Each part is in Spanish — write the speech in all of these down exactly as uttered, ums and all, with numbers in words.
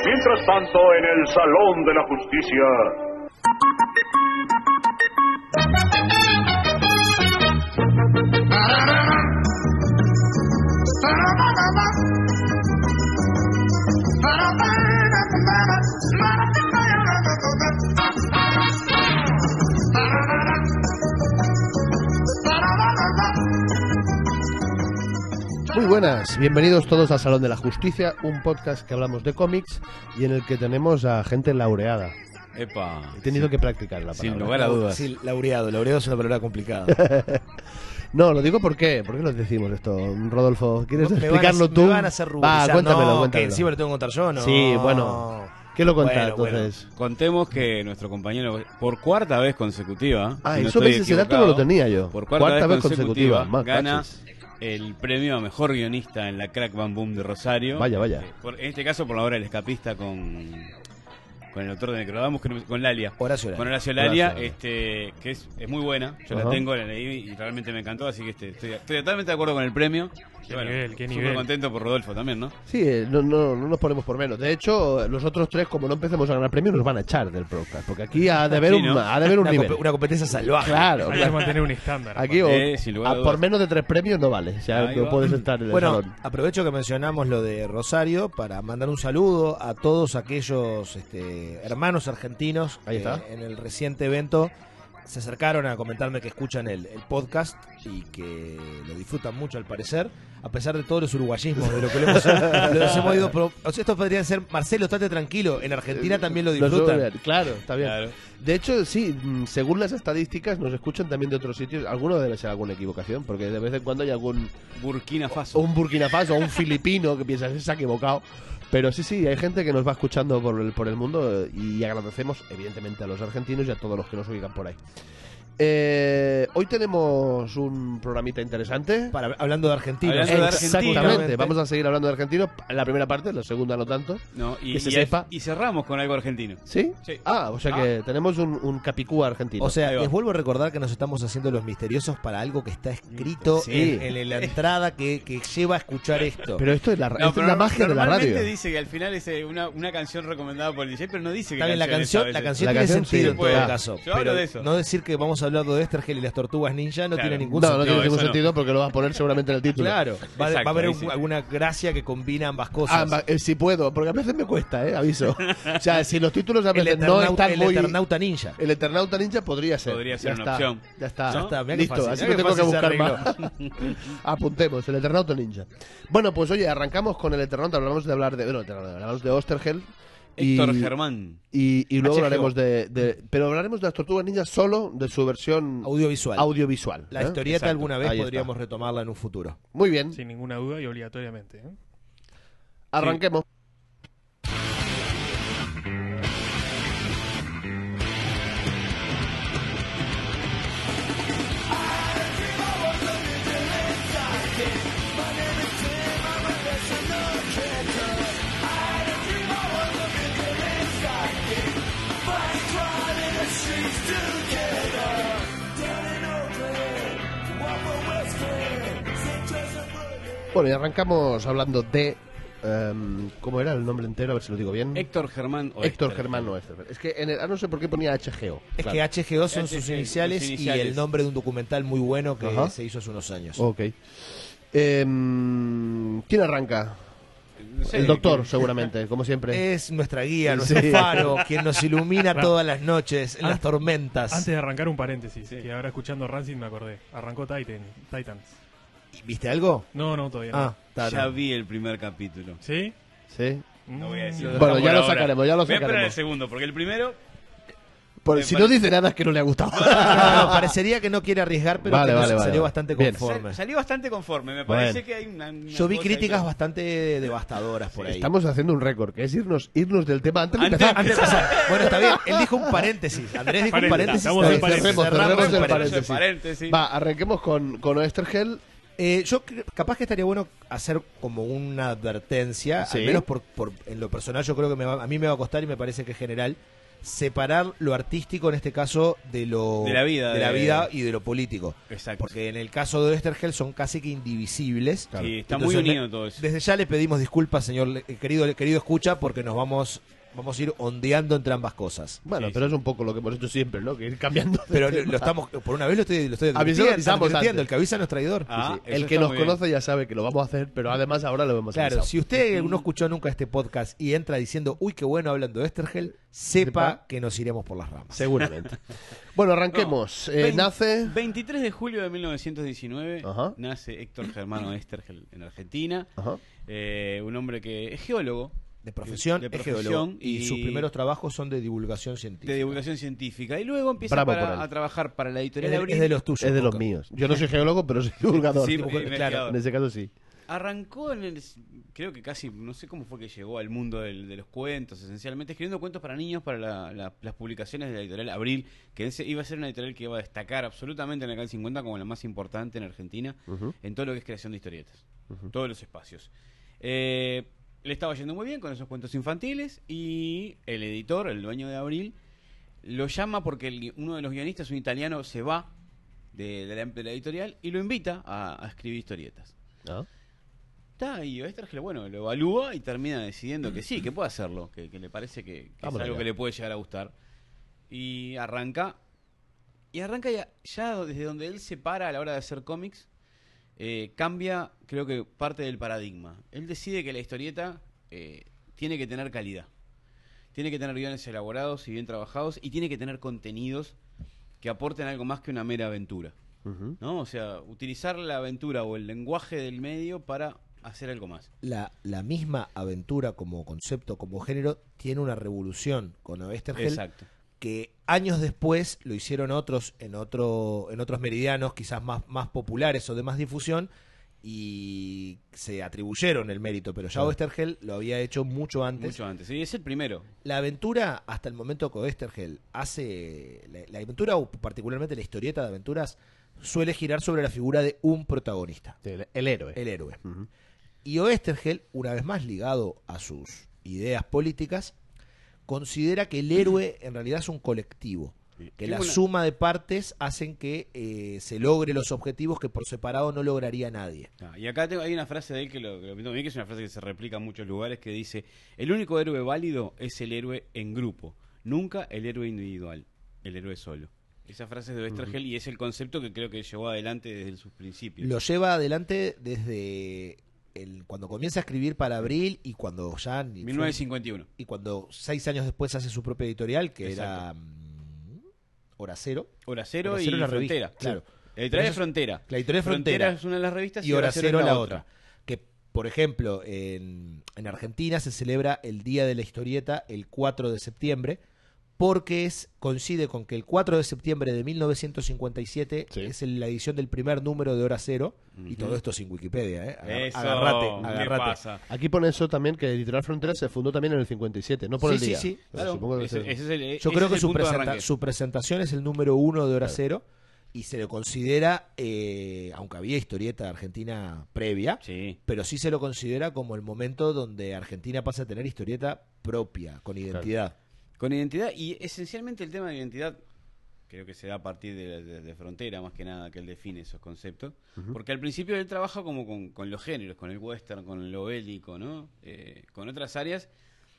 Mientras tanto, en el Salón de la Justicia... Muy buenas, bienvenidos todos al Salón de la Justicia, un podcast que hablamos de cómics y en el que tenemos a gente laureada. Epa, He tenido sí. que practicar la palabra. Sin lugar a dudas. Sí, laureado. Laureado es una palabra complicada. No, lo digo porque, ¿por qué lo decimos esto? Rodolfo, ¿quieres Me van a- explicarlo tú? Me van a hacer ruborizar. Va, cuéntamelo, no, cuéntamelo. que encima lo tengo que contar yo, ¿no? Sí, bueno, ¿qué lo contás Bueno, entonces? Contemos que nuestro compañero, por cuarta vez consecutiva, Ah, si no eso estoy ves, ese dato no equivocado, lo tenía yo. por cuarta, vez consecutiva, más gana cachis. el premio a mejor guionista en la Crack Bam Boom de Rosario. Vaya, vaya. Eh, por- en este caso por la obra El Escapista con, con el autor de Necrodamus, que no- con Lalia. Horacio Lalia. Con Horacio Lalia, Horacio Lalia. este, que es, es muy buena. Yo Ajá. la tengo, la leí y realmente me encantó, así que este, estoy, estoy totalmente de acuerdo con el premio. Qué Y bueno, nivel, qué súper nivel. contento por Rodolfo también, ¿no? Sí, eh, no, no, no nos ponemos por menos. De hecho, los otros tres, como no empecemos a ganar premios, nos van a echar del podcast. Porque aquí ha de haber Sí, un, ¿no? ha de haber un Una, nivel. compe- una competencia salvaje. Claro, Hay que claro. mantener un estándar. Aquí o- Eh, sin lugar a a- dudas. por menos de tres premios no vale. O sea, Ahí no va. puedes estar en el Bueno, salón. aprovecho que mencionamos lo de Rosario para mandar un saludo a todos aquellos este, hermanos argentinos Ahí que está. en el reciente evento se acercaron a comentarme que escuchan el, el podcast y que lo disfrutan mucho al parecer, a pesar de todos los uruguayismos de lo que le hemos, los hemos ido. Pro- o sea, esto podría ser, Marcelo, estate tranquilo, en Argentina también lo disfrutan. Lo- Claro, está bien. Claro. De hecho, sí, mm, según las estadísticas, nos escuchan también de otros sitios. Alguno debe ser alguna equivocación, porque de vez en cuando hay algún Burkina Faso. o un Burkina Faso o un filipino que piensa que se ha equivocado. Pero sí, sí, hay gente que nos va escuchando por el, por el mundo eh, y agradecemos, evidentemente, a los argentinos y a todos los que nos oigan por ahí. Eh, hoy tenemos un programita interesante. Para, hablando de Argentina. Hablando de Argentina. Exactamente, vamos a seguir hablando de argentinos. En la primera parte, en la segunda no tanto. No, y, que se y- sepa. y cerramos con algo argentino. ¿Sí? Sí. Ah, o sea que tenemos un, un capicúa argentino. O sea, Ahí va. les vuelvo a recordar que nos estamos haciendo los misteriosos para algo que está escrito Sí. en, en la entrada que, que lleva a escuchar esto. pero esto es la, No, esto es pero la magia de la normalmente radio. dice que al final es eh, una, una canción recomendada por el D J, pero no dice que Está bien, la canción, es la a veces. canción La tiene canción sentido sí, en todo puede. caso. Yo hablo Pero de eso. no decir que vamos a hablar de Estergel y las tortugas ninja no Claro. tiene ningún No, no sentido. tiene No, ningún eso no. sentido porque lo va a poner seguramente en el título. Claro, va, a- Exacto, va a haber ahí un- sí. alguna gracia que combina ambas cosas. Ah, va- eh, si puedo, porque a veces me cuesta, ¿eh? Aviso. O sea, si los títulos a el, veces no Eternauta, están el muy... Eternauta ninja. El Eternauta Ninja podría ser. Podría ser Ya una está, opción. Ya está. Ya está, mirá qué Listo, fácil, así mirá que qué tengo que fácil se buscar más. Apuntemos, el Eternauta Ninja. Bueno, pues oye, arrancamos con el Eternauta. Hablamos de hablar de... Bueno, Eternauta, hablamos de Osterhel. Y, Héctor Germán. y, y luego H G O. hablaremos de, de... Pero hablaremos de las Tortugas Ninja solo de su versión Audiovisual. audiovisual. La ¿eh? historieta Exacto. alguna vez Ahí está. podríamos retomarla en un futuro. Muy bien, Sin ninguna duda y obligatoriamente. ¿eh? arranquemos. Bueno, y arrancamos hablando de... em, ¿Cómo era el nombre entero? A ver si lo digo bien. Héctor Germán. o Héctor Héctor. Germán Oesterhel. Es que en el, ah, no sé por qué ponía H G O. Es Claro. que H G O son H G O, sus iniciales, sus y iniciales. el nombre de un documental muy bueno que Ajá. se hizo hace unos años. Ok. Em, ¿Quién arranca? No sé, El doctor, seguramente, como siempre. Es nuestra guía, nuestro Sí. faro, quien nos ilumina Claro. todas las noches en las Antes- tormentas. Antes de arrancar un paréntesis, Sí. que ahora escuchando Rancid me acordé. Arrancó Titan, Titans. ¿Viste algo? No, no, todavía no. Ah, está, Ya no. vi el primer capítulo. ¿Sí? Sí. No voy a decir. Mm. Bueno, Por ya lo ahora. sacaremos, ya lo Voy a esperar el sacaremos. segundo, porque el primero. Por- Me si parece- no dice nada es que no le ha gustado. No, no, parecería que no quiere arriesgar, pero Vale, que vale, nos vale, salió vale. bastante Bien. conforme. Sal- salió bastante conforme. Me Bueno. parece que hay una. una Yo vi cosa críticas ahí. bastante devastadoras por ahí. Estamos haciendo un récord, que es irnos, irnos del tema antes de Antes- empezar. Antes de pasar. Bueno, está bien. Él dijo un paréntesis. Andrés dijo un Paréntesis. paréntesis. Estamos en Está bien, paréntesis. Cerremos, cerramos cerremos el el paréntesis. paréntesis. Paréntesis. Va, arranquemos con, con Oesterhel. Eh, yo cre- capaz que estaría bueno hacer como una advertencia, Sí. al menos por, por en lo personal yo creo que me va- a mí me va a costar y me parece que es general. separar lo artístico, en este caso, de lo De la vida, de la de- vida y de lo político. Exacto. Porque en el caso de Oesterheld son casi que indivisibles. Sí, está Entonces, muy unido le- todo eso. Desde ya le pedimos disculpas, señor eh, querido, querido escucha, porque nos vamos, vamos a ir ondeando entre ambas cosas. Bueno, Sí, pero sí. es un poco lo que hemos hecho siempre, ¿no? Que ir cambiando. de Pero lo, tema. lo estamos, por una vez lo estoy, lo estoy Avisamos, advirtiendo, avisamos advirtiendo, antes. el que avisa no es traidor. Ah, Sí, sí. eso El que está nos muy bien. conoce ya sabe que lo vamos a hacer, pero además ahora lo hemos Claro, avisado. si usted no escuchó nunca este podcast y entra diciendo, uy, qué bueno hablando de Oesterheld, sepa Sepa. que nos iremos por las ramas. Seguramente. Bueno, arranquemos. No, Eh, vein- nace... veintitrés de julio de mil novecientos diecinueve Ajá. nace Héctor Germano Estergel en Argentina. Ajá. Eh, un hombre que es geólogo. De profesión, De es profesión geólogo, y, y- sus primeros trabajos son de divulgación científica. De divulgación científica. Y luego empieza Bravo para- por él. a trabajar para la editorial Es de, Abril. es de los tuyos. Es de los Coca. míos. Yo no soy geólogo, pero soy divulgador. Sí, Tipo, porque claro, investigador. en ese caso sí. Arrancó en el. Creo que casi. No sé cómo fue que llegó al mundo del- de los cuentos, esencialmente. Escribiendo cuentos para niños para la- la- las publicaciones de la editorial Abril. Que ese iba a ser una editorial que iba a destacar absolutamente en la Canal cincuenta como la más importante en Argentina. Ujú. En todo lo que es creación de historietas. Todos los espacios. Eh, le estaba yendo muy bien con esos cuentos infantiles. Y el editor, el dueño de Abril, lo llama porque el- uno de los guionistas, un italiano, se va de, de la, de la editorial y lo invita a, a escribir historietas. Ah. Está, y Oestergel, bueno, lo evalúa y termina decidiendo que sí, que puede hacerlo, que, que le parece que, que es Vamos algo allá. que le puede llegar a gustar. Y arranca, y arranca ya, ya desde donde él se para a la hora de hacer cómics, eh, cambia, creo que parte del paradigma. Él decide que la historieta eh, tiene que tener calidad, tiene que tener guiones elaborados y bien trabajados, y tiene que tener contenidos que aporten algo más que una mera aventura. Ujú. ¿No? O sea, utilizar la aventura o el lenguaje del medio para hacer algo más. La, la misma aventura como concepto, como género, tiene una revolución con Oesterheld Exacto. que años después lo hicieron otros en otro en otros meridianos quizás más, más populares o de más difusión y se atribuyeron el mérito, pero ya Claro. Oesterheld lo había hecho mucho antes. Mucho antes. Sí, es el primero. La aventura, hasta el momento que Oesterheld hace. La, la aventura, o particularmente la historieta de aventuras, suele girar sobre la figura de un protagonista, El, el héroe. el héroe. Ujú. Y Oesterheld, una vez más ligado a sus ideas políticas, considera que el héroe en realidad es un colectivo. Sí. Que Sí, la bueno. suma de partes hacen que eh, se logre los objetivos que por separado no lograría nadie. Ah, y acá tengo, hay una frase de él que lo, que lo pinto bien, que es una frase que se replica en muchos lugares, que dice: el único héroe válido es el héroe en grupo, nunca el héroe individual, el héroe solo. Esa frase es de Oesterheld y es el concepto que creo que llevó adelante desde sus principios. Lo lleva adelante desde el, cuando comienza a escribir para Abril y cuando ya... mil novecientos cincuenta y uno. Y cuando seis años después hace su propia editorial, que Exacto. era mm, Hora Cero. Hora Cero Hora y Cero es la Frontera. revista, claro. La editorial Pero es eso- Frontera. La editorial es Frontera. es una de las revistas Y Hora Cero la otra. Que, por ejemplo, en, en Argentina se celebra el Día de la Historieta el cuatro de septiembre, porque es coincide con que el cuatro de septiembre de mil novecientos cincuenta y siete Sí. es el- la edición del primer número de Hora Cero, y Ujú. todo esto sin Wikipedia, ¿eh? Agar- Eso, agarrate, ¿qué agarrate. pasa? Aquí pone eso también, que Editorial Frontera se fundó también en el cincuenta y siete, no por Sí, el sí, día. sí, Pero Claro, supongo que ese- se- ese es el- Yo ese creo es que el su, punto de presenta- arranque. su presentación es el número uno de Hora Cero, y se lo considera, eh, aunque había historieta argentina previa, Sí. pero sí se lo considera como el momento donde Argentina pasa a tener historieta propia, con identidad. Con identidad, y esencialmente el tema de identidad creo que se da a partir de, de- de Frontera, más que nada, que él define esos conceptos. Porque al principio él trabaja como con, con los géneros, con el western, con lo bélico, ¿no? Eh, con otras áreas.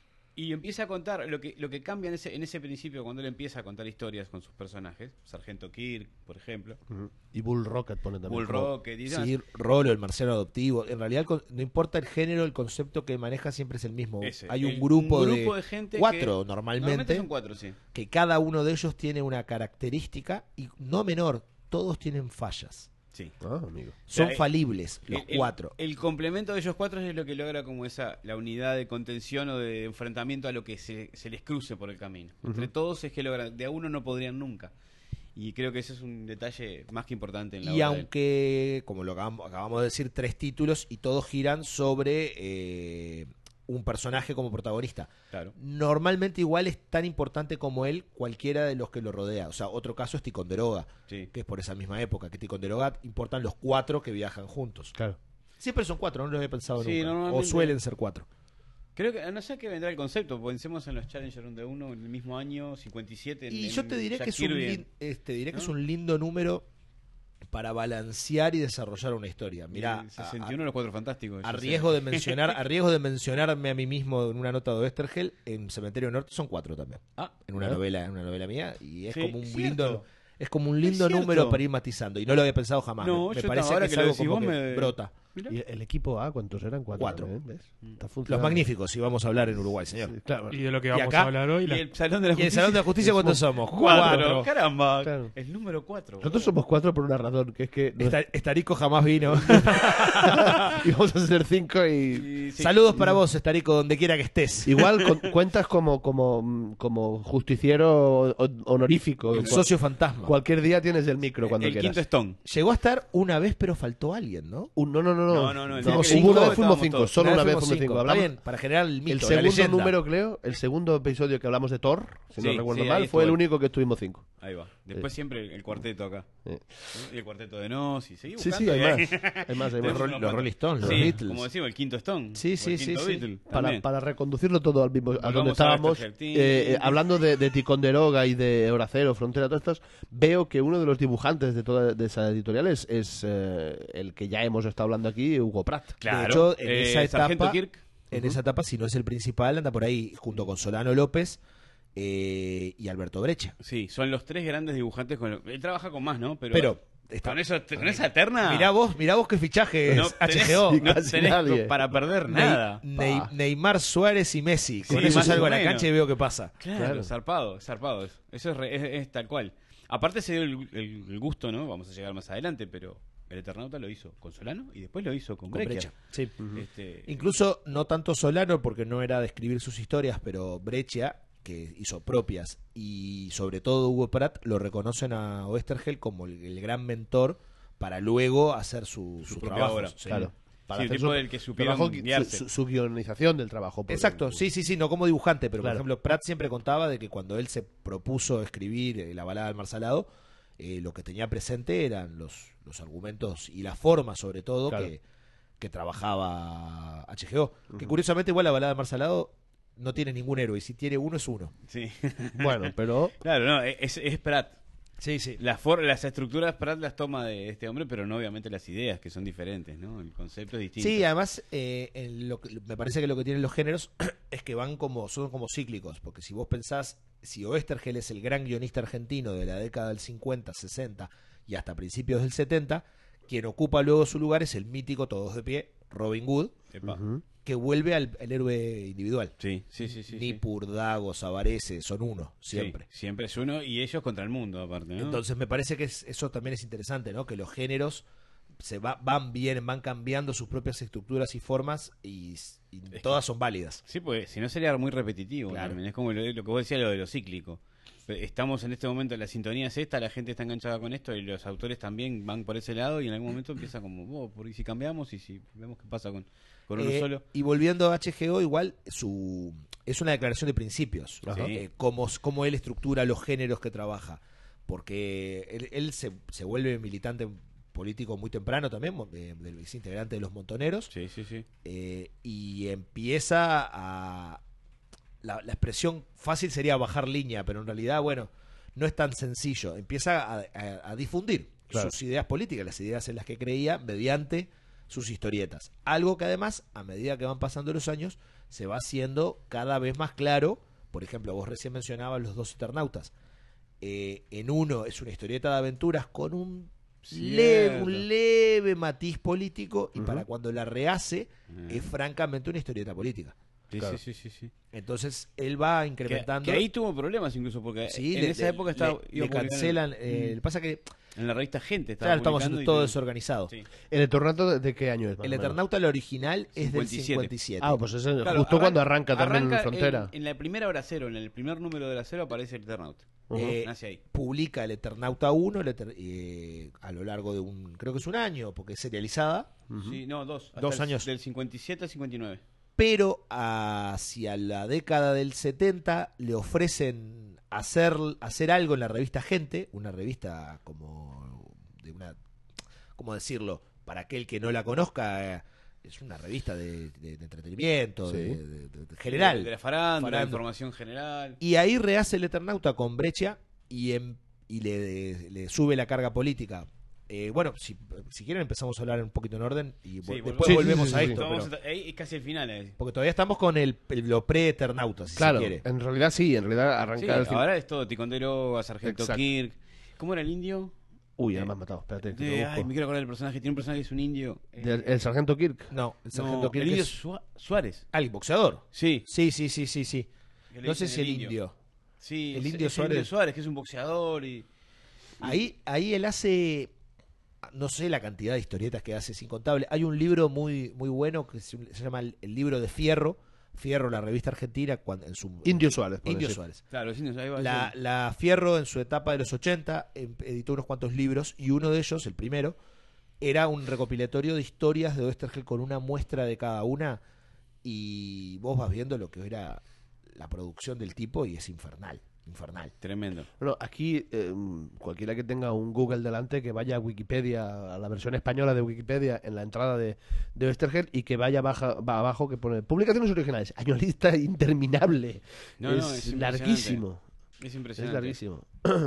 Y empieza a contar, lo que, lo que cambia en ese, en ese principio, cuando él empieza a contar historias con sus personajes, Sargento Kirk, por ejemplo, Ujú. Y Bull Rocket pone también. Bull como- Rocket, y demás. Sí, Rolo, el marciano adoptivo. En realidad, el con- no importa el género, el concepto que maneja siempre es el mismo. Ese, Hay un el- grupo, un grupo de, de gente cuatro que- normalmente, son cuatro, sí. que cada uno de ellos tiene una característica y no menor, todos tienen fallas. Sí. Ah, amigo. Son sea, falibles los El- el- cuatro. El, complemento de ellos cuatro es lo que logra como esa la unidad de contención o de enfrentamiento a lo que se, se les cruce por el camino. Entre todos es que logran, de a uno no podrían nunca. Y creo que ese es un detalle más que importante en la Y obra de él. aunque, como lo acabamos, acabamos de decir, tres títulos y todos giran sobre eh, un personaje como protagonista. Claro. Normalmente igual es tan importante como él cualquiera de los que lo rodea. O sea, otro caso es Ticonderoga, Sí. que es por esa misma época, que Ticonderoga importan los cuatro que viajan juntos. Claro. Siempre son cuatro, no lo había pensado Sí, nunca. O normalmente- suelen ser cuatro. Creo que, no sé a qué vendrá el concepto. Pensemos en los Challenger de uno en el mismo año, cincuenta y siete. En, Y en yo te diré Jack que es un, Kirby, lin- eh, te diré que ¿no? es un lindo número para balancear y desarrollar una historia. y Mirá, el sesenta y uno, los Cuatro Fantásticos. a, a yo sé. riesgo de mencionar, a riesgo de mencionarme a mí mismo en una nota de Oestergel, en Cementerio Norte son cuatro también. Ah, En una ¿Eh? novela, en una novela mía, y es Sí, como un cierto. lindo, es como un lindo Es cierto. número para ir matizando. Y no lo había pensado jamás. No, me, me yo parece ahora que es que lo algo decís como vos que me- brota. mirá. ¿Y el equipo A cuántos eran? Cuatro. Cuatro. ¿eh? ¿Ves? Está Los funcionando. magníficos, si vamos a hablar en Uruguay, señor. Sí, claro. Y de lo que Y vamos acá- a hablar hoy, Y la- el Salón de la ¿Y el Justicia. Salón de la Justicia cuántos somos? Cuatro. Caramba. Claro. El número cuatro. Nosotros somos cuatro por una razón, que es que nos- Esta- Estarico jamás vino. íbamos a ser cinco y... Y- sí. Saludos para vos, Estarico, donde quiera que estés. Igual con- cuentas como, como, como justiciero ho- honorífico. El Cual- socio fantasma. Cualquier día tienes el micro cuando El quieras. quinto Stone. Llegó a estar una vez, pero faltó alguien, ¿no? Un- no, no, no, no. No, no, no, el Fuimos día que cinco, una vino vez fuimos estábamos cinco, todos. solo una vez fuimos fuimos cinco. Está Hablamos- bien, para generar el mito, el la segundo leyenda. número, creo, el segundo episodio que hablamos de Thor, si no Sí, recuerdo sí, mal, ahí fue el estuvo. único que estuvimos cinco. Ahí va. Después siempre el, el cuarteto acá. Sí. Y el cuarteto de Nos. Y seguí Sí, buscando sí, hay y ahí- más. Hay más, hay Tenemos más. Ro- unos los cuantos. Rolling Stones, los Sí, Beatles. como decimos, el quinto Stone. Sí, o sí, el sí, quinto sí. Beatle, Para, también. para reconducirlo todo al mismo, a Volvamos donde a estábamos, Oestergel. eh, eh, hablando de, de Ticonderoga y de Horacero, Frontera, todas estas, veo que uno de los dibujantes de toda de esa editorial es, es, eh, el que ya hemos estado hablando aquí, Hugo Pratt. Claro. De hecho, en Eh, esa Sargento etapa, Kirk. en esa etapa, si no es el principal, anda por ahí junto con Solano López eh, y Alberto Brecha. Sí, son los tres grandes dibujantes. Con lo- Él trabaja con más, ¿no? Pero, Pero está- con, eso, con esa terna. mirá vos, mirá vos qué fichaje no es tenés- H G O. no Casi tenés nadie. para perder Ney- nada. Ney- Pa. Neymar, Suárez y Messi. Con Sí, eso más salgo o a la menos. cancha y veo qué pasa. Claro, Claro. zarpado, zarpado. Eso es, re- es- es tal cual. Aparte se dio el, el- el gusto, ¿no? Vamos a llegar más adelante, pero el Eternauta lo hizo con Solano y después lo hizo con, Con Brecha. Brecha. Sí. Este, Incluso no tanto Solano, porque no era de escribir sus historias, pero Brecha, que hizo propias, y sobre todo Hugo Pratt, lo reconocen a Oestergel como el, el gran mentor para luego hacer su, Su su propia trabajo. obra. Sí. Claro. Sí, el tipo del que supieron trabajo, su, guiarse. su- su guionización del trabajo. porque- Exacto, sí, sí, sí, no como dibujante, pero Claro. por ejemplo, Pratt siempre contaba de que cuando él se propuso escribir eh, la balada del Mar Salado, eh, lo que tenía presente eran los, los argumentos y la forma, sobre todo, Claro. que, que trabajaba H G O. Que curiosamente, igual la balada del Mar Salado no tiene ningún héroe, y si tiene uno es uno. sí. Bueno, pero... Claro, no, es, es Pratt. Sí, sí. Las, for- las estructuras Pratt las toma de este hombre, pero no obviamente las ideas, que son diferentes, ¿no? El concepto es distinto. Sí, además, eh, en lo que- me parece que lo que tienen los géneros es que van como, son como cíclicos, porque si vos pensás, si Oestergel es el gran guionista argentino de la década del cincuenta, sesenta y hasta principios del setenta, quien ocupa luego su lugar es el mítico, todos de pie, Robin Hood, Epa. Ujú. que vuelve al, al héroe individual. Sí, sí, sí, sí. sí. Nippur, Dago, Savarese, son uno, Sí, siempre. siempre es uno y ellos contra el mundo, aparte, ¿no? Entonces me parece que es- eso también es interesante, ¿no? Que los géneros se va- van bien, van cambiando sus propias estructuras y formas y, y que- todas son válidas. Sí, pues si no sería muy repetitivo. Claro. También. Es como lo, lo que vos decías, lo de lo cíclico. Estamos en este momento, la sintonía es esta, la gente está enganchada con esto y los autores también van por ese lado y en algún momento empieza como, oh, ¿por qué si cambiamos y si vemos qué pasa con, con uno Eh, solo? Y volviendo a H G O, igual su es una declaración de principios. Ajá. Eh, cómo, cómo él estructura los géneros que trabaja. Porque él, él se, se vuelve militante político muy temprano también, mo- eh, del- es integrante de los Montoneros, Sí, sí, sí. eh, y empieza a... La, la expresión fácil sería bajar línea, pero en realidad, bueno, no es tan sencillo. Empieza a, a- a difundir Claro. sus ideas políticas, las ideas en las que creía, mediante sus historietas. Algo que además, a medida que van pasando los años, se va haciendo cada vez más claro. Por ejemplo, vos recién mencionabas los dos Eternautas. Eh, en uno es una historieta de aventuras con un leve, Cierto. un leve matiz político, y Ujú. para cuando la rehace Ah. es francamente una historieta política. Sí, Claro. sí, sí, sí, sí. Entonces él va Que, incrementando. que ahí tuvo problemas incluso porque Sí, en le- esa le- época estaba le, iba le a publicar cancelan. en, eh, Mm. pasa que en la revista Gente estaba claro, estamos publicando haciendo y todo te- desorganizado. Sí. ¿El Eternauta de, de qué año es? más El o menos? Eternauta, el original, es del cincuenta y siete. cincuenta y siete. Ah, pues es el- Claro, justo cuando arranca también en arranca Frontera. En, en la primera hora cero, en el primer número de la cero aparece el Eternauta. Ujú. Eh, Nace ahí. Publica el Eternauta uno el Eter- eh, a lo largo de un, creo que es un año, porque es serializada, Sí, no, dos. hasta Dos el- años. Del cincuenta y siete al cincuenta y nueve. pero hacia la década del setenta le ofrecen hacer, hacer algo en la revista Gente, una revista como de una, ¿cómo decirlo? Para aquel que no la conozca, eh, es una revista de, de- de entretenimiento, Sí. de, de- de- de general. De, de la farándula, Farándula. de información general. Y ahí rehace el Eternauta con Breccia y, em- y le, le sube la carga política. Eh, bueno, si, si quieren empezamos a hablar un poquito en orden y Sí, vol- volvemos- después Sí, sí, volvemos sí, a sí, esto. Vamos pero- a- ahí es casi el final. eh. porque todavía estamos con el, el- lo pre-Eternauta, si Claro, se quiere. en realidad sí, en realidad arranca Sí, el fin- ahora es todo Ticondero, a Sargento Exacto. Kirk. ¿Cómo era el indio? Uy, ya me has matado, espérate, que te De- lo ay, busco. me quiero acordar del personaje. Tiene un personaje que es un indio. eh, Del- el sargento Kirk. No, el no, sargento Kirk el indio es- Sua- Suárez. Ah, el boxeador. Sí. Sí, sí, sí, sí, sí. que le No sé dicen si el indio. Sí, El es- indio es Suárez. Suárez, que es un boxeador y... Ahí, ahí él hace, no sé la cantidad de historietas que hace, es incontable. Hay un libro muy, muy bueno que se, se llama el, el libro de Fierro, Fierro, la revista argentina, cuando, en su Indio Suárez, por Indio decir. Suárez. Claro, los indios, ahí va. La, sí. la Fierro en su etapa de los ochenta em- editó unos cuantos libros y uno de ellos, el primero, era un recopilatorio de historias de Oesterheld con una muestra de cada una y vos vas viendo lo que era la producción del tipo y es infernal, infernal. Tremendo. Bueno, aquí eh, cualquiera que tenga un Google delante, que vaya a Wikipedia, a la versión española de Wikipedia, en la entrada de, de Oesterheld y que vaya baja, va abajo que pone publicaciones originales, añolista interminable. No, no, es, es impresionante. larguísimo. Es Es impresionante. larguísimo.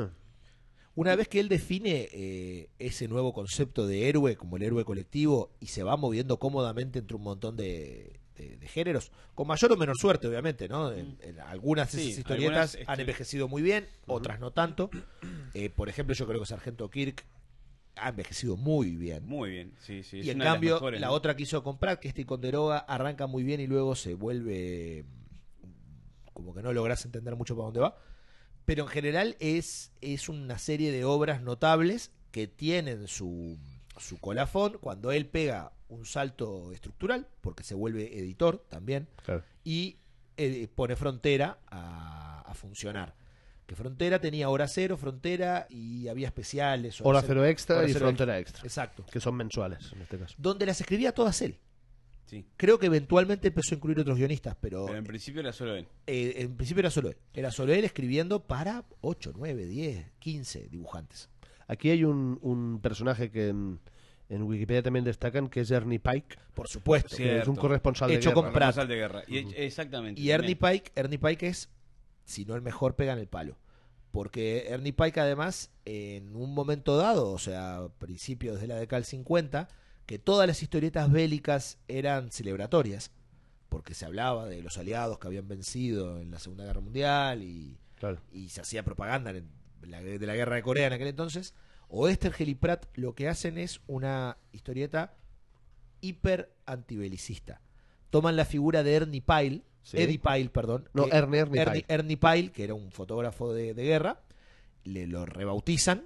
Una vez que él define eh, ese nuevo concepto de héroe como el héroe colectivo y se va moviendo cómodamente entre un montón de, de- de géneros, con mayor o menor suerte, obviamente, ¿no? En, en algunas de Sí, esas historietas algunas, este- han envejecido muy bien, otras no tanto. Eh, por ejemplo, yo creo que Sargento Kirk ha envejecido muy bien. Muy bien, sí, sí. es Y en una de las cambio, mejores, la ¿no? otra que hizo comprar, que es Ticonderoga, arranca muy bien y luego se vuelve mm, como que no logras entender mucho para dónde va. Pero en general es, es una serie de obras notables que tienen su, su colafón cuando él pega un salto estructural, porque se vuelve editor también, Claro. y eh, pone Frontera a, a funcionar. Que Frontera tenía Hora Cero, Frontera, y había especiales. Hora Cero Extra Hora y Cero Frontera Extra, Exacto. que son mensuales en este caso. Donde las escribía todas él. Sí. Creo que eventualmente empezó a incluir otros guionistas, pero, Pero en principio era solo él. eh, en principio era solo él. Era solo él escribiendo para ocho, nueve, diez, quince dibujantes. Aquí hay un, un personaje que en, en Wikipedia también destacan, que es Ernie Pike, Por supuesto. Sí. que es un Cierto. corresponsal de Hecho guerra. con Pratt. Corresponsal de guerra. Y, e- exactamente. Y Ernie también. Pike, Ernie Pike es, si no el mejor, pega en el palo. Porque Ernie Pike además, en un momento dado, o sea, principios de la década del cincuenta, que todas las historietas bélicas eran celebratorias, porque se hablaba de los aliados que habían vencido en la Segunda Guerra Mundial y, Claro. y se hacía propaganda en la- de la Guerra de Corea en aquel entonces. Oesterheld y Pratt lo que hacen es una historieta hiper antibelicista. Toman la figura de Ernie Pyle, Sí. Eddie Pyle, perdón. No, que- Ernie, Ernie Ernie, Pike. Ernie Pyle, que era un fotógrafo de, de guerra, le lo rebautizan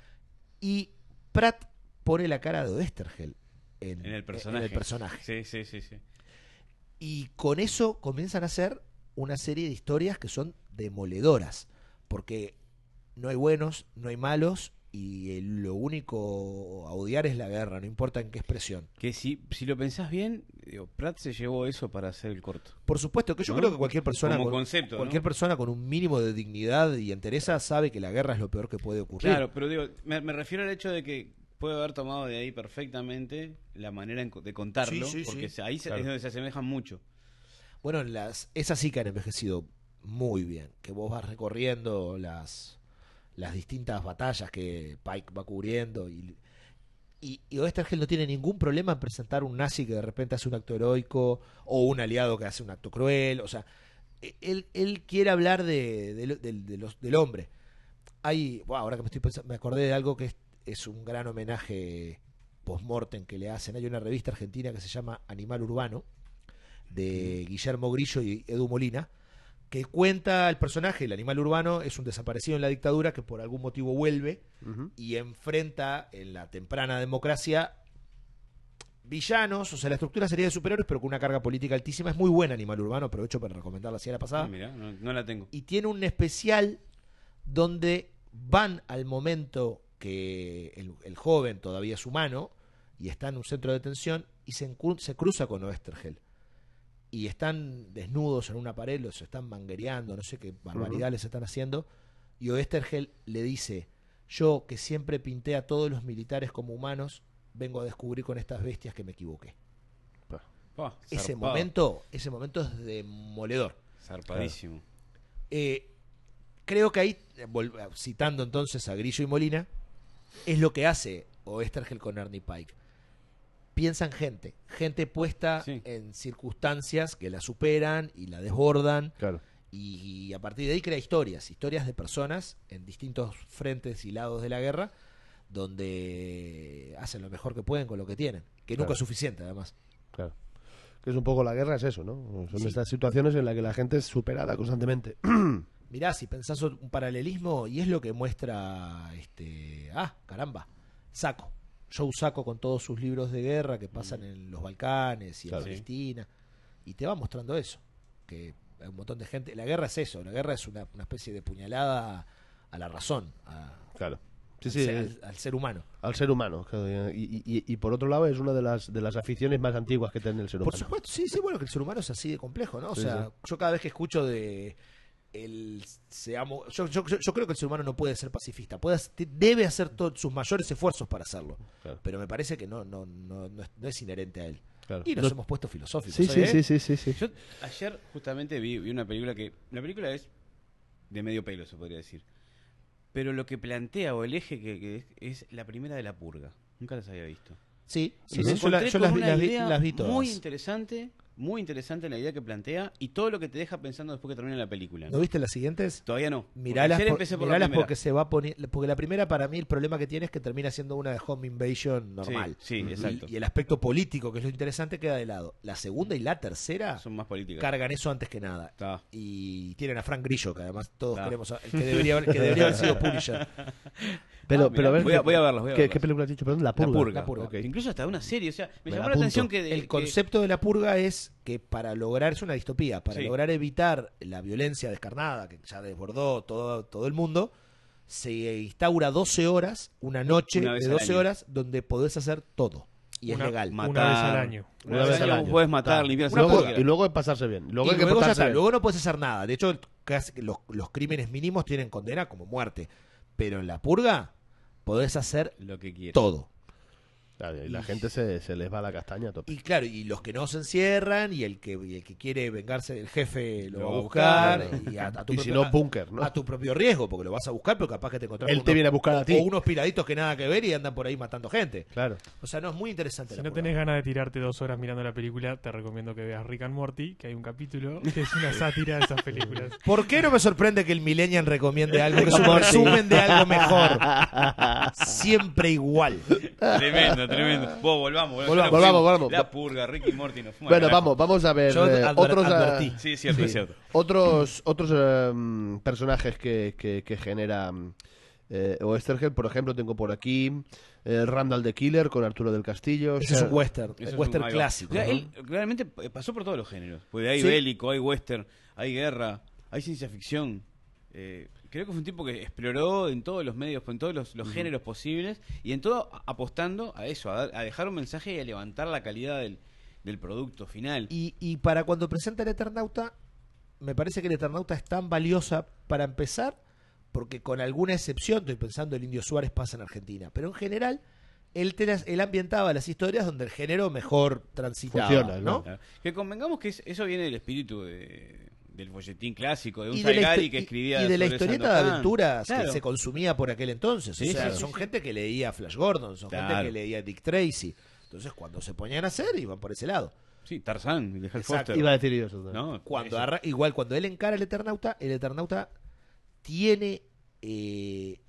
y Pratt pone la cara de Oesterheld en, En el personaje. en el personaje. Sí, sí, sí, sí. Y con eso comienzan a hacer una serie de historias que son demoledoras, porque no hay buenos, no hay malos, y el- lo único a odiar es la guerra, no importa en qué expresión. Que si, si lo pensás bien, digo, Pratt se llevó eso para hacer el corto. Por supuesto que yo ¿No? creo que cualquier persona Como con, concepto, ¿no? cualquier persona con un mínimo de dignidad y entereza sabe que la guerra es lo peor que puede ocurrir. Claro, pero digo, me, me refiero al hecho de que puede haber tomado de ahí perfectamente la manera en co- de contarlo, Sí, sí, porque sí. se- ahí se- Claro. es donde se asemejan mucho. Bueno, las, esas sí que han envejecido muy bien, que vos vas recorriendo las, las distintas batallas que Pike va cubriendo y, y, y Oesterheld no tiene ningún problema en presentar un nazi que de repente hace un acto heroico o un aliado que hace un acto cruel, o sea, e- él, él quiere hablar de, de lo- del- de los, del hombre. Hay, wow, ahora que me estoy pensando, me acordé de algo que es, es un gran homenaje post-mortem que le hacen. Hay una revista argentina que se llama Animal Urbano, de Guillermo Grillo y Edu Molina, que cuenta el personaje, el animal urbano, es un desaparecido en la dictadura que por algún motivo vuelve Ujú. y enfrenta en la temprana democracia villanos, o sea, la estructura sería de superhéroes, pero con una carga política altísima. Es muy buen Animal Urbano, aprovecho para recomendarla así a la pasada. Ah, mirá, no, no la tengo. Y tiene un especial donde van al momento que el, el joven todavía es humano y está en un centro de detención y se, encu- se cruza con Oesterheld. Y están desnudos en una pared, los están manguereando, no sé qué barbaridad les están haciendo. Y Oesterheld le dice: yo que siempre pinté a todos los militares como humanos, vengo a descubrir con estas bestias que me equivoqué. Ah, Oh, ese zarpado. momento, ese momento es demoledor. Zarpadísimo. Eh, creo que ahí, vol- citando entonces a Grillo y Molina, es lo que hace Oesterheld con Ernie Pike. Piensa en gente, gente puesta Sí. en circunstancias que la superan y la desbordan, Claro. y a partir de ahí crea historias, historias de personas en distintos frentes y lados de la guerra, donde hacen lo mejor que pueden con lo que tienen, que Claro. nunca es suficiente además. Claro. Que es un poco la guerra, es eso, ¿no? Son Sí. estas situaciones en las que la gente es superada constantemente. Mirá, si pensás un paralelismo, y es lo que muestra este, ah, caramba, Sacco, Joe Sacco con todos sus libros de guerra que pasan en los Balcanes y Claro. en Palestina, y te va mostrando eso, que hay un montón de gente, la guerra es eso, la guerra es una, una especie de puñalada a, a la razón, a, Claro. Sí, al, sí, ser, es- al- al ser humano. al ser humano. claro, Y, y- y por otro lado es una de las, de las aficiones más antiguas que tiene el ser humano. Por supuesto, sí, sí, bueno, que el ser humano es así de complejo, ¿no? O Sí, sea, sí. yo cada vez que escucho de el seamos, yo, yo, yo, yo creo que el ser humano no puede ser pacifista, puede, debe hacer todos sus mayores esfuerzos para hacerlo, Claro. pero me parece que no, no, no, no, es, no es inherente a él. Claro. Y nos No- hemos puesto filosóficos. Sí, sí, ¿eh? sí, sí, sí, sí. Yo ayer justamente vi, vi una película que... La película es de medio pelo, se podría decir. Pero lo que plantea o el eje que, que es, es la primera de La Purga. Nunca las había visto. Sí, sí, Y sí, me yo, la- encontré yo con las, vi- una las vi, idea las vi todas. muy interesante, muy interesante la idea que plantea y todo lo que te deja pensando después que termina la película. ¿No viste las siguientes? Todavía no. Porque Miralas, ayer por- empecé por la miralas primera. porque se va a poner, porque la primera para mí el problema que tiene es que termina siendo una de Home Invasion normal. Sí, sí, Y- exacto. Y, el aspecto político, que es lo interesante, queda de lado. La segunda y la tercera Son más políticas. cargan eso antes que nada. Está. Y tienen a Frank Grillo, que además todos Ah. queremos, a- el que debería, haber- que debería haber sido Punisher. Pero, Ah, pero mirá, a ver, voy a- ¿qué- voy a verlas, voy a ¿qué, verlas. ¿Qué película has dicho? Perdón, La La Purga. Purga. La Purga. Ok. Incluso hasta una serie. O sea, me, Me llamó la la atención apunto. que... El que- concepto de la purga es que para lograr, es una distopía, para Sí. lograr evitar la violencia descarnada que ya desbordó todo, todo el mundo, se instaura doce horas, una noche Una vez de al doce año. horas, donde podés hacer todo. Y Una- es legal. Una Matar. vez al año. Una vez al año. Puedes matar, limpiar Una Luego- purga. y luego pasarse bien. Luego y hay que luego, ya portarse está, bien. luego no puedes hacer nada. De hecho, casi que los, los crímenes mínimos tienen condena como muerte. Pero en la purga podés hacer Lo que quieras. todo. Claro, y la gente se, se les va la castaña a tope. Y claro, y los que no se encierran, y el que, y el que quiere vengarse del jefe lo, Lo va a va a buscar, buscar. y, a, a tu Y propio, si no, a- búnker, ¿no? a tu propio riesgo, porque lo vas a buscar, pero capaz que te encontrás Él con te unos- viene a buscar a ti. o unos piraditos que nada que ver y andan por ahí matando gente. Claro. O sea, no es muy interesante. Si la no purga. tenés ganas de tirarte dos horas mirando la película, te recomiendo que veas Rick and Morty, que hay un capítulo que es una sátira de esas películas. ¿Por qué no me sorprende que el Millennial recomiende algo que es un Morty. resumen de algo mejor? Siempre igual. Tremendo, tremendo. Vos, volvamos, volvamos. Volvamos, Ya volvamos, fuimos. volvamos. La Purga, Ricky Morty nos fuma. Bueno, carajo. vamos, vamos a ver Yo eh, adver- otros, eh, advertí. Sí, es cierto, es cierto. otros otros eh, personajes que, que, que genera eh, Oesterheld. Por ejemplo, tengo por aquí eh, Randall the Killer con Arturo del Castillo. Ese es un western, Eso es un western un- ahí va. clásico. O sea, ¿no? él realmente pasó por todos los géneros. Pues hay Sí. bélico, hay western, hay guerra, hay ciencia ficción. Eh, creo que fue un tipo que exploró en todos los medios, en todos los, los géneros posibles y en todo a- apostando a eso, a, dar- a dejar un mensaje y a levantar la calidad del, del producto final. Y, y para cuando presenta el Eternauta, me parece que el Eternauta es tan valiosa para empezar, porque con alguna excepción, estoy pensando el Indio Suárez pasa en Argentina, pero en general él, te las- él ambientaba las historias donde el género mejor transitaba, Funciona, ¿no? Claro. Que convengamos que es- eso viene del espíritu de, del folletín clásico, de un Y de, la Salgari histo- que y- escribía y de la sobre historieta de Sandokan. aventuras Claro. que se consumía por aquel entonces. Sí, o sea, sí, sí, son sí. gente que leía Flash Gordon, son gente Claro. que leía Dick Tracy. Entonces, cuando se ponían a hacer, iban por ese lado. Sí, Tarzán, el de Hal Exacto. Foster. Iba a decir yo eso. ¿No? Cuando Eso. arra- igual cuando él encara el Eternauta, el Eternauta tiene eh,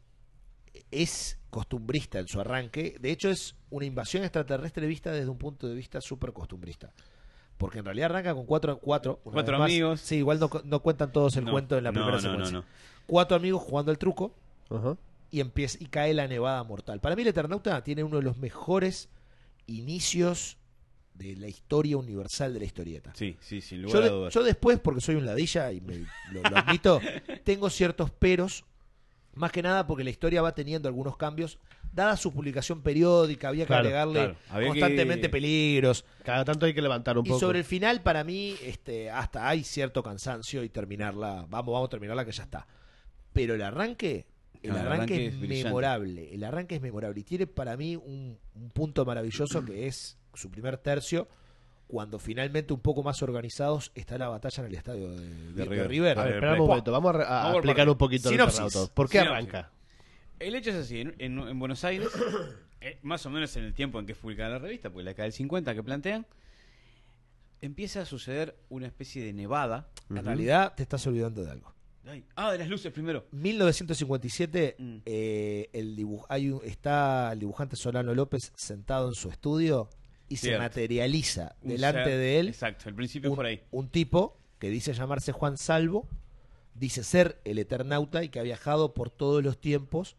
es costumbrista en su arranque. De hecho, es una invasión extraterrestre vista desde un punto de vista súper costumbrista. Porque en realidad arranca con cuatro, cuatro, una Cuatro vez más. amigos. Sí, igual no, no cuentan todos el No, cuento en la no, primera no, secuencia. no, no. Cuatro amigos jugando al truco Ajá. y empieza y cae la nevada mortal. Para mí, el Eternauta tiene uno de los mejores inicios de la historia universal de la historieta. Sí, sí, sin Yo, lugar a de- dudas. yo después, porque soy un ladilla y me, lo, lo admito, tengo ciertos peros, más que nada porque la historia va teniendo algunos cambios. Dada su publicación periódica, había que Claro, agregarle claro. Había constantemente que- peligros. Cada tanto hay que levantar un Y poco. sobre el final, para mí, este, hasta hay cierto cansancio y terminarla, vamos, vamos a terminarla que ya está. Pero el arranque, el No, el arranque, arranque es es brillante. memorable. El arranque es memorable. Y tiene para mí un, un punto maravilloso que es su primer tercio, cuando finalmente un poco más organizados está la batalla en el estadio de, de- de River. River. A ver, Espera un momento, vamos a, re- a Vamos por explicar parte. un poquito el Sinopsis. Eternauta. ¿Por qué Sinopsis. arranca? El hecho es así, en, en- en Buenos Aires, eh, más o menos en el tiempo en que es publicada la revista, pues la década del cincuenta que plantean, empieza a suceder una especie de nevada. En realidad te estás olvidando de algo. Ay, ah, de las luces primero. mil novecientos cincuenta y siete Mm. eh, el dibuj- hay un- está el dibujante Solano López sentado en su estudio y se Cierto. materializa Un delante ser- de él Exacto, el principio un, por ahí. un tipo que dice llamarse Juan Salvo, dice ser el Eternauta y que ha viajado por todos los tiempos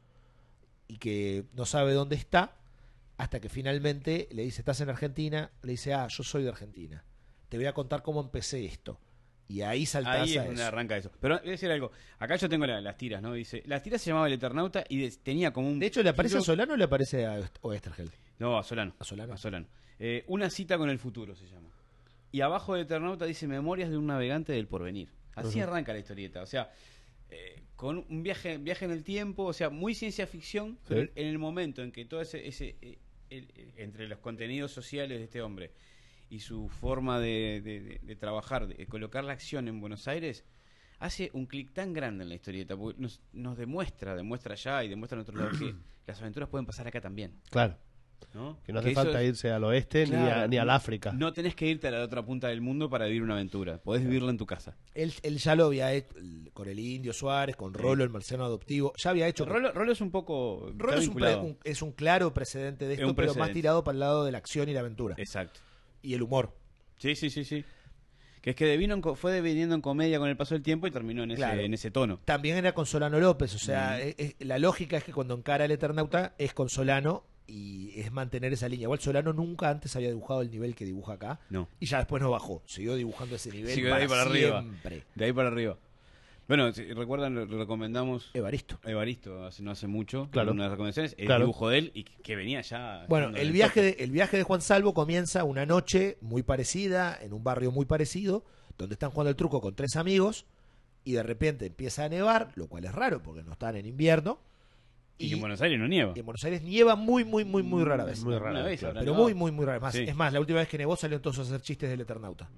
y que no sabe dónde está, hasta que finalmente le dice, ¿estás en Argentina? Le dice, ah, yo soy de Argentina. Te voy a contar cómo empecé esto. Y ahí saltás Ahí a es donde eso. arranca eso. Pero voy a decir algo. Acá yo tengo la- las tiras, ¿no? Dice, las tiras se llamaba El Eternauta y de- tenía como un... De hecho, ¿le aparece a título- Solano o le aparece a Oest- Oesterheld? No, a Solano. A Solano. A Solano. Eh, una cita con el futuro se llama. Y abajo del Eternauta dice Memorias de un navegante del porvenir. Así arranca la historieta. O sea, eh, con un viaje, viaje en el tiempo, o sea, muy ciencia ficción, Sí. pero en el momento en que todo ese, ese eh, el- el- entre los contenidos sociales de este hombre y su forma de, de- de- de trabajar, de colocar la acción en Buenos Aires, hace un clic tan grande en la historieta, porque nos, nos demuestra, demuestra allá y demuestra en otro lado que las aventuras pueden pasar acá también, Claro, ¿no? que no hace eso falta es- irse al oeste ni, Claro, a- ni al África. No tenés que irte a la otra punta del mundo para vivir una aventura. Podés vivirla en tu casa. Él, él ya lo había hecho el- con el Indio Suárez, con Rolo, el marciano adoptivo. Ya había hecho. Rolo, Rolo es un poco... Rolo está es un, pre- vinculado. un- es un claro precedente de Es esto, un pero más precedente. tirado para el lado de la acción y la aventura. Exacto. Y el humor. Sí, sí, sí, sí. Que es que devino en co- fue deviniendo en comedia con el paso del tiempo y terminó en ese, Claro. en ese tono. También era con Solano López. O sea, Mm. es- es- la lógica es que cuando encara el Eternauta es con Solano y es mantener esa línea. Igual Solano nunca antes había dibujado el nivel que dibuja acá. No. Y ya después no bajó. Siguió dibujando ese nivel Siguió de para, ahí para arriba. siempre. De ahí para arriba. Bueno, si recuerdan, le recomendamos Evaristo. a Evaristo hace no hace mucho. Claro. Una de las recomendaciones. El Claro. dibujo de él y que venía ya... Bueno, estando en el el viaje, tope. de, el viaje de Juan Salvo comienza una noche muy parecida, en un barrio muy parecido, donde están jugando el truco con tres amigos, y de repente empieza a nevar, lo cual es raro porque no están en invierno. Y que en Buenos Aires no nieva. en Buenos Aires nieva muy, muy, muy, muy rara vez. Muy Una rara, vez claro. habrá Pero nevado. muy, muy, muy rara. Más, Sí. Es más, la última vez que nevó salieron todos a hacer chistes del Eternauta.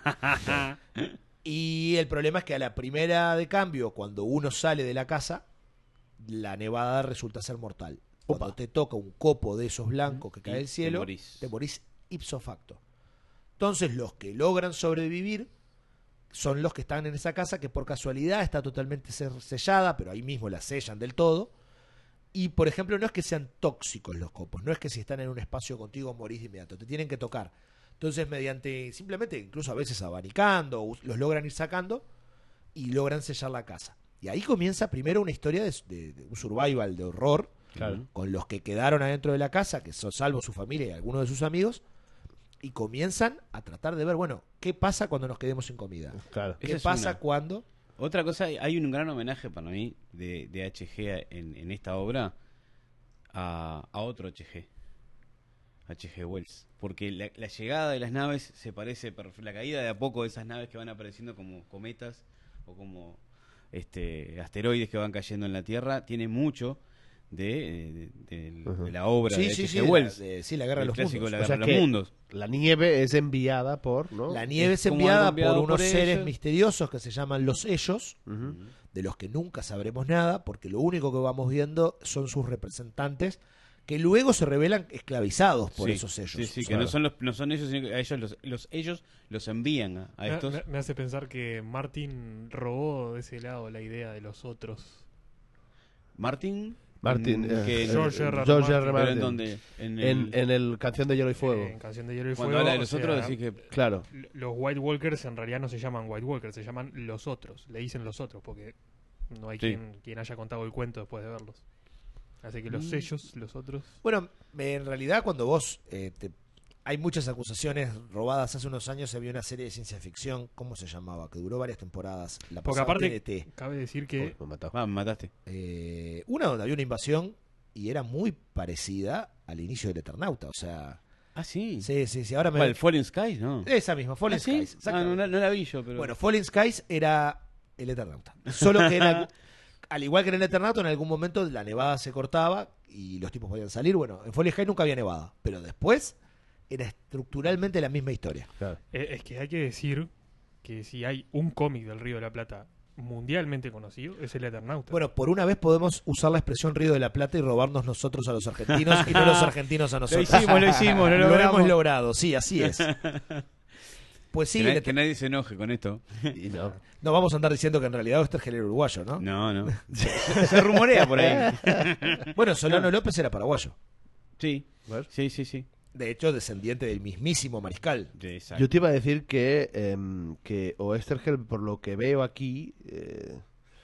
Y el problema es que a la primera de cambio, cuando uno sale de la casa, la nevada resulta ser mortal. Cuando Opa. te toca un copo de esos blancos que cae Y del cielo, te morís. te morís ipso facto. Entonces, los que logran sobrevivir son los que están en esa casa que por casualidad está totalmente ser- sellada, pero ahí mismo la sellan del todo. Y, por ejemplo, no es que sean tóxicos los copos, no es que si están en un espacio contigo morís de inmediato, te tienen que tocar. Entonces, mediante, simplemente, incluso a veces abanicando, us- los logran ir sacando y logran sellar la casa. Y ahí comienza primero una historia de, de- de un survival de horror, Claro. con los que quedaron adentro de la casa, que son salvo su familia y algunos de sus amigos, y comienzan a tratar de ver, bueno, ¿qué pasa cuando nos quedemos sin comida? Claro. ¿Qué Esa es pasa una. cuando? Otra cosa, hay un gran homenaje para mí de, de H G en, en esta obra a, a otro H G. H G Wells. Porque la, la llegada de las naves se parece, perf- la caída de a poco de esas naves que van apareciendo como cometas o como este asteroides que van cayendo en la Tierra, tiene mucho de, de- de- Ujú. de la obra Sí, de sí, H G sí, Wells. la, de- sí, la guerra de el los clásico mundos. de la O sea guerra de que- los mundos. La nieve es enviada por, ¿no? La nieve Es es como enviada algo enviado por unos por seres ellos. misteriosos que se llaman los Ellos, Ujú. de los que nunca sabremos nada, porque lo único que vamos viendo son sus representantes, que luego se revelan esclavizados por Sí, esos Ellos. Sí, sí, que Claro. no son los, no son ellos, sino que a ellos los, los ellos los envían a, a Me- estos. Me, me hace pensar que Martin robó de ese lado la idea de los otros. Martin. Martin. mm, eh, que- eh, George R. R. George Martin. R. ¿Pero en Martin. dónde? En, el- En, en el Canción de Hielo y Fuego. En Canción de Hielo y cuando Fuego. habla de o los sea, otros, decís que. Claro. l- los White Walkers en realidad no se llaman White Walkers, se llaman los otros. Le dicen los otros porque no hay Sí. quien, quien haya contado el cuento después de verlos. Así que los Mm. sellos, los otros. Bueno, en realidad cuando vos... eh, te- hay muchas acusaciones robadas. Hace unos años se vio una serie de ciencia ficción, ¿cómo se llamaba? Que duró varias temporadas. La Porque pasaba aparte, T N T. cabe decir que Oh, me mató. Ah, me mataste. Eh, una donde había una invasión y era muy parecida al inicio del Eternauta. O sea, Ah, sí. sí, sí, sí. Ahora me... ¿Cuál? Fallen Skies, ¿no? Esa misma, Fallen ¿Ah, sí? Skies. Ah, no, exactamente. la- no la vi yo, pero. Bueno, Fallen Skies era el Eternauta. Solo que era, al igual que en el Eternauta, en algún momento la nevada se cortaba y los tipos podían salir. Bueno, en Fallen Skies nunca había nevada, pero después era estructuralmente la misma historia. Claro. Eh, Es que hay que decir que si hay un cómic del Río de la Plata mundialmente conocido, es el Eternauta. Bueno, por una vez podemos usar la expresión Río de la Plata y robarnos nosotros a los argentinos y no los argentinos a Lo nosotros. hicimos, lo hicimos, lo Lo logramos. hemos logrado, sí, así es. Pues sí, que, nadie, le- que nadie se enoje con esto. Y no. no vamos a andar diciendo que en realidad Oestergel era uruguayo, ¿no? No, no. Se, se rumorea por ahí. Bueno, Solano López era paraguayo. Sí, ¿Ves? sí, sí, sí. De hecho, descendiente del mismísimo Mariscal. Sí, exacto. Yo te iba a decir que, em, que Oestergel, por lo que veo aquí, eh,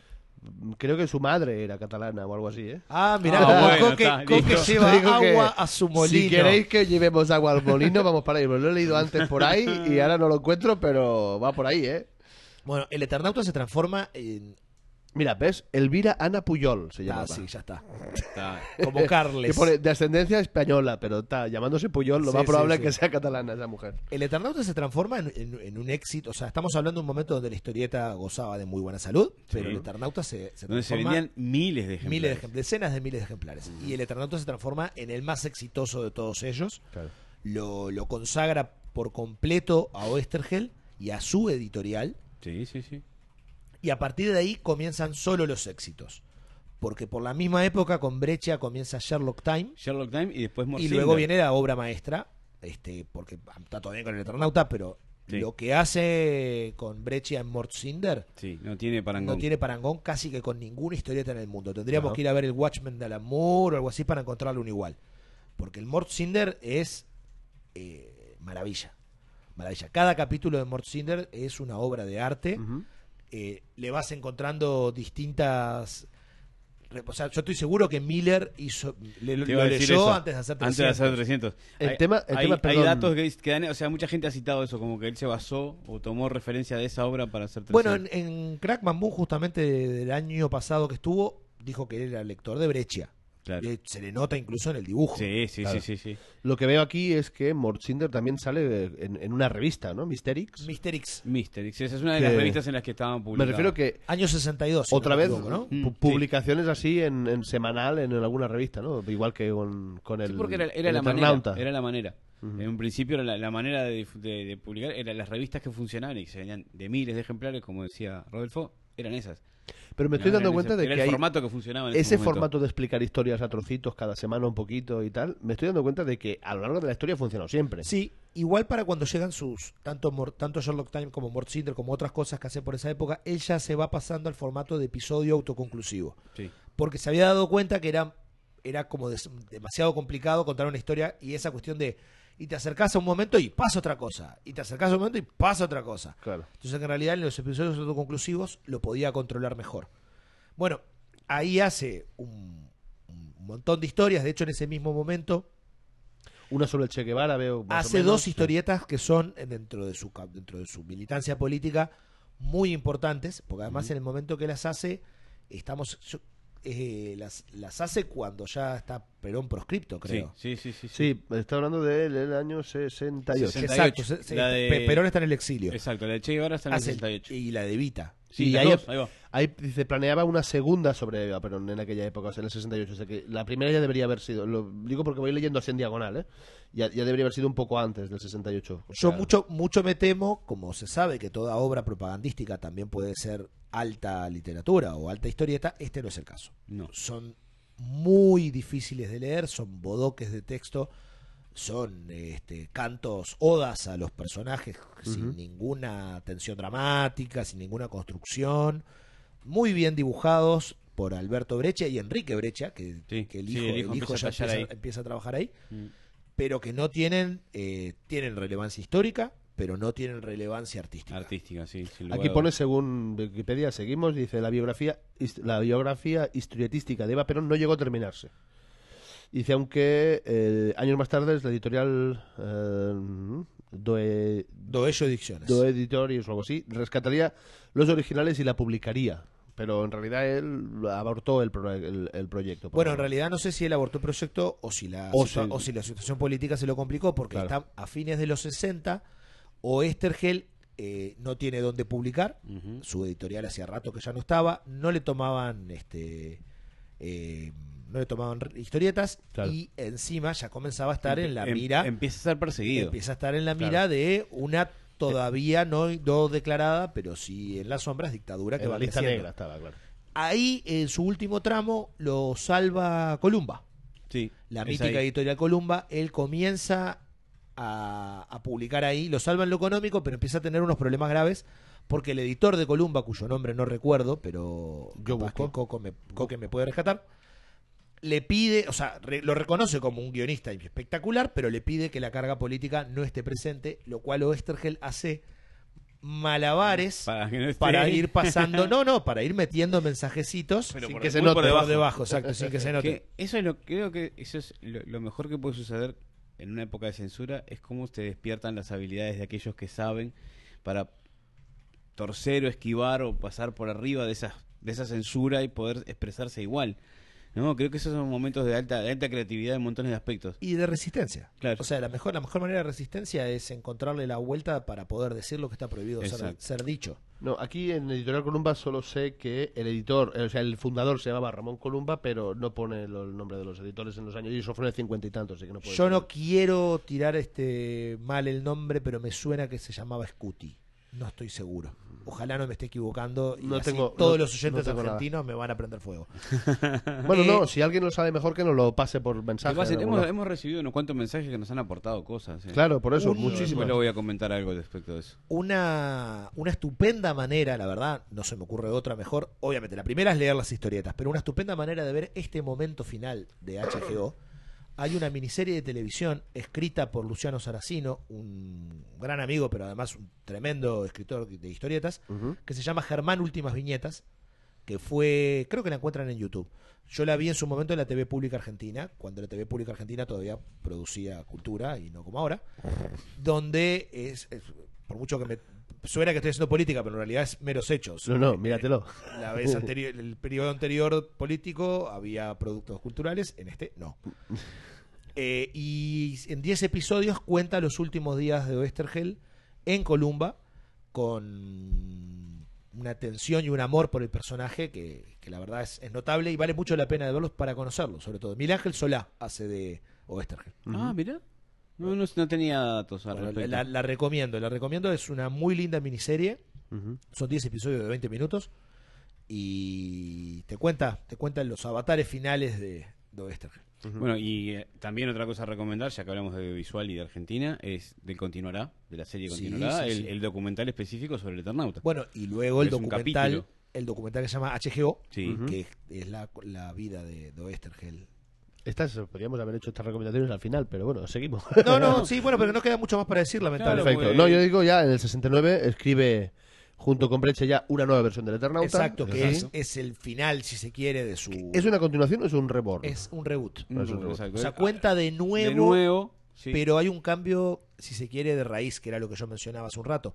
creo que su madre era catalana o algo así, ¿eh? Ah, mirá, Ah, cómo bueno, Coque, está, Coque listo. lleva Te digo que agua a su molino. Si queréis que llevemos agua al molino, vamos para ahí. Pues lo he leído antes por ahí y ahora no lo encuentro, pero va por ahí, ¿eh? Bueno, el Eternauta se transforma en... Mira, ¿ves? Elvira Ana Puyol se llama. Ah, sí, ya está. Está. Como Carles. Que pone de ascendencia española, pero está llamándose Puyol, lo Sí, más probable sí, es que sí. sea catalana esa mujer. El Eternauta se transforma en, en- en un éxito. O sea, estamos hablando de un momento donde la historieta gozaba de muy buena salud, pero el Eternauta se, se Donde se transforma... vendían miles de ejemplares. miles de ejem- decenas de miles de ejemplares. Y el Eternauta se transforma en el más exitoso de todos ellos. Claro. Lo, lo consagra por completo a Oestergel y a su editorial. Sí, sí, sí. Y a partir de ahí comienzan solo los éxitos. Porque por la misma época con Breccia comienza Sherlock Time. Sherlock Time y después Y Morcinder. luego viene la obra maestra. Este, porque está todo bien con el Eternauta, pero Sí. lo que hace con Breccia en Morcinder Sí, no tiene parangón. no tiene parangón casi que con ninguna historieta en el mundo. Tendríamos Claro. que ir a ver el Watchmen de Alan Moore o algo así para encontrarle un igual. Porque el Morcinder es eh, maravilla. Maravilla. Cada capítulo de Morcinder es una obra de arte. Ujú. Eh, le vas encontrando distintas... re- O sea, yo estoy seguro que Miller hizo, le, Te lo iba a decir leyó eso. antes de hacer Antes de trescientos. hacer trescientos. El hay, tema- el hay- tema, hay perdón. datos que, que dan, o sea, mucha gente ha citado eso, como que él se basó o tomó referencia de esa obra para hacer Bueno, trescientos. en, en Crack Bamboo, justamente del año pasado que estuvo, dijo que él era lector de Breccia. Claro. Y se le nota incluso en el dibujo. Sí, sí, Claro. sí, sí, sí. Lo que veo aquí es que Morcinder también sale en, en una revista, ¿no? Mysterix. Mister X. Mysterix, esa es una de Que- las revistas en las que estaban Me publicadas. refiero que Año sesenta y dos. si otra no me vez equivoco, ¿no? Mm, pu- sí. publicaciones así en, en semanal en alguna revista, ¿no? Igual que con, con el Sí, porque era, era el la Eternauta. manera. Era la manera. Ujú. En un principio era la, la manera de, de- de publicar, eran las revistas que funcionaban y que se vendían de miles de ejemplares, como decía Rodolfo, eran esas. Pero me estoy No, dando era cuenta ese- de era que el hay formato que funcionaba en ese ese momento. formato de explicar historias a trocitos cada semana un poquito y tal. Me estoy dando cuenta de que a lo largo de la historia ha funcionado siempre. Sí, igual para cuando llegan sus, tanto, Mor- tanto Sherlock Time como Morcinder, como otras cosas que hace por esa época, él ya se va pasando al formato de episodio autoconclusivo. Sí. Porque se había dado cuenta que era, era como des- demasiado complicado contar una historia y esa cuestión de, y te acercás a un momento y pasa otra cosa, y te acercás a un momento y pasa otra cosa. Claro. Entonces, en realidad, en los episodios autoconclusivos lo podía controlar mejor. Bueno, ahí hace un, un montón de historias. De hecho, en ese mismo momento Una sobre el Che Guevara veo más o hace menos. dos historietas que son eh, dentro de su ca- dentro de su militancia política muy importantes, porque además en el momento que las hace, estamos yo- eh, las, las hace cuando ya está Perón proscripto, creo. Sí, sí, sí, sí, Sí, está hablando del el año sesenta y ocho. sesenta. Exacto, sesenta y ocho. se- se- La de- Pe- Perón está en el exilio. Exacto, la de Che Guevara está en el Hace el- sesenta y ocho. y la de Vita. Sí, y las ahí, dos, ahí va. ahí dice, planeaba una segunda sobre Eva Perón en aquella época, o sea, en el sesenta y ocho. O sea que la primera ya debería haber sido, lo digo porque voy leyendo así en diagonal, ¿eh? Ya, ya debería haber sido un poco antes del sesenta y ocho. O Yo sea, mucho, mucho me temo, como se sabe que toda obra propagandística también puede ser alta literatura o alta historieta, este no es el caso. No. Son muy difíciles de leer, son bodoques de texto, son este, cantos, odas a los personajes sin ninguna tensión dramática, sin ninguna construcción, muy bien dibujados por Alberto Breccia y Enrique Breccia, que, Sí, que el sí, hijo, el el hijo hijo empieza ya a tallar empieza, ahí. empieza a trabajar ahí, Mm. pero que no tienen, eh, tienen relevancia histórica, pero no tienen relevancia artística. Artística, sí. sin lugar Aquí a pone, dudas. según Wikipedia, seguimos, dice, la biografía his- la biografía historietística de Eva Perón no llegó a terminarse. Dice, aunque eh, años más tarde la editorial eh, Doe, Doello Dicciones. Doe Editorios o algo así rescataría los originales y la publicaría. Pero en realidad él abortó el, pro- el, el proyecto. por Bueno, en ejemplo. realidad no sé si él abortó el proyecto o si la, O situa- si- o si la situación política se lo complicó, porque Claro. está a fines de los sesenta, Oestergel eh, no tiene dónde publicar, Ujú. su editorial hacía rato que ya no estaba, no le tomaban este eh, no le tomaban historietas, Claro. y encima ya comenzaba a estar en la Em- mira, Empieza a ser perseguido. empieza a estar en la Claro. mira de una todavía no, no declarada, pero sí en las sombras, dictadura que En va la lista creciendo. negra estaba, claro. Ahí, en su último tramo, lo salva Columba, Sí, la es mítica ahí. editorial Columba. Él comienza a, a publicar ahí, lo salva en lo económico, pero empieza a tener unos problemas graves porque el editor de Columba, cuyo nombre no recuerdo, pero Yo capaz busco. que Coco me, Coque me puede rescatar, le pide, o sea, re- lo reconoce como un guionista espectacular, pero le pide que la carga política no esté presente, lo cual Oesterheld hace malabares Para que no esté- para ir pasando, no, no, para ir metiendo mensajecitos Pero sin por- que se muy note. por por debajo. debajo, exacto, sin que se note. Que eso es lo creo que eso es lo, lo mejor que puede suceder en una época de censura, es cómo se despiertan las habilidades de aquellos que saben para torcer o esquivar o pasar por arriba de esa de esa censura y poder expresarse igual. No, creo que esos son momentos de alta de alta creatividad en montones de aspectos. Y de resistencia. Claro. O sea, la mejor, la mejor manera de resistencia es encontrarle la vuelta para poder decir lo que está prohibido ser, Exacto. ser dicho. No, aquí en Editorial Columba solo sé que el editor, eh, o sea, el fundador se llamaba Ramón Columba, pero no pone lo- el nombre de los editores en los años. Y eso fue en el cincuenta y tantos, así que no puede Yo ser. no quiero tirar este mal el nombre, pero me suena que se llamaba Scuti. No estoy seguro. Ojalá no me esté equivocando y No así tengo- todos no- los oyentes no tengo nada. argentinos me van a prender fuego. Bueno, Eh, no, si alguien lo sabe mejor que nos lo pase por mensaje. Además, en algún hemos, lado. hemos recibido unos cuantos mensajes que nos han aportado cosas. eh. Claro, por eso, Un- muchísimas. Después le voy a comentar algo respecto de eso. Una, una estupenda manera, la verdad, no se me ocurre otra mejor. Obviamente, la primera es leer las historietas, pero una estupenda manera de ver este momento final de H G O. Hay una miniserie de televisión escrita por Luciano Saracino, un gran amigo, pero además un tremendo escritor de historietas, Ujú. que se llama Germán Últimas Viñetas, que fue, creo que la encuentran en YouTube. Yo la vi en su momento en la T V Pública Argentina, cuando la T V Pública Argentina todavía producía cultura y no como ahora, donde es, es- por mucho que me suena que estoy haciendo política, pero en realidad es meros hechos. No, no, Eh, míratelo. La vez anterior, el periodo anterior político había productos culturales, en este no. Eh, y en diez episodios cuenta los últimos días de Oesterheld en Columba, con una tensión y un amor por el personaje que, que la verdad es, es notable y vale mucho la pena de verlos para conocerlos, sobre todo. Miguel Ángel Solá hace de Oesterheld. Ah, mira. No, no, no tenía datos al Bueno, respecto. la, la recomiendo, la recomiendo, es una muy linda miniserie. Ujú. Son diez episodios de veinte minutos y te cuenta, te cuentan los avatares finales de, de Oesterheld. Bueno, y eh, también otra cosa a recomendar, ya que hablamos de visual y de Argentina, es del Continuará, de la serie Sí, Continuará, sí, el, sí. el documental específico sobre el Eternauta. Bueno, y luego el Es un documental, capítulo. el documental que se llama H G O, Sí. Ujú. que es, es la, la vida de, de Oesterheld. Estas, podríamos haber hecho estas recomendaciones al final, pero bueno, seguimos. No, no, sí, bueno, pero no queda mucho más para decir, lamentablemente. Claro, Perfecto. pues- No, yo digo ya, en el sesenta y nueve escribe, junto con Breche, ya una nueva versión del Eternauta. Exacto, que es, Exacto. es el final, si se quiere, de su... ¿Es una continuación o es un reborn? es un reboot. Mm, Eso es un- exacto. O sea, cuenta de nuevo, de nuevo, sí. pero hay un cambio, si se quiere, de raíz, que era lo que yo mencionaba hace un rato.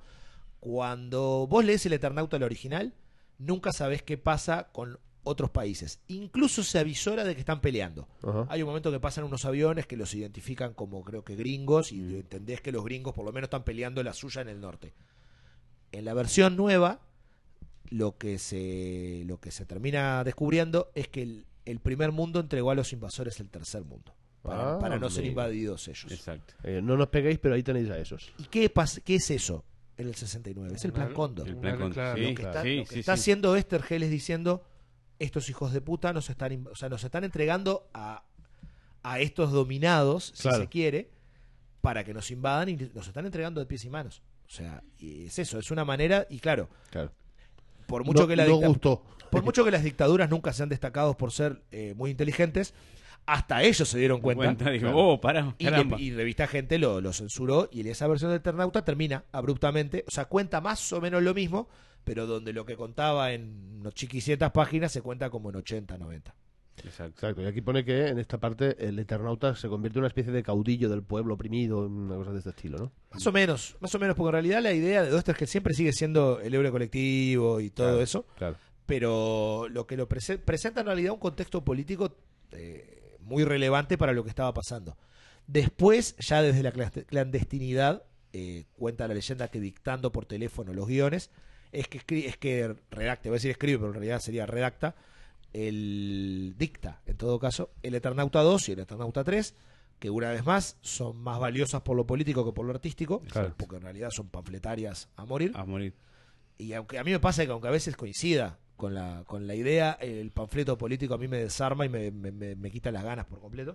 Cuando vos lees el Eternauta, el original, nunca sabés qué pasa con otros países. Incluso se avisora de que están peleando. Ajá. Hay un momento que pasan unos aviones que los identifican como, creo que gringos, y entendés que los gringos por lo menos están peleando la suya en el norte. En la versión nueva, lo que se, lo que se termina descubriendo es que el, el primer mundo entregó a los invasores el tercer mundo, para, Ah, para no ser amigo. invadidos ellos. Exacto. Eh, no nos peguéis, pero ahí tenéis a esos. ¿Y qué, pas- qué es eso en el sesenta y nueve? Es el plan Claro. Cóndor. El Claro, plan con- claro. sí, Lo que está, sí, lo que sí, está sí. haciendo Oesterheld es diciendo, estos hijos de puta nos están, in- o sea, nos están entregando a, a estos dominados, si Claro. se quiere, para que nos invadan y nos están entregando de pies y manos. O sea, y es eso, es una manera, y claro, Claro. por mucho no, que la no dicta- gustó. por mucho que las dictaduras nunca se han destacado por ser eh, muy inteligentes, hasta ellos se dieron cuenta. Cuenta, digo, Claro. oh, pará, Y, caramba. y Revista Gente lo, lo censuró y esa versión del Eternauta termina abruptamente, o sea, cuenta más o menos lo mismo, pero donde lo que contaba en unas chiquicientas páginas se cuenta como en ochenta, noventa. Exacto. Exacto, y aquí pone que en esta parte el Eternauta se convierte en una especie de caudillo del pueblo oprimido, una cosa de este estilo, ¿no? Más o menos, más o menos, porque en realidad la idea de Doster es que siempre sigue siendo el héroe colectivo y todo Claro, eso, Claro. pero lo que lo prese- presenta en realidad un contexto político eh, muy relevante para lo que estaba pasando. Después, ya desde la clas- clandestinidad, eh, cuenta la leyenda que dictando por teléfono los guiones, es que, escri- es que redacta, voy a decir escribe, pero en realidad sería redacta, el dicta, en todo caso, el Eternauta dos y el Eternauta tres, que una vez más son más valiosas por lo político que por lo artístico, Claro. porque en realidad son panfletarias a morir. A morir. Y aunque a mí me pasa que aunque a veces coincida con la, con la idea, el panfleto político a mí me desarma y me, me, me, me quita las ganas por completo.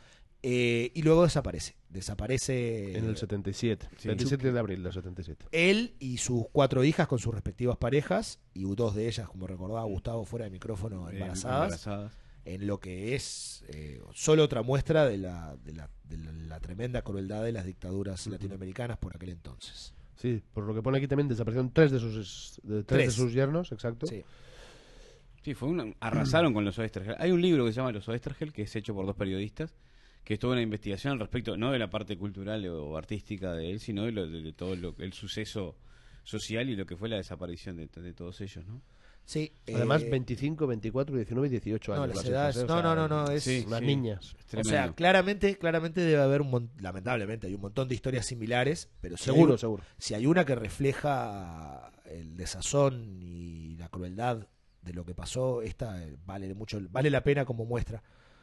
Eh, y luego desaparece. Desaparece En el setenta y siete. Sí. veintisiete de abril del setenta y siete. él y sus cuatro hijas con sus respectivas parejas, y dos de ellas, como recordaba Gustavo fuera de micrófono, Eh, embarazadas, embarazadas. en lo que es eh, solo otra muestra de la, de, la, de la, la tremenda crueldad de las dictaduras latinoamericanas por aquel entonces. Sí, por lo que pone aquí también desaparecieron tres de sus, de, tres Tres. de sus yernos, exacto. Sí. Sí, fue una, arrasaron con los Oestergel. Hay un libro que se llama Los Oestergel, que es hecho por dos periodistas, que es toda una investigación al respecto, no de la parte cultural o artística de él, sino de, lo, de, de todo lo, el suceso social y lo que fue la desaparición de, de todos ellos, ¿no? Sí, Además, eh, veinticinco, veinticuatro, diecinueve y dieciocho no, años. las las edades- hijas, ¿eh? no, O sea, no, no, no, es- Sí, unas sí. niñas. Es o tremendo. sea, claramente, claramente debe haber un mon- lamentablemente hay un montón de historias similares, pero si Seguro, hay, seguro. si hay una que refleja el desazón y la crueldad de lo que pasó, esta eh, vale mucho, vale la pena como muestra.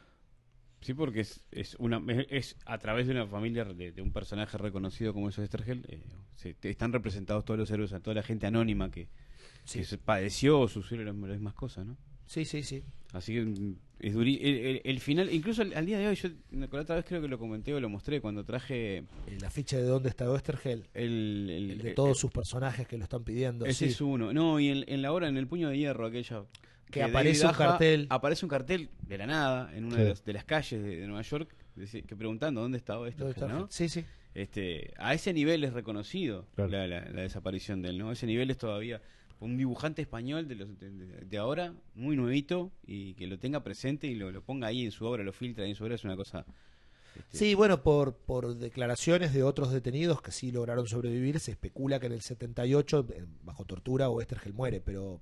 Sí, porque es, es una es, es a través de una familia de, de un personaje reconocido como es Oestergel, eh, se, te- están representados todos los héroes, a toda la gente anónima que, Sí. que se padeció o sufrió las, las mismas cosas, ¿no? Sí, sí, sí. Así que mm, es durí, el, el- el final, incluso al, al día de hoy, yo la otra vez creo que lo comenté o lo mostré cuando traje Eh, La ficha de dónde está Oestergel, el, el- el de el- todos sus personajes que lo están pidiendo. ese Sí. es uno. No, y en, en la hora, en el puño de hierro, aquella. Que David aparece un Aja- cartel. Aparece un cartel de la nada en una Sí. de, las, de las calles de, de Nueva York deci- que preguntando dónde estaba esto. ¿Dónde está ¿no? Oestergel? Sí, sí. Este, a ese nivel es reconocido Claro. la, la- la desaparición de él, ¿no? Ese nivel es todavía un dibujante español de, los, de, de- de ahora, muy nuevito, y que lo tenga presente y lo, lo ponga ahí en su obra, lo filtra ahí en su obra, es una cosa... este, Sí, bueno, por, por declaraciones de otros detenidos que sí lograron sobrevivir, se especula que en el setenta y ocho, eh, bajo tortura, Oestergel muere, pero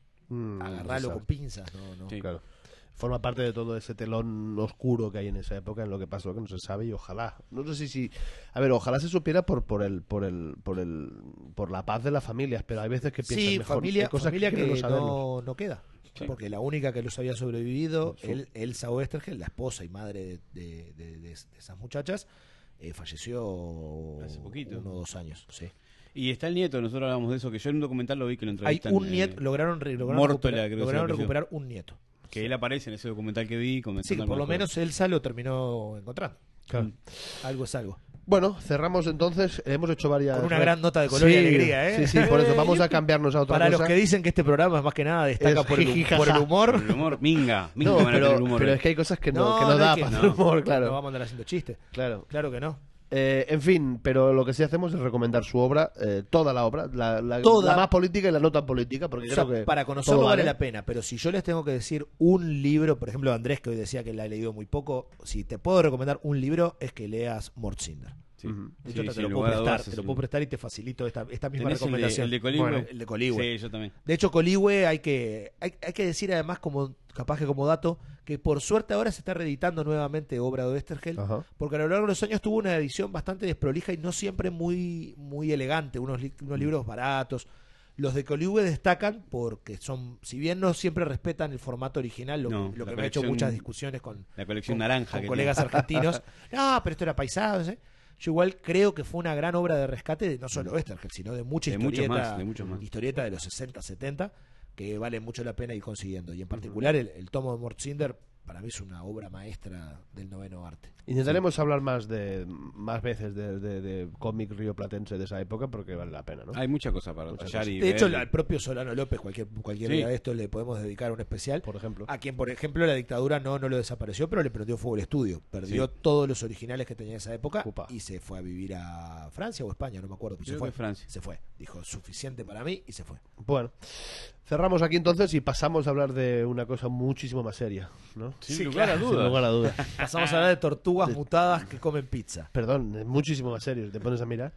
Mm, agarrarlo no se con pinzas, no, no. Sí. Claro. Forma parte de todo ese telón oscuro que hay en esa época, en lo que pasó, que no se sabe, y ojalá. No sé si, si a ver, ojalá se supiera por por el por el por el por la paz de las familias, pero hay veces que piensas Sí, mejor. familia, Hay cosas familia que, no no, sabemos. no queda. Sí. Porque la única que los había sobrevivido, Sí. el, Elsa Oestergel, la esposa y madre de, de- de- de- de esas muchachas, eh, falleció Hace poquito. uno o dos años. Sí. Y está el nieto, nosotros hablábamos de eso, que yo en un documental lo vi que lo Hay entrevistan. un eh, nieto, lograron, re- lograron Mórtola, recuperar, creo que lograron se llama. recuperar un nieto. Que él aparece en ese documental que vi. Sí, comentando que por lo algunas menos Elsa lo terminó encontrando. Claro. Algo es algo. Bueno, cerramos entonces. Hemos hecho varias. Con una gran nota de color y Sí, alegría, ¿eh? Sí, sí, por eso vamos a cambiarnos a otra Para cosa. los que dicen que este programa más que nada destaca Es por el, jiji, por el jaja. humor. cosas. El humor, minga, minga No, van a tener pero, humor. pero eh. es que hay cosas que no, No, que no no da es que para no. hacer humor, No claro. vamos a andar haciendo chistes. Claro. Claro que no. Eh, en fin, pero lo que sí hacemos es recomendar su obra, eh, toda la obra, la, la, Toda. la más política y la no tan política, porque O sea, creo que para conocerlo todo vale la pena, pero si yo les tengo que decir un libro, por ejemplo, Andrés, que hoy decía que la ha leído muy poco, si te puedo recomendar un libro, es que leas Mordcinder. Sí. Ujú. De Sí, hecho, te, sin lo puedo lugar a prestar, dudas, te es lo un- puedo prestar y te facilito esta, esta misma ¿Tenés el de, recomendación. el de Coligüe? Bueno, el de Coligüe. Sí, yo también. De hecho, Coligüe hay que, hay, hay que decir además, como capaz que como dato, que por suerte ahora se está reeditando nuevamente obra de Oestergel, Ajá. porque a lo largo de los años tuvo una edición bastante desprolija y no siempre muy, muy elegante, unos, li- unos libros baratos. Los de Coligüe destacan porque son, si bien no siempre respetan el formato original, lo, No, que- lo la que me ha hecho colección- muchas discusiones con, La colección con- naranja. con que colegas tiene. argentinos. No, pero esto era paisado, ¿sí? Yo igual creo que fue una gran obra de rescate de no solo Oestergel, sino de mucha De muchos historieta, más, de muchos más. historieta de los sesenta, setenta, que vale mucho la pena ir consiguiendo. Y en particular el, el tomo de Mordcinder para mí es una obra maestra del noveno arte. Intentaremos hablar más de más veces de, de, de cómic rioplatense de esa época porque vale la pena, ¿no? Hay mucha cosa para Mucha tallar cosa. y De hecho, ver. al propio Solano López, cualquier, cualquier Sí. día de esto le podemos dedicar un especial. Por ejemplo. A quien, por ejemplo, la dictadura no, no lo desapareció, pero le prendió fuego el estudio. Perdió Sí. todos los originales que tenía en esa época Upa. y se fue a vivir a Francia o España, no me acuerdo. Pero se Creo fue. que Francia. Se fue. Dijo, suficiente para mí y se fue. Bueno, cerramos aquí entonces y pasamos a hablar de una cosa muchísimo más seria, ¿no? Sin Sí, lugar claro. a Sin dudas. lugar a dudas. Pasamos a hablar de tortugas mutadas que comen pizza. Perdón, es muchísimo más serio, si te pones a mirar.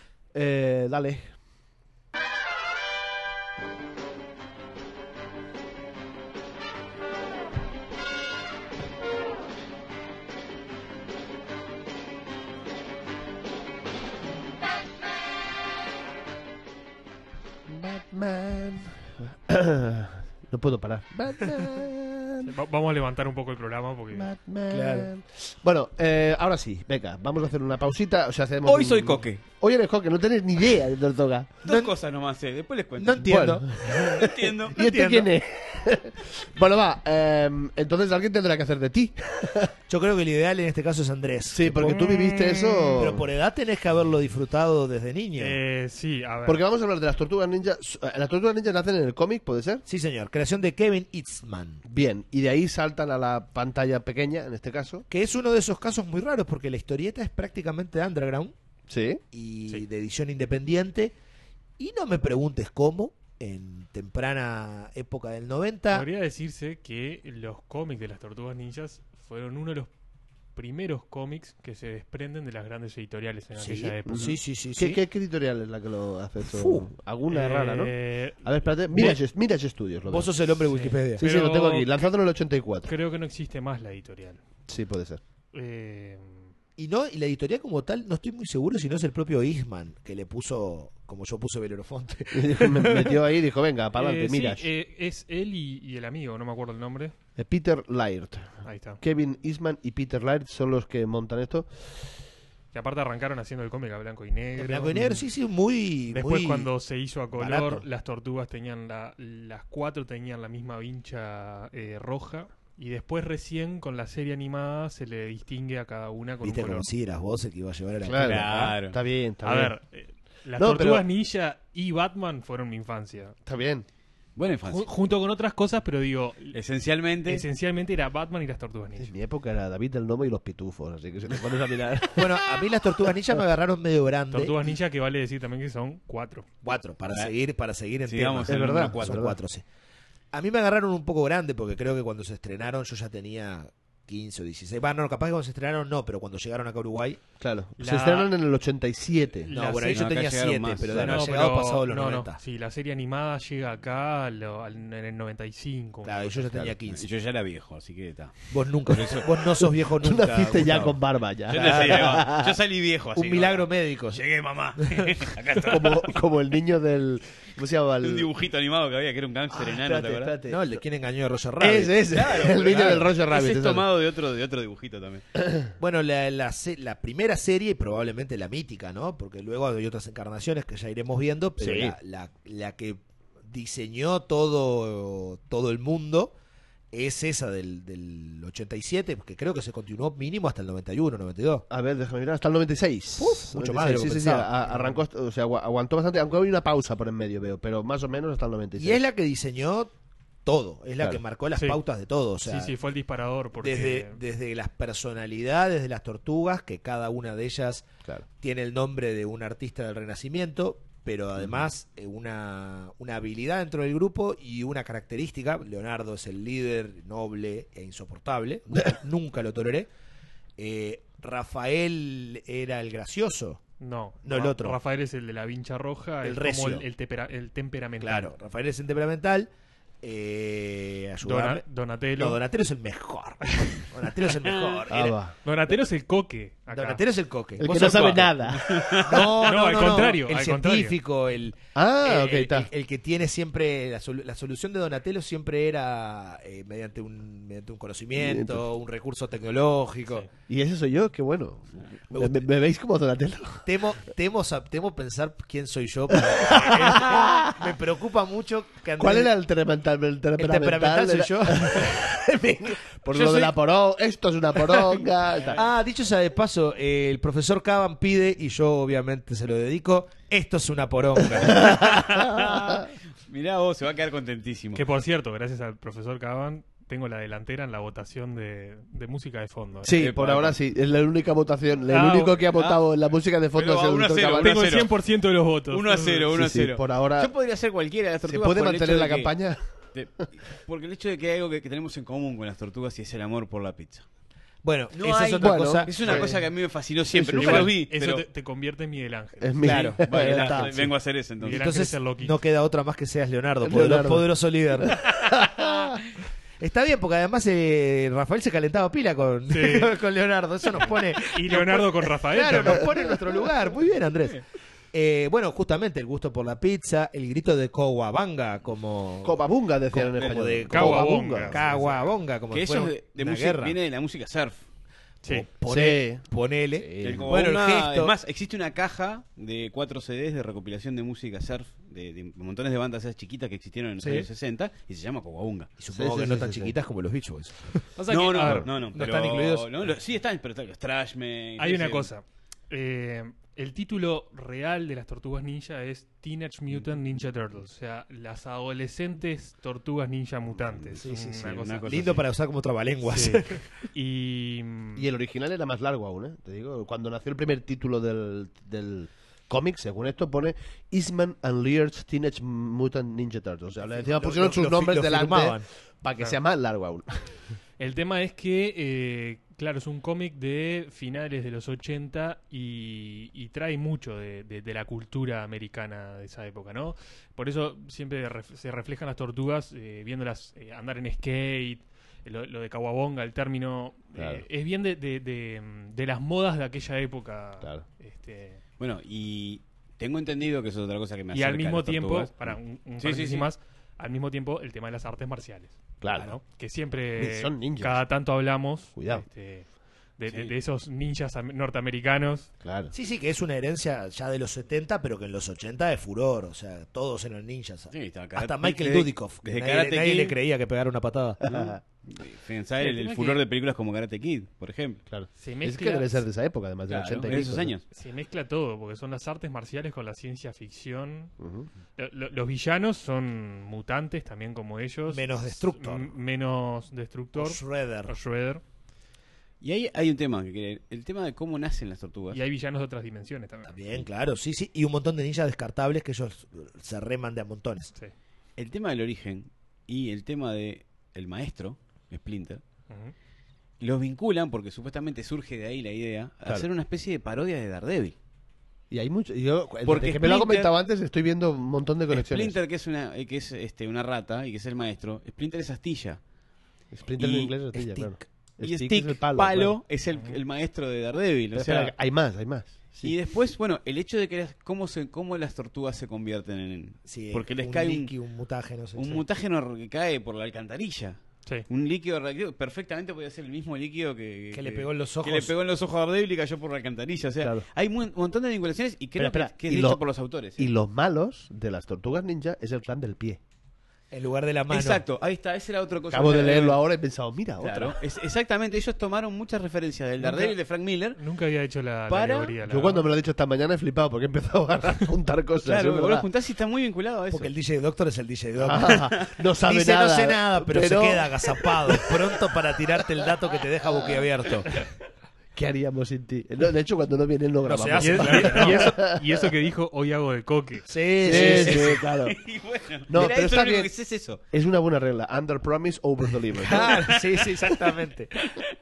Eh, dale. Batman. No puedo parar. Batman. Batman. Va- Vamos a levantar un poco el programa porque Batman. Claro. Bueno, eh, ahora sí, venga, vamos a hacer una pausita. O sea, hacemos Hoy un- soy Coque. Hoy eres Coque, no tenés ni idea de Tortuga. Dos cosas nomás sé, después les cuento. No entiendo. Bueno. No entiendo. ¿Y este quién es? Bueno, va, eh, entonces alguien tendrá que hacer de ti. Yo creo que el ideal en este caso es Andrés. Sí, porque tú viviste eso. Pero por edad tenés que haberlo disfrutado desde niño. Eh, sí, a ver. Porque vamos a hablar de las tortugas ninja. Las tortugas ninja nacen en el cómic, ¿puede ser? Sí, señor. Creación de Kevin Eastman. Bien, y de ahí saltan a la pantalla pequeña, en este caso. Que es uno de esos casos muy raros porque la historieta es prácticamente underground Sí. y Sí. de edición independiente. Y no me preguntes cómo, en temprana época del noventa. Podría decirse que los cómics de las Tortugas Ninjas fueron uno de los primeros cómics que se desprenden de las grandes editoriales en Sí, aquella época. sí, sí, sí. ¿Qué, sí. qué, qué editorial es la que lo hace eso? Fu. Alguna Eh, rara, ¿no? A ver, espérate. Mirage, Mirage Studios. Lo Vos veo. sos el hombre de Sí. Wikipedia. Sí, sí, pero- lo tengo aquí. Lanzado en el ochenta y cuatro. Creo que no existe más la editorial. Sí, puede ser. Eh, Y no, y la editorial como tal, no estoy muy seguro si no es el propio Eastman que le puso, como yo puse Belerofonte. Me metió ahí y dijo, venga, para adelante, eh, sí, Mirage. eh, es él y, y el amigo, no me acuerdo el nombre. Eh, Peter Laird. Ahí está. Kevin Eastman y Peter Laird son los que montan esto. Que aparte arrancaron haciendo el cómic a blanco y negro. En blanco y negro, sí, sí, muy. Después muy cuando se hizo a color, barato. las tortugas tenían la, las cuatro tenían la misma vincha eh, roja. Y después recién con la serie animada se le distingue a cada una con Viste un como color. si eras vos el que iba a llevar a la Claro. Claro. Está bien, está A bien. ver, eh, las No, tortugas pero- ninja y Batman fueron mi infancia. Está bien. Buena Ju- infancia. junto con otras cosas, pero digo, Esencialmente, esencialmente era Batman y las tortugas En ninja. mi época era David el Nomo y los pitufos, así que si te pones a mirar. Bueno, a mí las tortugas ninja me agarraron medio grande. Tortugas ninja que vale decir también que son cuatro. Cuatro, para Eh, seguir, para seguir en sigamos tema. en el Es número verdad, cuatro, son ¿verdad? cuatro, sí. A mí me agarraron un poco grande porque creo que cuando se estrenaron yo ya tenía quince o dieciséis. Bueno, no, capaz que cuando se estrenaron no, pero cuando llegaron acá a Uruguay. Claro. Se La- estrenaron en el ochenta y siete. No, La bueno, ahí serie- yo acá tenía llegaron siete, más. pero de haber No, llegado pero- pasado los no, noventa. no. Sí, la serie animada llega acá a lo- al- en el noventa y cinco. Claro, y yo ya tenía claro, quince. yo ya era viejo, así que está. Vos nunca, vos no sos viejo Tú nunca. naciste ya Gustavo. con barba ya. Yo, nací, ahí va. Yo salí viejo, así Un que milagro bueno. médico. Llegué, mamá. Acá está. Como, como el niño del... ¿Cómo se llama? El... Un dibujito animado que había que era un gángster Ah, enano, espérate, ¿te acordás? espérate. No, el de quién engañó a Roger Rabbit. Ese, ese. Claro, el niño claro. del Roger Rabbit. Ese es exacto. tomado de otro, de otro dibujito también. Bueno, la, la, se- la primera serie, y probablemente la mítica, ¿no? Porque luego hay otras encarnaciones que ya iremos viendo, pero Sí. la, la, la que diseñó todo, todo el mundo es esa del, del ochenta y siete, que creo que se continuó mínimo hasta el noventa y uno, noventa y dos. A ver, déjame mirar, hasta el noventa y seis. Uf, mucho más de lo Sí, que sí, sí, pensaba. a- arrancó, o sea, agu- aguantó bastante, aunque hay una pausa por en medio, veo, pero más o menos hasta el noventa y seis. Y es la que diseñó todo, es la Claro. que marcó las Sí. pautas de todo. O sea, sí, sí, fue el disparador. Porque desde, desde las personalidades de las tortugas, que cada una de ellas Claro. tiene el nombre de un artista del Renacimiento, pero además eh, una, una habilidad dentro del grupo y una característica. Leonardo es el líder noble e insoportable, nunca, nunca lo toleré. Eh, Rafael era el gracioso. No, No, el Ra- otro. Rafael es el de la vincha roja, El es recio. como el, el, tempera- el temperamental. Claro, Rafael es el temperamental. Eh, ayudame. Dona- Donatello. No, Donatello es el mejor. Donatello es el mejor. Ah, Era- va. Donatello es el coque. Acá. Donatello es el coque. El Vos que no sos sabe coque. nada. No, no, No, al no, no. contrario, El al contrario. científico, el, Ah, el, ok, el- está. el- el que tiene siempre la, solu- la solución de Donatello siempre era eh, mediante un mediante un conocimiento, un recurso tecnológico. Sí. Y ese soy yo, qué bueno. Me ¿Me, gusta. me veis como Donatello? Temo, temo, sa- temo pensar quién soy yo. pero, eh, me preocupa mucho que Andrés- ¿Cuál era el temperamental? El el temperamental temperamental soy era- yo. Por Yo lo de soy- la poronga, esto es una poronga. y tal. Ah, dicho sea de paso, eh, el profesor Caban pide, y yo obviamente se lo dedico, esto es una poronga. Mirá vos, se va a quedar contentísimo. Que por cierto, gracias al profesor Caban, tengo la delantera en la votación de, de música de fondo. ¿eh? Sí, Epa, por epa. ahora sí. Es la única votación. El Ah, único que ha ah. votado en la música de fondo Pero es el a uno a doctor cero, Cabal. uno a Tengo el cero. cien por ciento de los votos. uno a cero, uno a Sí, sí, cero. por ahora. Yo podría ser cualquiera de las ¿Se tortugas. puede por el hecho mantener de la que- campaña? de- porque el hecho de que hay algo que, que tenemos en común con las tortugas y es el amor por la pizza. Bueno, No esa hay- es otra bueno, cosa. Es una Sí. cosa que a mí me fascinó siempre. Sí, Nunca Igual, los vi, eso pero... te, te convierte en Miguel Ángel. Es mi... Claro, vale, Está, Ángel, sí. vengo a hacer eso entonces. Miguel Ángel Entonces es el loquito. no queda otra más que seas Leonardo, Es poder- Leonardo. poderoso líder. Está bien, porque además eh, Rafael se calentaba pila con, Sí. con Leonardo. Eso nos pone. Y Leonardo con Rafael. Claro, también. nos pone en nuestro lugar. Muy bien, Andrés. Eh, bueno, justamente el gusto por la pizza, el grito de Cowabunga como... Cobabunga decían en como español. de Cowabunga. Cowabunga, como Que si eso fuera es de, de una música, guerra. viene de la música surf. Sí. Pone- Sí. Ponele. Sí. El Bueno, el Cowabunga- gesto. Es más, existe una caja de cuatro C Ds de recopilación de música surf de, de montones de bandas esas chiquitas que existieron en los Sí. años sesenta y se llama Cowabunga. Y supongo Sí, que sí, no sí, tan sí, sí. chiquitas como los Beach Boys. Pasa No, que, no, a ver, no, no, ¿no pero- están incluidos? no, lo- sí están, pero están los Trashmen. hay una ese- cosa. Eh, el título real de las Tortugas Ninja es Teenage Mutant Ninja Turtles. O sea, las adolescentes Tortugas Ninja mutantes. Sí, sí, sí, Una una cosa cosa Lindo así. para usar como trabalenguas. Sí. Y, Y el original era más largo aún, ¿eh? Te digo, cuando nació el primer título del, del cómic, según esto pone Eastman and Laird Teenage Mutant Ninja Turtles. O sea, le encima Lo- pusieron lo- sus lo fi- nombres lo delante firmaban. para que Claro. sea más largo aún. el tema es que, eh, claro, es un cómic de finales de los ochenta y, y trae mucho de, de- de la cultura americana de esa época, ¿no? Por eso siempre ref- se reflejan las tortugas eh, viéndolas eh, andar en skate, eh, lo, lo de Cowabunga, el término, eh, Claro. es bien de, de- de, mm, de las modas de aquella época. Claro. Este, Bueno, y tengo entendido que eso es otra cosa que me y al acerca a mismo las tiempo, tortugas. para un, un Sí, paréntesis sí, sí. más, al mismo tiempo el tema de las artes marciales. Claro. ¿no? Que siempre, Son ninjas. cada tanto hablamos Cuidado. este, de, de- Sí. de esos ninjas am- norteamericanos. Claro. Sí, sí, que es una herencia ya de los setenta, pero que en los ochenta es furor. O sea, todos eran ninjas. Sí, estaba Hasta Karate- Michael desde- Dudikoff, que desde nadie, Karate nadie Kid. le creía que pegara una patada. Pensar El el, tema el es furor que- de películas como Karate Kid, por ejemplo. Claro. Se Es mezcla, que debe ser de esa época, además, del Claro, ochenta y de esos pico, años. se mezcla todo, porque son las artes marciales con la ciencia ficción. Ujú. Lo- lo- los villanos son mutantes también como ellos. Menos Destructor. M- menos Destructor. Shredder. O Shredder. Y ahí hay un tema, que quería- el tema de cómo nacen las tortugas. Y hay villanos de otras dimensiones también. También, claro, sí, sí. Y un montón de ninjas descartables que ellos se reman de a montones. Sí. El tema del origen y el tema de el maestro, Splinter, Ujú. los vinculan porque supuestamente surge de ahí la idea a Claro. hacer una especie de parodia de Daredevil. Y hay mucho. y Yo, Porque porque que me lo ha Splinter- comentado antes, estoy viendo un montón de conexiones. Splinter, que es una eh, que es este una rata y que es el maestro, Splinter es astilla. Splinter y en inglés es astilla, Stick. claro. Y Stick Stick, es el palo. palo, claro. es el, el maestro de Daredevil. Pero O sea, espera, hay más, hay más. Sí. y después, bueno, el hecho de que las- cómo se cómo las tortugas se convierten en Sí, porque les un cae un, líquido, un mutaje, no sé. un sí. mutágeno que cae por la alcantarilla. Sí. Un líquido reactivo, perfectamente podía ser el mismo líquido que, Que le pegó en los ojos. que le pegó en los ojos a Daredevil y cayó por la alcantarilla. O sea, Claro. hay un montón de vinculaciones y creo Espera, que- espera, que, es y dicho lo- por los autores. ¿eh? Y los malos de las tortugas ninja es el clan del pie. En lugar de la mano. Exacto, ahí está, esa era otra cosa. Acabo de que- leerlo ahora y he pensado, mira, Claro, otra. es- exactamente, ellos tomaron muchas referencias del Nunca- Daredevil de Frank Miller. Nunca había hecho la, la Para- alegoría, la Yo cuando verdad. me lo he dicho esta mañana he flipado porque he empezado a juntar cosas. Claro, es vos lo verdad. juntás y está muy vinculado a eso. Porque el D J Doctor es el D J Doctor. Ah, no sabe Dice nada. no sé nada, pero, se queda agazapado, pronto para tirarte el dato que te deja boquiabierto. ¿Qué haríamos sin ti? No, de hecho, cuando no viene él no No se grabamos. Y, hace. es- y eso, y eso que dijo, hoy hago de coque. Sí, Sí, sí, sí, sí. claro. Y bueno, No, mira, pero eso está lo único bien. que sé es eso. Es una buena regla. Under promise, over deliver. Claro, sí, sí, exactamente.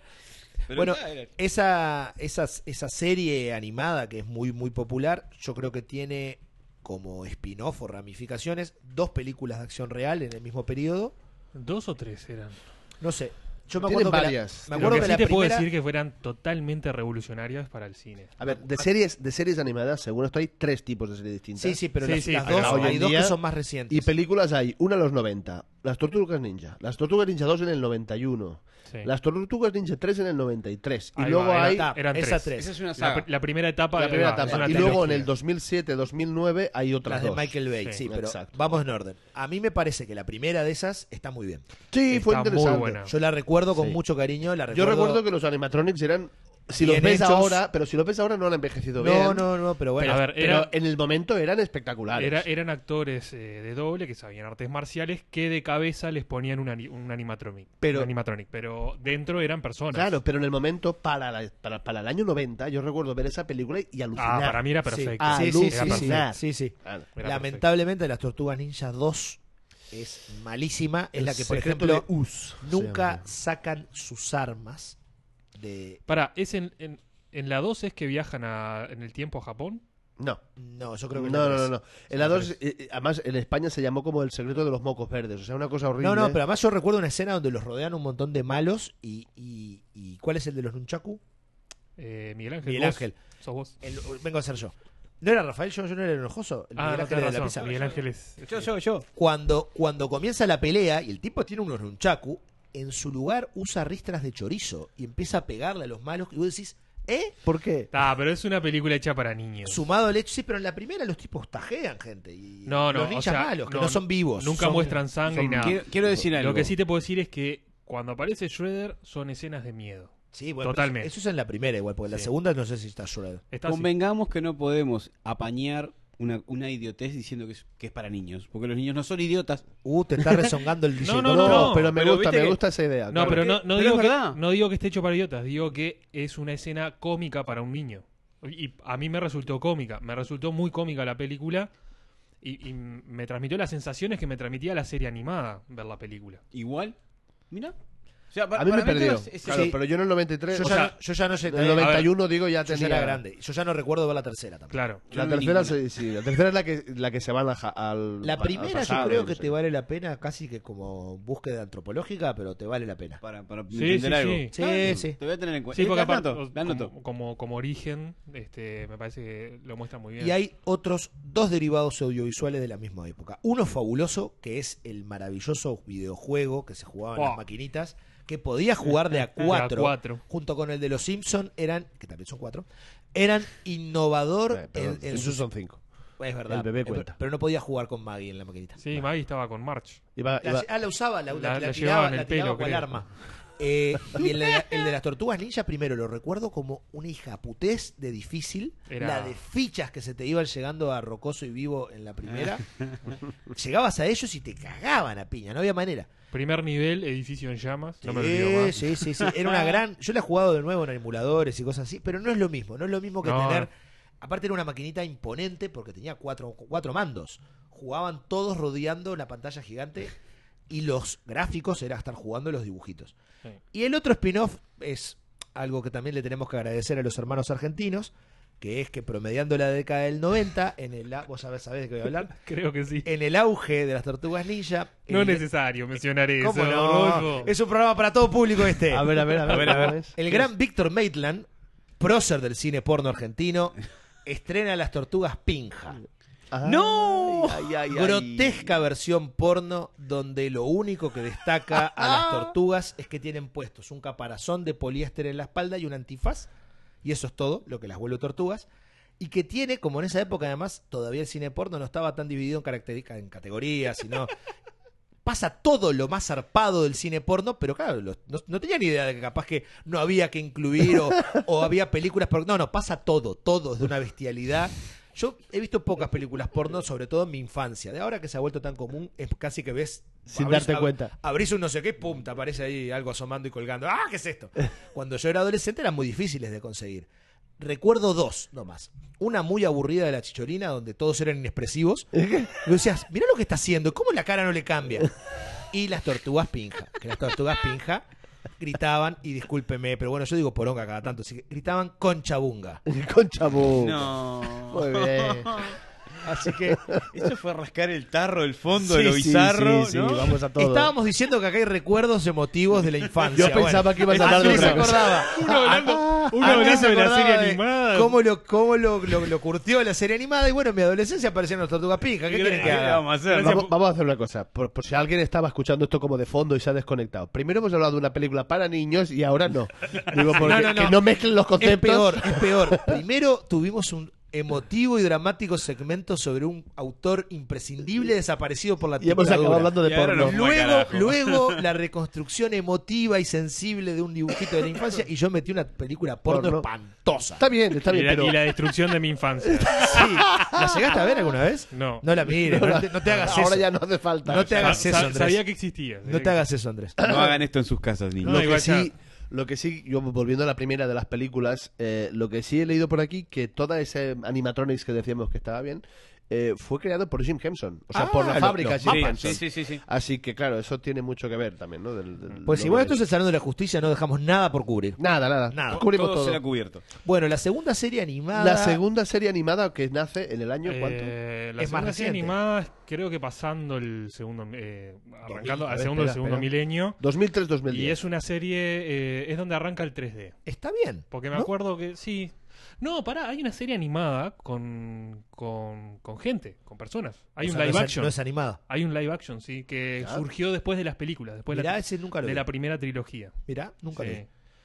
Pero Bueno, ya era- esa, esa, esa serie animada que es muy, muy popular, yo creo que tiene como spin-off o ramificaciones dos películas de acción real en el mismo periodo. Dos o tres eran. No sé, yo me Tienen acuerdo que la- varias. me Lo acuerdo que que sí la te puedo primera- decir que fueran totalmente revolucionarias para el cine. A ver, de series, de series animadas, según esto, hay tres tipos de series distintas. Sí, sí, pero Sí, las, sí, las pero dos, hoy en hay dos día- que son más recientes. Y películas hay, una en los noventa, Las Tortugas Ninja, Las Tortugas Ninja dos en el noventa y uno, Sí. Las Tortugas Ninja tres en el noventa y tres, y Ahí luego va, era- hay Está, eran esa tres. tres. Esa es una La, saga. la primera etapa. la primera ahí va, es etapa, una y luego en trilogía. el dos mil siete, dos mil nueve hay otras Las de dos. Michael Bay, sí, Sí, pero exacto. vamos en orden. A mí me parece que la primera de esas está muy bien. Sí, fue Está muy interesante. buena. Yo la recuerdo con Sí. mucho cariño. La Yo recuerdo... recuerdo que los animatronics eran, si Bien los ves hechos. ahora, pero si los ves ahora no han envejecido bien. No, no, no, pero bueno. Pero, a ver, Pero era- en el momento eran espectaculares. Era- eran actores eh, de doble que sabían artes marciales que de cabeza les ponían un, ani- un animatronic. Pero- un animatronic, pero dentro eran personas. Claro, pero en el momento, para, la- para, para el año noventa, yo recuerdo ver esa película y alucinar. Ah, para mí era Sí. perfecto. Ah, Sí, sí, luz, sí, Era sí, perfecto. sí, sí. Claro. Era Lamentablemente las Tortugas Ninja dos es malísima. Es El la que, por secreto ejemplo, de Uz, se nunca llama. sacan sus armas de... Para, ¿es en, en, en la dos es que viajan a- en el tiempo a Japón? No. No, yo creo No, que no, la no, tres. no. En la dos, eh, además, en España se llamó como el secreto de los mocos verdes. O sea, una cosa horrible. No, no, pero además yo recuerdo una escena donde los rodean un montón de malos y... y, y ¿cuál es el de los nunchaku? Eh, Miguel Ángel. Miguel vos, Ángel. Sos vos. El- vengo a ser yo. ¿No era Rafael? Yo, yo no era el enojoso. El Ah, Miguel no Ángel tenés era la razón. pizarra. Miguel Ángel es... Yo, yo, yo. Cuando, cuando comienza la pelea y el tipo tiene unos nunchaku, en su lugar usa ristras de chorizo y empieza a pegarle a los malos. Y vos decís, ¿eh? ¿Por qué? Ah, pero es una película hecha para niños. Sumado al hecho, sí, pero en la primera los tipos tajean gente. Y No, no, los o ninjas sea, malos, que no, no, son vivos. Nunca son- muestran sangre y son- nada. Quiero, quiero decir algo. Lo que sí te puedo decir es que cuando aparece Shredder son escenas de miedo. Sí, bueno, Totalmente. pero Eso, eso es en la primera igual, porque en la Sí. segunda no sé si está Shredder. Está así. Convengamos que no podemos apañar una, una idiotez diciendo que es, que es para niños. Porque los niños no son idiotas. Uh, te está rezongando el D J. No, No, no, no. pero me pero gusta, viste me que- gusta esa idea. No, claro. pero Porque- no, no, pero digo es que, verdad. no digo que esté hecho para idiotas, digo que es una escena cómica para un niño. Y a mí me resultó cómica, me resultó muy cómica la película y, y me transmitió las sensaciones que me transmitía la serie animada ver la película. Igual. Mira. O sea, pa- A mí me para perdió. es- es- Claro, sí. pero yo en el noventa y tres, Yo, o ya, sea, no, yo ya no sé. en el eh, noventa y uno digo ya yo ya tenía... era grande. Yo ya no recuerdo ver la tercera tampoco. Claro. Yo La no vi tercera, ninguna. sí, sí, la tercera es la que, la que se va al, ja- al La al primera pasado, yo creo no que sé. te vale la pena casi que como búsqueda antropológica, pero te vale la pena. Para, para Sí, entender sí, algo. sí. Sí, Claro, sí. Te voy a tener en cuenta. Sí, porque la aparte, anoto, la anoto. como, como, como origen, este, me parece que lo muestra muy bien. Y hay otros dos derivados audiovisuales de la misma época. Uno fabuloso, que es el maravilloso videojuego que se jugaba en Oh. las maquinitas, que podía jugar de a De a cuatro, cuatro. junto con el de los Simpson eran, que también son cuatro, eran innovador Eh, pero en, en esos sus... son cinco. Es verdad, el bebé eh, pero- cuenta. pero no podía jugar con Maggie en la maquinita. Sí, Maggie estaba con March. Iba- La- iba- ah, la usaba, la, la, La- la la tiraba, llevaba en el la tiraba pelo, cual creo. arma. Eh, y el, de- el de las tortugas ninja, primero lo recuerdo como una hijaputés de difícil. Era- La de fichas que se te iban llegando a Rocoso y Vivo en la primera. Llegabas a ellos y te cagaban a piña, no había manera. Primer nivel, edificio en llamas. No me olvido más. Sí, sí, sí. Era una gran. Yo la he jugado de nuevo en emuladores y cosas así, pero no es lo mismo. No es lo mismo que No, tener. no. Aparte, era una maquinita imponente porque tenía cuatro, cuatro mandos. Jugaban todos rodeando la pantalla gigante y los gráficos era estar jugando los dibujitos. Sí. Y el otro spin-off es algo que también le tenemos que agradecer a los hermanos argentinos, que es que promediando la década del noventa, en el, a- vos sabés, sabés de qué voy a hablar, Creo que sí. en el auge de las tortugas ninja. No es el- necesario mencionar eso. ¿Cómo no? Rodolfo. Es un programa para todo público este. A ver, a ver, a ver. A ver, a ver. ¿cómo es? El gran Víctor Maitland, prócer del cine porno argentino, estrena Las Tortugas Pinja. Ay, ¡No! ay, ay, ay. Grotesca versión porno donde lo único que destaca a las tortugas es que tienen puestos un caparazón de poliéster en la espalda y un antifaz. Y eso es todo lo que las vuelve tortugas. Y que tiene, como en esa época además, todavía el cine porno no estaba tan dividido en, caracteri- en categorías, sino... Pasa todo lo más zarpado del cine porno, pero claro, los- no, no tenía ni idea de que capaz que no había que incluir o, o había películas porno. No, no, pasa todo, todo es de una bestialidad. Yo he visto pocas películas porno, sobre todo en mi infancia. De ahora que se ha vuelto tan común, es casi que ves... Sin abrís- darte ab- cuenta. Abrís un no sé qué, pum, te aparece ahí algo asomando y colgando. ¡Ah, qué es esto! Cuando yo era adolescente eran muy difíciles de conseguir. Recuerdo dos nomás. Una muy aburrida de La Chicholina, donde todos eran inexpresivos. Y vos decías, mirá lo que está haciendo, ¿cómo la cara no le cambia? Y las tortugas pinja. Que las tortugas pinja gritaban, y discúlpeme, pero bueno, yo digo poronga cada tanto, así que gritaban conchabunga. Concha bu. No. Muy bien. Así que Eso fue rascar el tarro del fondo Sí, de lo sí, bizarro, sí, sí, ¿no? vamos a todo. estábamos diciendo que acá hay recuerdos emotivos de la infancia. Yo pensaba que ibas a hablar así de se otra cosa. acordaba. Uno hablando, uno Acá hablando se de la acordaba serie de animada. Cómo lo, cómo lo, lo, lo curtió la serie animada. Y bueno, en mi adolescencia aparecieron las tortugas pinja. ¿Qué ¿Qué quieren que haga? vamos a hacer? Vamos, vamos a hacer una cosa, por, por si alguien estaba escuchando esto como de fondo y se ha desconectado. Primero hemos hablado de una película para niños y ahora no. Digo, porque No, no, no. que no mezclen los Es conceptos. peor, es peor. Primero tuvimos un emotivo y dramático segmento sobre un autor imprescindible desaparecido por la Y hemos acabado dictadura. hablando de Y ahora porno. nos fuimos al Luego, carajo. luego la reconstrucción emotiva y sensible de un dibujito de la infancia, y yo metí una película porno, Porno. espantosa. Está bien, está y, bien, la, pero... y la destrucción de mi infancia. Sí. ¿La llegaste a ver alguna vez? No. No la mires, no, te, no te hagas Ahora eso. ya no hace falta. No te Sa- hagas eso, sa- Andrés. sabía que existía. No te hagas eso, Andrés. No hagan esto en sus casas, niños. No, Lo que igual ya- sí, lo que sí, yo volviendo a la primera de las películas, eh, lo que sí he leído por aquí, que toda ese animatronics que decíamos que estaba bien, eh, fue creado por Jim Henson. O sea, Ah, por la lo- fábrica los Jim Sí, Henson. sí, sí, sí, sí. Así que claro, eso tiene mucho que ver también, ¿no? Del- del- Pues si lo bueno, que esto es el Salón de la Justicia, no dejamos nada por cubrir. Nada, nada. Nada. Cubrimos Todo todo. será cubierto. Bueno, la segunda serie animada... La segunda serie animada que nace en el año, ¿cuánto? Eh, la Es más segunda serie reciente. animada, creo que pasando el segundo, eh, arrancando A al ver, segundo, espera, el segundo espera. milenio. dos mil tres dos mil diez. Y es una serie, eh, es donde arranca el tres D. Está bien. Porque me ¿no? acuerdo que, sí, No, pará, hay una serie animada con, con, con gente, con personas. Hay O un sea, live no es, action. no es animada. Hay un live action, sí, que Claro. surgió después de las películas, después de Mirá, la, ese nunca lo de vi. la primera trilogía. Mirá, nunca Sí. lo vi.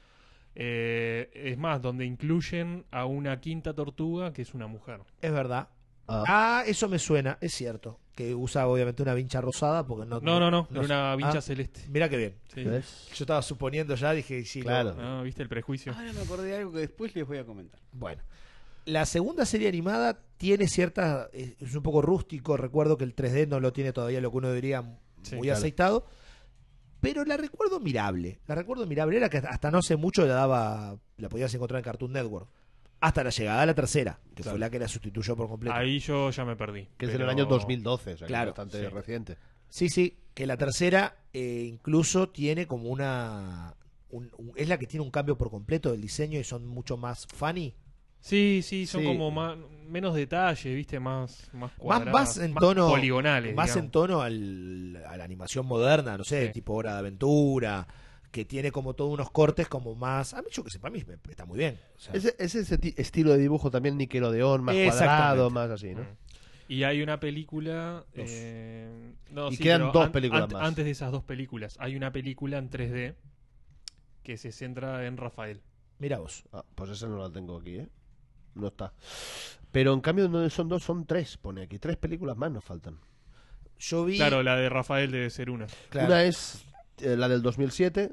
Eh, es más, donde incluyen a una quinta tortuga que es una mujer. Es verdad. Ah. Ah, eso me suena, es cierto. Que usa obviamente una vincha rosada porque no... No, no, no, era una vincha Ah, celeste. Mirá qué bien. Sí. ¿Ves? Yo estaba suponiendo ya, dije, sí, Claro. lo- Ah, ¿viste el prejuicio? Ahora me acordé de algo que después les voy a comentar. Bueno. La segunda serie animada tiene cierta... Es es un poco rústico, recuerdo que el tres D no lo tiene todavía lo que uno diría Sí, muy claro. aceitado, pero la recuerdo mirable. La recuerdo mirable, era que hasta no hace mucho la daba, la podías encontrar en Cartoon Network. Hasta la llegada a la tercera, que Claro. fue la que la sustituyó por completo. Ahí yo ya me perdí. Que es pero- del año dos mil doce, o sea, que Claro, es bastante sí. reciente. Sí, sí, que la tercera eh, incluso tiene como una... un- un- es la que tiene un cambio por completo del diseño y son mucho más funny. Sí, sí, son Sí. como más, menos detalle, viste, más más Más, cuadradas, más en tono... poligonales, Más en digamos. tono al, a la animación moderna, no sé, Sí. tipo Hora de Aventura, que tiene como todos unos cortes como más... A mí yo que sé, para mí me- está muy bien. O sea, Ese, ese, ese ti- estilo de dibujo también Nickelodeon, más Exactamente. cuadrado, más así, ¿no? Mm. Y hay una película. Dos. eh, no, Y sí, quedan pero dos an- películas ant- más. Antes de esas dos películas, hay una película en tres D que se centra en Rafael. mira vos. Ah, pues esa no la tengo aquí, ¿eh? No está. Pero en cambio no son dos, son tres, pone aquí. Tres películas más nos faltan. Yo vi... Claro, la de Rafael debe ser una. claro, Una es eh, la del dos mil siete,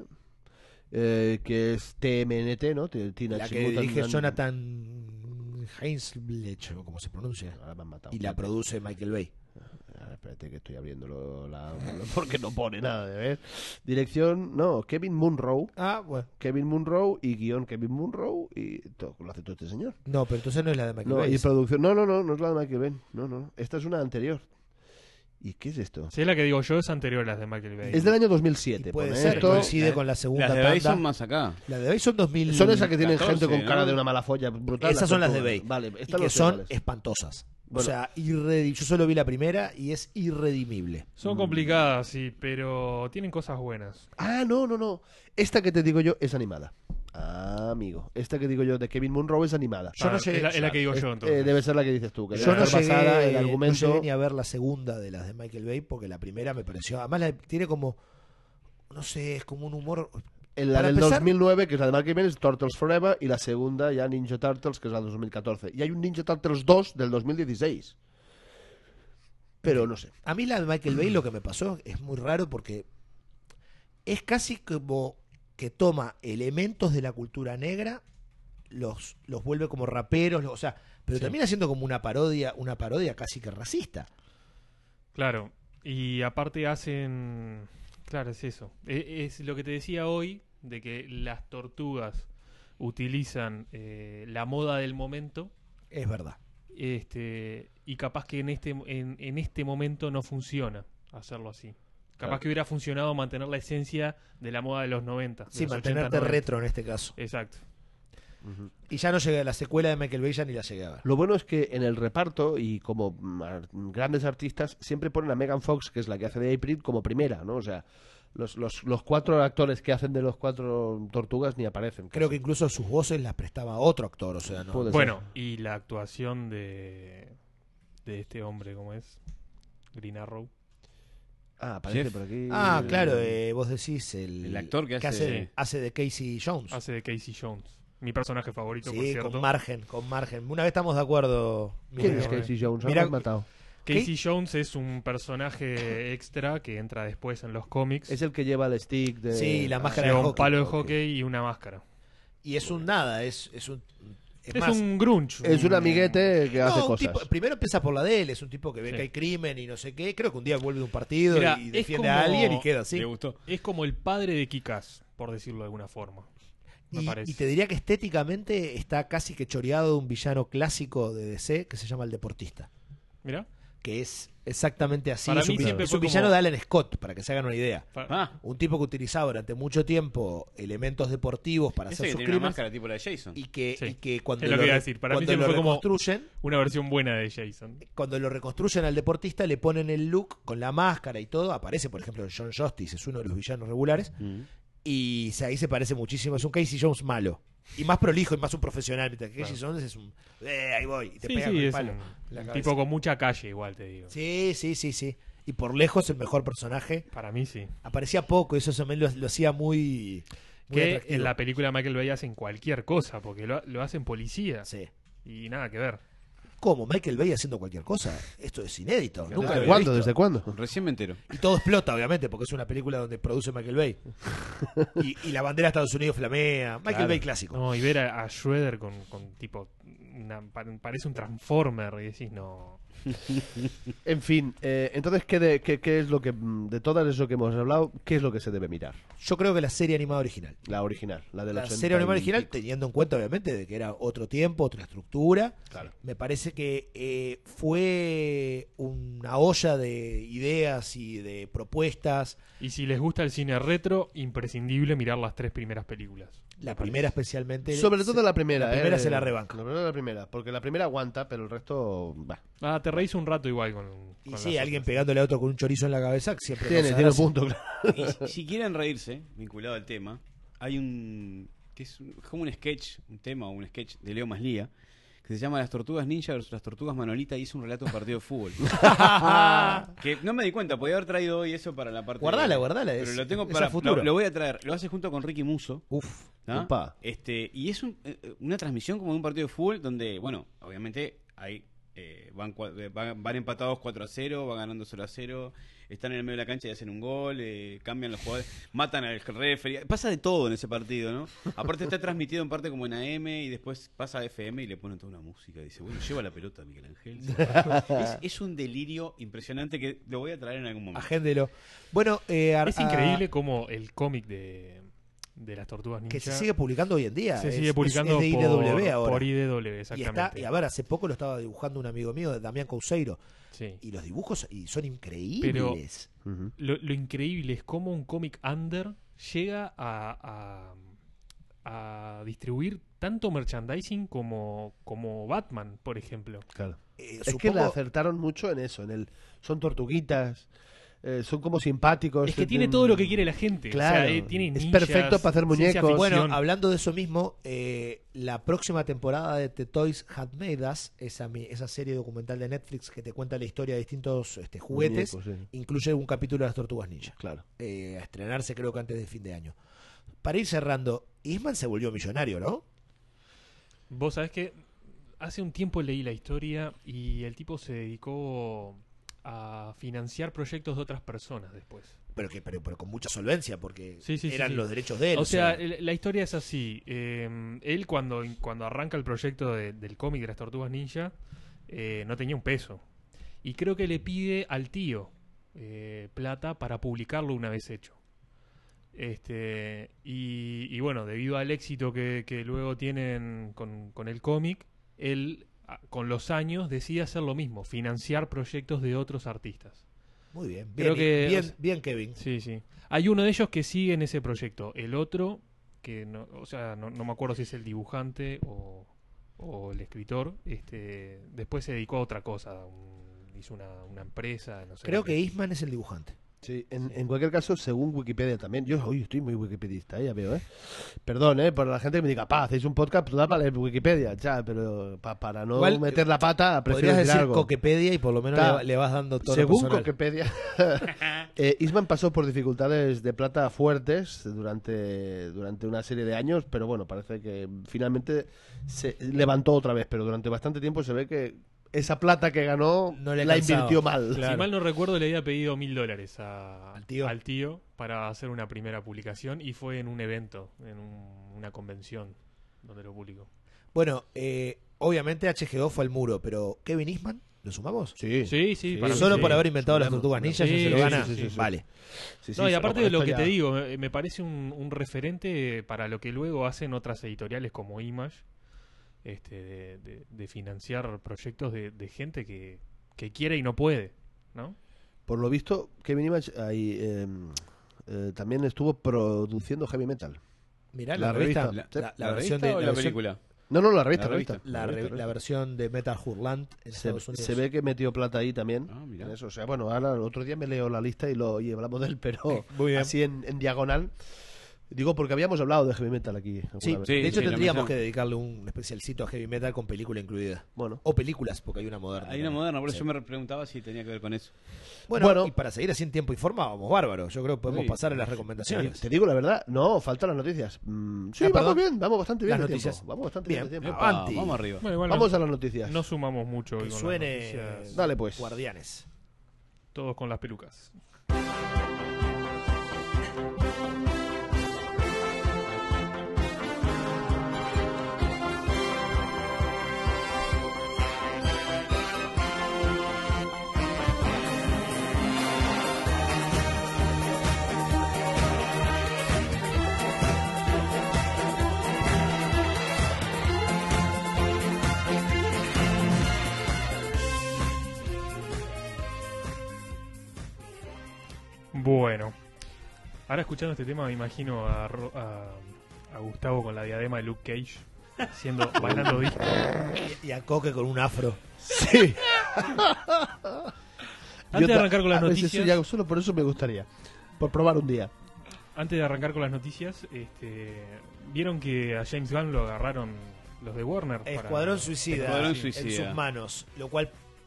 eh, que es T M N T, ¿no? T- Teenage la que Mutant dirige Ninja- Jonathan Hainslet, o como se pronuncia. Ahora me han matado. Y la produce Michael Bay. Ah, espérate que estoy abriéndolo la, porque no pone nada de ver. Dirección, no, Kevin Munro. Ah, bueno. Kevin Munro y guión Kevin Munro y todo, lo hace todo este señor. No, pero entonces no es la de Michael No, Bay. y producción, no, no, no, no es la de Michael Bay. No, no, esta es una anterior. ¿Y qué es esto? Si es la que digo yo, es anterior a las de Michael Bay. Es del año dos mil Y siete. puede pone ser, esto. coincide con la segunda Las de Bay tanda. son más acá. La de Bay son dos mil... Son esas que tienen catorce, gente con cara ¿no? de una mala folla brutal. Esas son las de Bay. tortugas. Vale, y estas que no sé son cuáles. espantosas. O Bueno. sea, irredi- yo solo vi la primera y es irredimible. Son complicadas, sí, pero tienen cosas buenas. Ah, no, no, no. Esta que te digo yo es animada. Ah, amigo. Esta que digo yo de Kevin Munro es animada. Yo no Ah, llegué- es, la, es la que digo Es- yo, eh, entonces. debe ser la que dices tú. Que Yo debe no estar llegué, basada en el no argumento. llegué ni a ver la segunda de las de Michael Bay porque la primera me pareció... Además la- tiene como... No sé, es como un humor... En la Para del empezar- dos mil nueve, que es la de Michael Bay, es Turtles Forever. Y la segunda ya Ninja Turtles, que es la de dos mil catorce. Y hay un Ninja Turtles dos del dos mil dieciséis. Pero no sé. A mí la de Michael Bay lo que me pasó es muy raro porque es casi como que toma elementos de la cultura negra, los, los vuelve como raperos, o sea, pero Sí. termina siendo como una parodia, una parodia casi que racista. Claro, y aparte hacen... Claro, es eso. E- Es, lo que te decía hoy, de que las tortugas utilizan eh, la moda del momento, Es verdad. este y capaz que en este, en, en este momento no funciona hacerlo así. Capaz Claro. que hubiera funcionado mantener la esencia de la moda de los noventa. de Sí, los mantenerte ochenta, noventa. retro en este caso. Exacto. Y ya no llegué a la secuela de Michael Bay, ya ni la llegué a ver. Lo bueno es que en el reparto y como mm, ar- grandes artistas siempre ponen a Megan Fox, que es la que hace de April, como primera, ¿no? O sea, los, los, los cuatro actores que hacen de los cuatro tortugas ni aparecen. Creo casi. que incluso sus voces las prestaba otro actor, o sea, no. Puede ser. Bueno, y la actuación de, de este hombre, ¿cómo es? Green Arrow. Ah, aparece Jeff. por aquí. Ah, claro, eh, vos decís el, El actor que hace- hace, hace de Casey Jones. Hace de Casey Jones. Mi personaje favorito, por Sí, cierto. con margen, con margen. Una vez estamos de acuerdo. ¿Quién Mira, es Casey Jones? Mira- Ahora me has matado. Casey Jones es un personaje extra que entra después en los cómics. Es el que lleva el stick de... Sí, la Ah, máscara Lleva de un hockey. palo de ok. hockey y una máscara. Y es un nada, es, es un. Es, Es, más, Eh, un grunge. Es un amiguete que no, hace un cosas. tipo- primero empieza por la de él, es un tipo que ve Sí. que hay crimen y no sé qué. Creo que un día vuelve de un partido Mira, y es defiende como- a alguien y queda así. ¿Le gustó? Es como el padre de Kick-Ass, por decirlo de alguna forma. Me Y, parece. y te diría que estéticamente está casi que choreado de un villano clásico de D C que se llama El Deportista. Mira. Que es exactamente así. Para es un, mí vi- siempre es fue un villano como- de Alan Scott, para que se hagan una idea. Ah, Un tipo que utilizaba durante mucho tiempo elementos deportivos para ese hacer que sus tiene una crímenes máscara tipo la de Jason. y que, Sí. y que cuando Es lo lo, que iba a re- decir. Para mí cuando siempre lo fue como- reconstruyen, Una versión buena de Jason. cuando lo reconstruyen al deportista le ponen el look con la máscara y todo. Aparece, por ejemplo, John Justice, es uno de los villanos regulares. Mm. Y se- ahí se parece muchísimo. Es un Casey Jones malo. Y más prolijo y más un profesional. Mientras que Claro. Casey Jones es un. Eh, ahí voy. Y te Sí, pega sí, con el es palo un, en la un cabeza. tipo con mucha calle, igual te digo. Sí, sí, sí, sí. Y por lejos el mejor personaje. Para mí sí. Aparecía poco, eso también lo, lo hacía muy. muy Que atractivo. en la película de Michael Bay hacen cualquier cosa, porque lo, lo hacen policía. Sí. Y nada que ver. ¿Cómo? Michael Bay haciendo cualquier cosa. Esto es inédito. Nunca lo ¿Desde había cuándo? visto. ¿Desde cuándo? Recién me entero. Y todo explota, obviamente, porque es una película donde produce Michael Bay. Y, y la bandera de Estados Unidos flamea. Michael Claro. Bay clásico. No, y ver a, a Schroeder con, con tipo. Una, pa- parece un Transformer y decís, no. En fin, eh, entonces, ¿qué, de, qué, ¿qué es lo que, mm, de todo eso que hemos hablado, qué es lo que se debe mirar? Yo creo que la serie animada original. La original, la de La los serie animada original, teniendo en cuenta, obviamente, de que era otro tiempo, otra estructura. Claro. Me parece que eh, fue una olla de ideas y de propuestas. Y si les gusta el cine retro, imprescindible mirar las tres primeras películas. La primera especialmente. Sobre todo se- la primera. La primera eh, se la rebanca. La primera, la primera, porque la primera aguanta, pero el resto, bah. Ah, te reís un rato igual con. Y con sí, las alguien otras. pegándole a otro con un chorizo en la cabeza, siempre Tiene, causa tiene un gracia. punto, claro. Y si, si quieren reírse, vinculado al tema, hay un. que es un- como un sketch, un tema o un sketch de Leo Maslía, que se llama Las Tortugas Ninja versus las Tortugas Manolita y hizo un relato de un partido de fútbol. Que no me di cuenta, podía haber traído hoy eso para la parte. Guardala, de- guardala, Pero es- lo tengo es para. a futuro. Lo, lo voy a traer. Lo hace junto con Ricky Musso. Uf. ¿no? Upa. Este, y es un- eh, una transmisión como de un partido de fútbol donde, bueno, obviamente hay eh, van, cua- eh, van, van empatados cuatro a cero, van ganando cero a cero, están en el medio de la cancha y hacen un gol, eh, cambian los jugadores, matan al referee, pasa de todo en ese partido, ¿no? Aparte está transmitido en parte como en A M y después pasa a F M y le ponen toda una música, dice, bueno, lleva la pelota Miguel Ángel. es, es un delirio impresionante que lo voy a traer en algún momento. Agéndelo. Bueno, eh, a- Es a- increíble como el cómic de, de las Tortugas Ninja que se sigue publicando hoy en día. se Es- sigue es- publicando es de I D W por, ahora. por I D W, Y exactamente. está, y a ver, hace poco lo estaba dibujando un amigo mío, Damián Couseiro, Sí. y los dibujos y son increíbles. Ujú. Lo, lo increíble es cómo un cómic under llega a, a, a distribuir tanto merchandising como, como Batman, por ejemplo. Claro. Eh, Es que supongo- le acertaron mucho en eso, en el son tortuguitas, eh, son como simpáticos. Es que eh, tiene mm, todo lo que quiere la gente. Claro. O sea, eh, tiene Es ninjas, perfecto para hacer ciencia muñecos. Bueno, ficción. hablando de eso mismo, eh, la próxima temporada de The Toys Had Made Us, esa, mi- esa serie documental de Netflix que te cuenta la historia de distintos este, juguetes, Muñecos, sí. incluye un capítulo de las Tortugas Ninja. Claro. Eh, a estrenarse creo que antes de fin de año. Para ir cerrando, Eastman se volvió millonario, ¿no? Vos sabés que hace un tiempo leí la historia y el tipo se dedicó a financiar proyectos de otras personas después. Pero que pero, pero con mucha solvencia, porque Sí, sí, sí, eran sí. los derechos de él. O sea, el- la historia es así. eh, él cuando, cuando arranca el proyecto de- del cómic de las Tortugas Ninja, eh, no tenía un peso. Y creo que le pide al tío eh, plata para publicarlo una vez hecho. Este y, y bueno, debido al éxito que, que luego tienen con, con el cómic, él a- con los años decide hacer lo mismo, financiar proyectos de otros artistas. Muy bien, bien, creo que- bien, o sea- bien, Kevin. Sí, sí. Hay uno de ellos que sigue en ese proyecto. El otro, que no, o sea, no, no me acuerdo si es el dibujante o, o el escritor, este, después se dedicó a otra cosa. un- hizo una, una empresa, no sé. Creo que Eastman es el dibujante. Sí, en, en cualquier caso, según Wikipedia también, yo hoy estoy muy wikipedista, eh, ya veo, ¿eh? Perdón, ¿eh? Por la gente que me diga, pa, hacéis un podcast, pues da para leer Wikipedia, ya, pero pa- para no Igual, meter la pata, prefiero Podrías decir decir algo. Coquepedia y por lo menos Ta- le, le vas dando todo Según lo personal. Wikipedia, eh, Eastman pasó por dificultades de plata fuertes durante, durante una serie de años, pero bueno, parece que finalmente se levantó otra vez, pero durante bastante tiempo se ve que esa plata que ganó No le la alcanzaba. invirtió mal. Claro. Si mal no recuerdo, le había pedido mil dólares a- Al tío. al tío para hacer una primera publicación y fue en un evento, en un- una convención donde lo publicó. Bueno, eh, obviamente H G O fue al muro, pero Kevin Eastman, ¿lo sumamos? Sí, Sí, sí, para mí Solo sí. por haber inventado las Sumamos, tortugas ninjas sí, ya se lo sí, gana. sí, sí, sí. Vale. Sí, sí, No, y sí, aparte con de lo esto que ya- te digo, me, me parece un, un referente para lo que luego hacen otras editoriales como Image, este, de, de- de financiar proyectos de, de gente que, que quiere y no puede, ¿no? Por lo visto, Kevin Image ahí, eh, eh, también estuvo produciendo heavy metal. Mirá la, La revista, revista. la, ¿La, la la versión revista de o la, la versión, película? No, no, la revista, La la revista. revista. la, La re- revista, la versión de Metal Hurlant en Se, Estados Unidos. se ve que metió plata ahí también. Ah, mira. En eso. O sea, bueno, ahora el otro día me leo la lista y lo y hablamos de él, pero Muy bien. así en, en diagonal. Digo porque habíamos hablado de heavy metal aquí. alguna Sí, vez. Sí, de hecho sí, lo tendríamos menciono. que dedicarle un especialcito a heavy metal con película incluida. Bueno. O películas, porque hay una moderna. Hay una también. moderna, por eso Sí. yo me preguntaba si tenía que ver con eso. Bueno, Bueno. y para seguir así en tiempo y forma, vamos bárbaro. Yo creo que podemos Sí. pasar a las Te, recomendaciones. te digo la verdad, no, faltan las noticias. Mm, sí, Ah, vamos perdón. bien, vamos bastante bien Las de noticias. tiempo. Vamos bastante Bien. bien de tiempo. Epa, Avanti. vamos arriba. Bueno, igual Vamos no, a las noticias. no sumamos mucho hoy Que con suene las noticias. Dale, pues. Guardianes. Todos con las pelucas. Bueno, ahora escuchando este tema me imagino a, Ro- a, a Gustavo con la diadema de Luke Cage, haciendo, bailando disco. Y, y a Coque con un afro. Sí. Antes de Yo ta- arrancar con las a veces noticias, ya solo por eso me gustaría. Por probar un día. antes de arrancar con las noticias, este, vieron que a James Gunn lo agarraron los de Warner. para- Escuadrón Suicida, Escuadrón sí, Suicida. en sus manos. Lo cual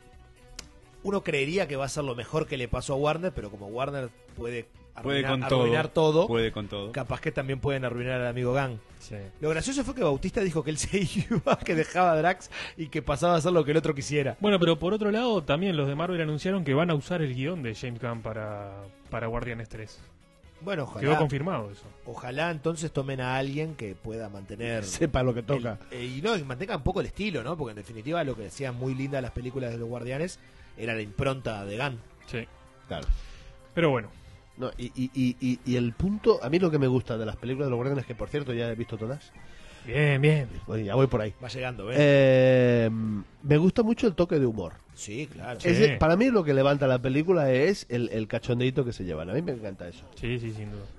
uno creería que va a ser lo mejor que le pasó a Warner, pero como Warner puede Puede arruinar, con arruinar todo. todo, Puede con todo. capaz que también pueden arruinar al amigo Gunn. Sí. Lo gracioso fue que Bautista dijo que él se iba, que dejaba a Drax y que pasaba a hacer lo que el otro quisiera. Bueno, pero por otro lado, también los de Marvel anunciaron que van a usar el guión de James Gunn para, para Guardianes tres. Bueno, Quedó ojalá, confirmado eso. ojalá entonces tomen a alguien que pueda mantener... Sepa lo que toca. el- eh, y no, y mantenga un poco el estilo, ¿no? Porque en definitiva lo que decían muy lindas las películas de los Guardianes era la impronta de Gunn. Sí. Claro. Pero bueno, No, y, y, y, y, y el punto, a mí lo que me gusta de las películas de los Guardianes, que por cierto ya he visto todas, bien, bien. pues ya voy por ahí. Va llegando, ¿ves? Eh, me gusta mucho el toque de humor. Sí, claro. Sí. Ese- para mí lo que levanta la película es el, el cachondeito que se llevan. A mí me encanta eso. Sí, sí, sin duda.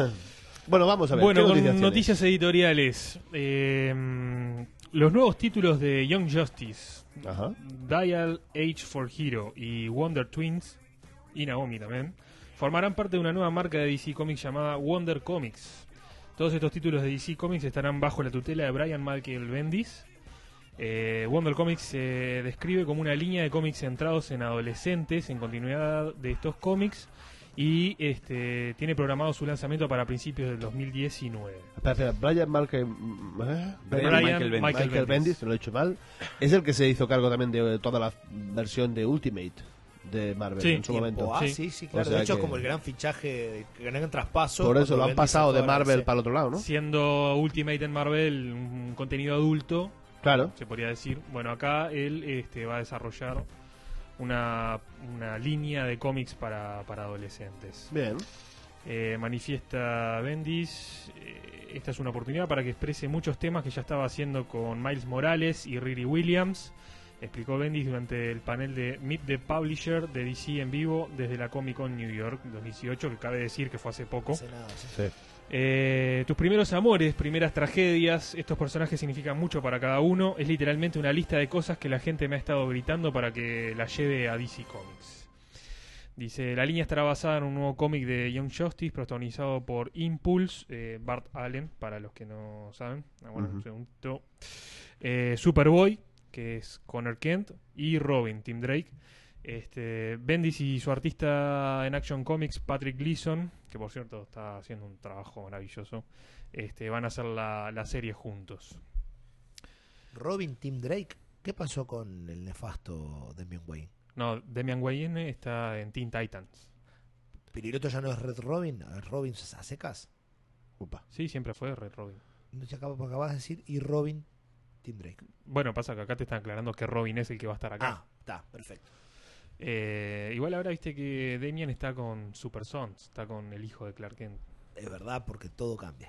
Bueno, vamos a ver. Bueno, ¿qué con noticias noticias, editoriales. Eh, los nuevos títulos de Young Justice, tienes? Ajá. Dial Age for Hero y Wonder Twins, y Naomi también, formarán parte de una nueva marca de D C Comics llamada Wonder Comics. Todos estos títulos de D C Comics estarán bajo la tutela de Brian Michael Bendis. Eh, Wonder Comics se describe como una línea de cómics centrados en adolescentes, en continuidad de estos cómics, y este tiene programado su lanzamiento para principios del dos mil diecinueve. Espera, espera, Brian Markel, ¿eh? Brian Brian Michael Bendis. Michael Michael Bendis, que lo he hecho mal, es el que se hizo cargo también de toda la versión de Ultimate de Marvel Sí. en su momento. Ah, Sí. sí, sí, claro. O sea de hecho, que- es como el gran fichaje, el gran traspaso. Por eso cuando lo han Bendis pasado se de fue a Marvel D C. para el otro lado, ¿no? Siendo Ultimate en Marvel un contenido adulto, Claro. se podría decir. Bueno, acá él este, va a desarrollar una, una línea de cómics para, para adolescentes. Bien. Eh, manifiesta Bendis, eh, esta es una oportunidad para que exprese muchos temas que ya estaba haciendo con Miles Morales y Riri Williams, explicó Bendis durante el panel de Meet the Publisher de D C en vivo desde la Comic Con New York dos mil dieciocho, que cabe decir que fue hace poco. Hace nada, sí. Sí. Eh, tus primeros amores, primeras tragedias, estos personajes significan mucho para cada uno. Es literalmente una lista de cosas que la gente me ha estado gritando para que la lleve a D C Comics. Dice, la línea estará basada en un nuevo cómic de Young Justice protagonizado por Impulse, eh, Bart Allen, para los que no saben. Ah, bueno, Ujú. un segundito. Eh, Superboy, que es Connor Kent, y Robin, Tim Drake. Este, Bendis y su artista en Action Comics, Patrick Gleason, que por cierto está haciendo un trabajo maravilloso, este, van a hacer la, la serie juntos. Robin, Tim Drake. ¿Qué pasó con el nefasto Damian Wayne? No, Damian Wayne está en Teen Titans. ¿Piriloto ya no es Red Robin? ¿Es Robin a secas? Upa. Sí, siempre fue Red Robin. No te acabas, acabas de decir y Robin, Tim Drake. Bueno, pasa que acá te están aclarando que Robin es el que va a estar acá. Ah, está, perfecto. Eh, igual ahora viste que Damian está con Super Sons, está con el hijo de Clark Kent. Es verdad, porque todo cambia.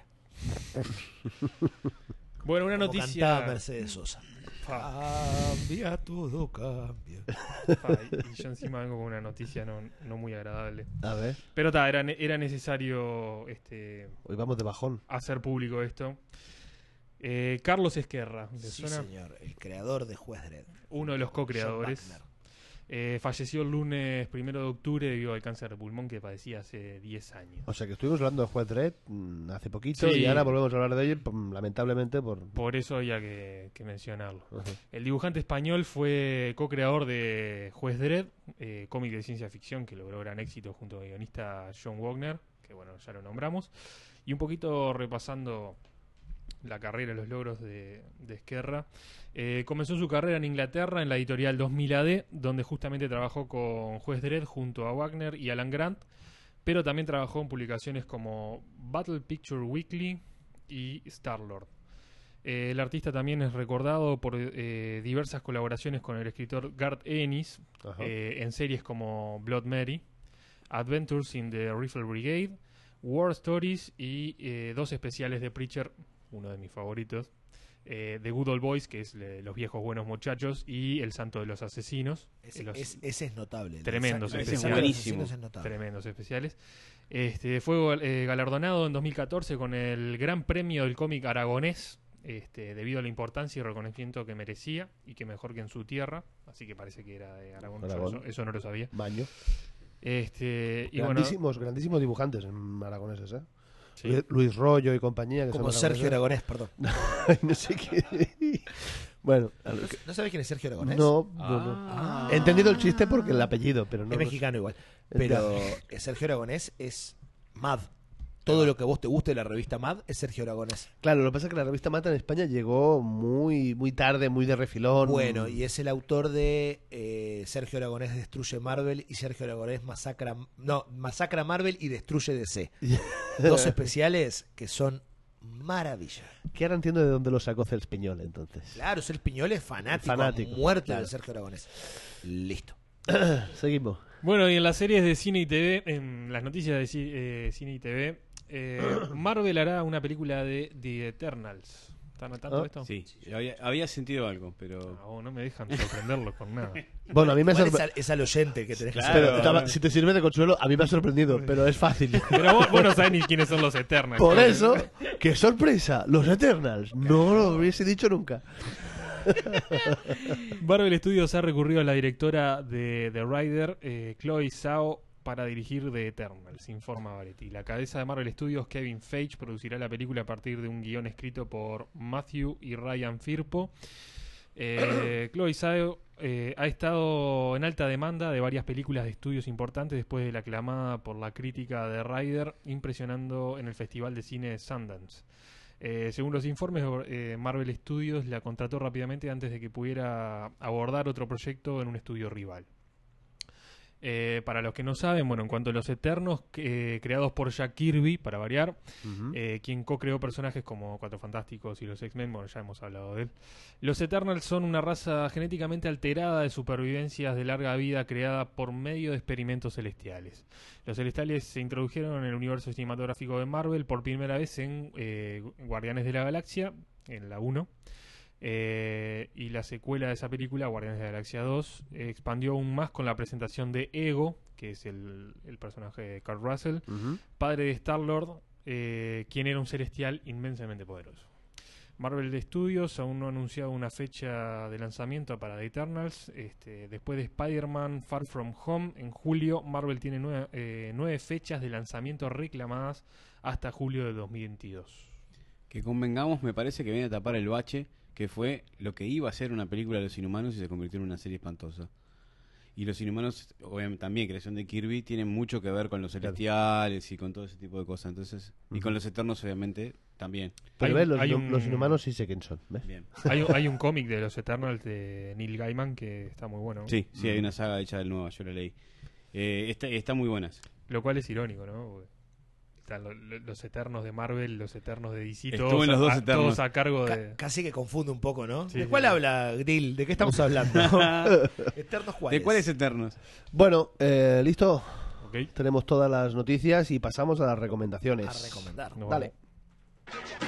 Bueno, una Como noticia. cantaba Mercedes Sosa. Fa, Cambia, todo cambia. fa, y yo encima vengo con una noticia no, no muy agradable. A ver, Pero ta, era, ne- era necesario este, hoy vamos de bajón. hacer público esto. Eh, Carlos Esquerra, ¿le Sí, suena? señor. El creador de Juez Dredd. Uno de los co-creadores. John Wagner. Eh, falleció el lunes primero de octubre debido al cáncer de pulmón que padecía hace diez años. O sea que estuvimos hablando de Juez Dredd mm, hace poquito Sí. y ahora volvemos a hablar de él, mm, lamentablemente por... Por eso había que, que mencionarlo. Ajá. El dibujante español fue co-creador de Juez Dredd, eh, cómic de ciencia ficción que logró gran éxito junto al guionista John Wagner, que bueno, ya lo nombramos. Y un poquito repasando la carrera y los logros de, de Ezquerra. Eh, comenzó su carrera en Inglaterra en la editorial dos mil A D, donde justamente trabajó con Juez Dredd junto a Wagner y Alan Grant, pero también trabajó en publicaciones como Battle Picture Weekly y Star-Lord. Eh, el artista también es recordado por eh, diversas colaboraciones con el escritor Garth Ennis eh, en series como Blood Mary, Adventures in the Rifle Brigade, War Stories y eh, dos especiales de Preacher, uno de mis favoritos, eh, The Good Old Boys, que es le, Los Viejos Buenos Muchachos, y El Santo de los Asesinos. Ese, eh, los es, ese es notable. tremendos El especiales. Santo de los Buenísimo. Asesinos es notable. tremendos especiales. Este, fue eh, galardonado en dos mil catorce con el Gran Premio del Cómic Aragonés, este, debido a la importancia y reconocimiento que merecía, y que mejor que en su tierra, así que parece que era de Aragón, yo Aragón. Eso, eso no lo sabía. Baño. Este, y bueno, Grandísimos, grandísimos dibujantes en aragoneses, ¿eh? sí. Luis- Luis Rollo y compañía. Que Como son Sergio aragoneses. Aragonés, perdón. Ay, no sé qué. Bueno, a lo que- ¿No sabes quién es Sergio Aragonés? no, no, no. Ah. He entendido el chiste porque el apellido, pero no. Es no- mexicano igual. Pero eh, Sergio Aragonés es Mad. Todo lo que a vos te guste de la revista Mad es Sergio Aragonés. Claro, lo que pasa es que la revista Mata en España llegó muy muy tarde, muy de refilón. Bueno, y es el autor de eh, Sergio Aragonés destruye Marvel y Sergio Aragonés masacra no masacra Marvel y destruye D C. Dos especiales que son maravilla. Que ahora entiendo de dónde lo sacó Cels Piñol, entonces. Claro, el Piñol es fanático, Fanático, a muerte claro. de Sergio Aragonés. Listo. Seguimos. Bueno, y en las series de cine y T V, en las noticias de ci- eh, cine y T V, eh, Marvel hará una película de The Eternals. ¿Están notando ¿Ah? esto? Sí, había, había sentido algo, pero... No, no me dejan sorprenderlos con nada. Bueno, a mí me ha Igual es, sorprendido. al, es al oyente que tenés Claro. que Pero hacer. estaba- si te sirve de consuelo, a mí me ha sorprendido, pero es fácil. Pero vos, vos no sabés ni quiénes son los Eternals. Por eso, qué sorpresa, los Eternals. No lo hubiese dicho nunca. Marvel Studios ha recurrido a la directora de The Rider, eh, Chloe Zhao, para dirigir The Eternals, informa Variety. La cabeza de Marvel Studios, Kevin Feige, producirá la película a partir de un guión escrito por Matthew y Ryan Firpo. Eh, Chloe Zhao eh, ha estado en alta demanda de varias películas de estudios importantes después de la aclamada por la crítica de Rider, impresionando en el Festival de Cine de Sundance. Eh, según los informes, eh, Marvel Studios la contrató rápidamente antes de que pudiera abordar otro proyecto en un estudio rival. Eh, para los que no saben, bueno, en cuanto a los Eternos, eh, creados por Jack Kirby, para variar, eh, quien co-creó personajes como Cuatro Fantásticos y los X-Men, bueno, ya hemos hablado de él. Los Eternals son una raza genéticamente alterada de supervivencias de larga vida creada por medio de experimentos celestiales. Los celestiales se introdujeron en el universo cinematográfico de Marvel por primera vez en eh, Guardianes de la Galaxia, en la uno. Eh, y la secuela de esa película, Guardianes de la Galaxia dos, eh, expandió aún más con la presentación de Ego, que es el, el personaje de Kurt Russell, Ujú. padre de Star-Lord, eh, quien era un celestial inmensamente poderoso. Marvel Studios aún no ha anunciado una fecha de lanzamiento para The Eternals. Este, después de Spider-Man Far From Home, en julio, Marvel tiene nueve, eh, nueve fechas de lanzamiento reclamadas hasta julio de dos mil veintidós. Que convengamos, me parece que viene a tapar el bache que fue lo que iba a ser una película de los Inhumanos y se convirtió en una serie espantosa. Y los Inhumanos, obviamente también, creación de Kirby, tienen mucho que ver con los celestiales y con todo ese tipo de cosas. Entonces, y con los Eternos, obviamente, también. Pero Hay ves, un- los, hay inu- un- los inhumanos sí sé quién son. ¿ves? Bien. Hay, un- hay un cómic de los Eternals de Neil Gaiman que está muy bueno, Sí, sí, hay una saga hecha del nuevo, yo la leí. Eh, está, está muy buenas. lo cual es irónico, ¿no? Porque están lo- lo- los Eternos de Marvel, los Eternos de D C, Estuvo todos, en los a, dos a- Eternos. todos a cargo Ca- de... casi que confunde un poco, ¿no? Sí, ¿De sí, cuál sí. habla, Grill? ¿De qué estamos hablando? Eternos cuáles. ¿De cuáles Eternos? Bueno, eh, listo. Ok, Tenemos todas las noticias y pasamos a las recomendaciones. A recomendar. nos Dale. vamos.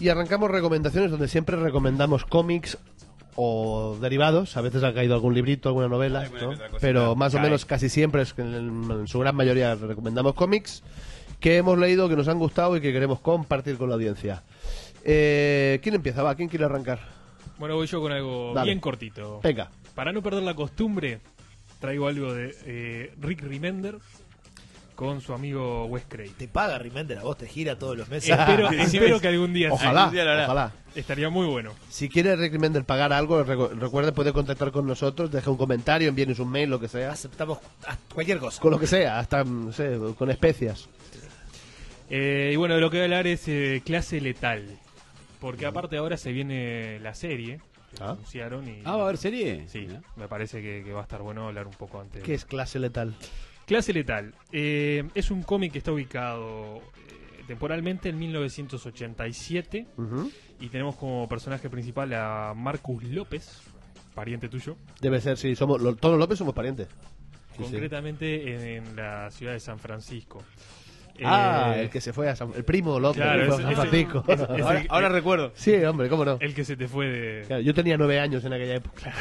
Y arrancamos recomendaciones donde siempre recomendamos cómics o derivados. A veces ha caído algún librito, alguna novela, Alguna ¿no? otra cosita Pero más o cae. menos casi siempre, es que en, en su gran mayoría recomendamos cómics que hemos leído, que nos han gustado y que queremos compartir con la audiencia. Eh, ¿Quién empieza? Va, ¿quién quiere arrancar? Bueno, voy yo con algo Dale. bien cortito. Venga. Para no perder la costumbre, traigo algo de eh, Rick Remender con su amigo Wes Craig. Te paga Remender, a vos te gira todos los meses. Espero, Sí, espero sí. que algún día Ojalá, algún día lo hará. ojalá. estaría muy bueno. Si quiere Rick Remender pagar algo, recu- recuerde, puede contactar con nosotros, deja un comentario, envíenos un mail, lo que sea. Aceptamos ah, cualquier cosa. Con lo que sea, hasta, no sé, con especias. Eh, y bueno, de lo que voy a hablar es eh, Clase Letal. Porque aparte ahora se viene la serie. que Ah. anunciaron y... Ah, ¿va a haber serie? Sí, Mirá. me parece que, que va a estar bueno hablar un poco antes. ¿Qué es clase letal? Clase Letal. Eh, es un cómic que está ubicado eh, temporalmente en mil novecientos ochenta y siete. Ujú. Y tenemos como personaje principal a Marcus López, pariente tuyo. Debe ser, sí, somos, lo- todos los López somos parientes. Sí, sí. Concretamente en, en la ciudad de San Francisco. Ah, Eh, el que se fue a San... El primo López, Claro, que fue a ese- San Francisco. ese- ese- Ahora, ahora recuerdo. Sí, hombre, cómo no. el que se te fue de... Claro, yo tenía nueve años en aquella época.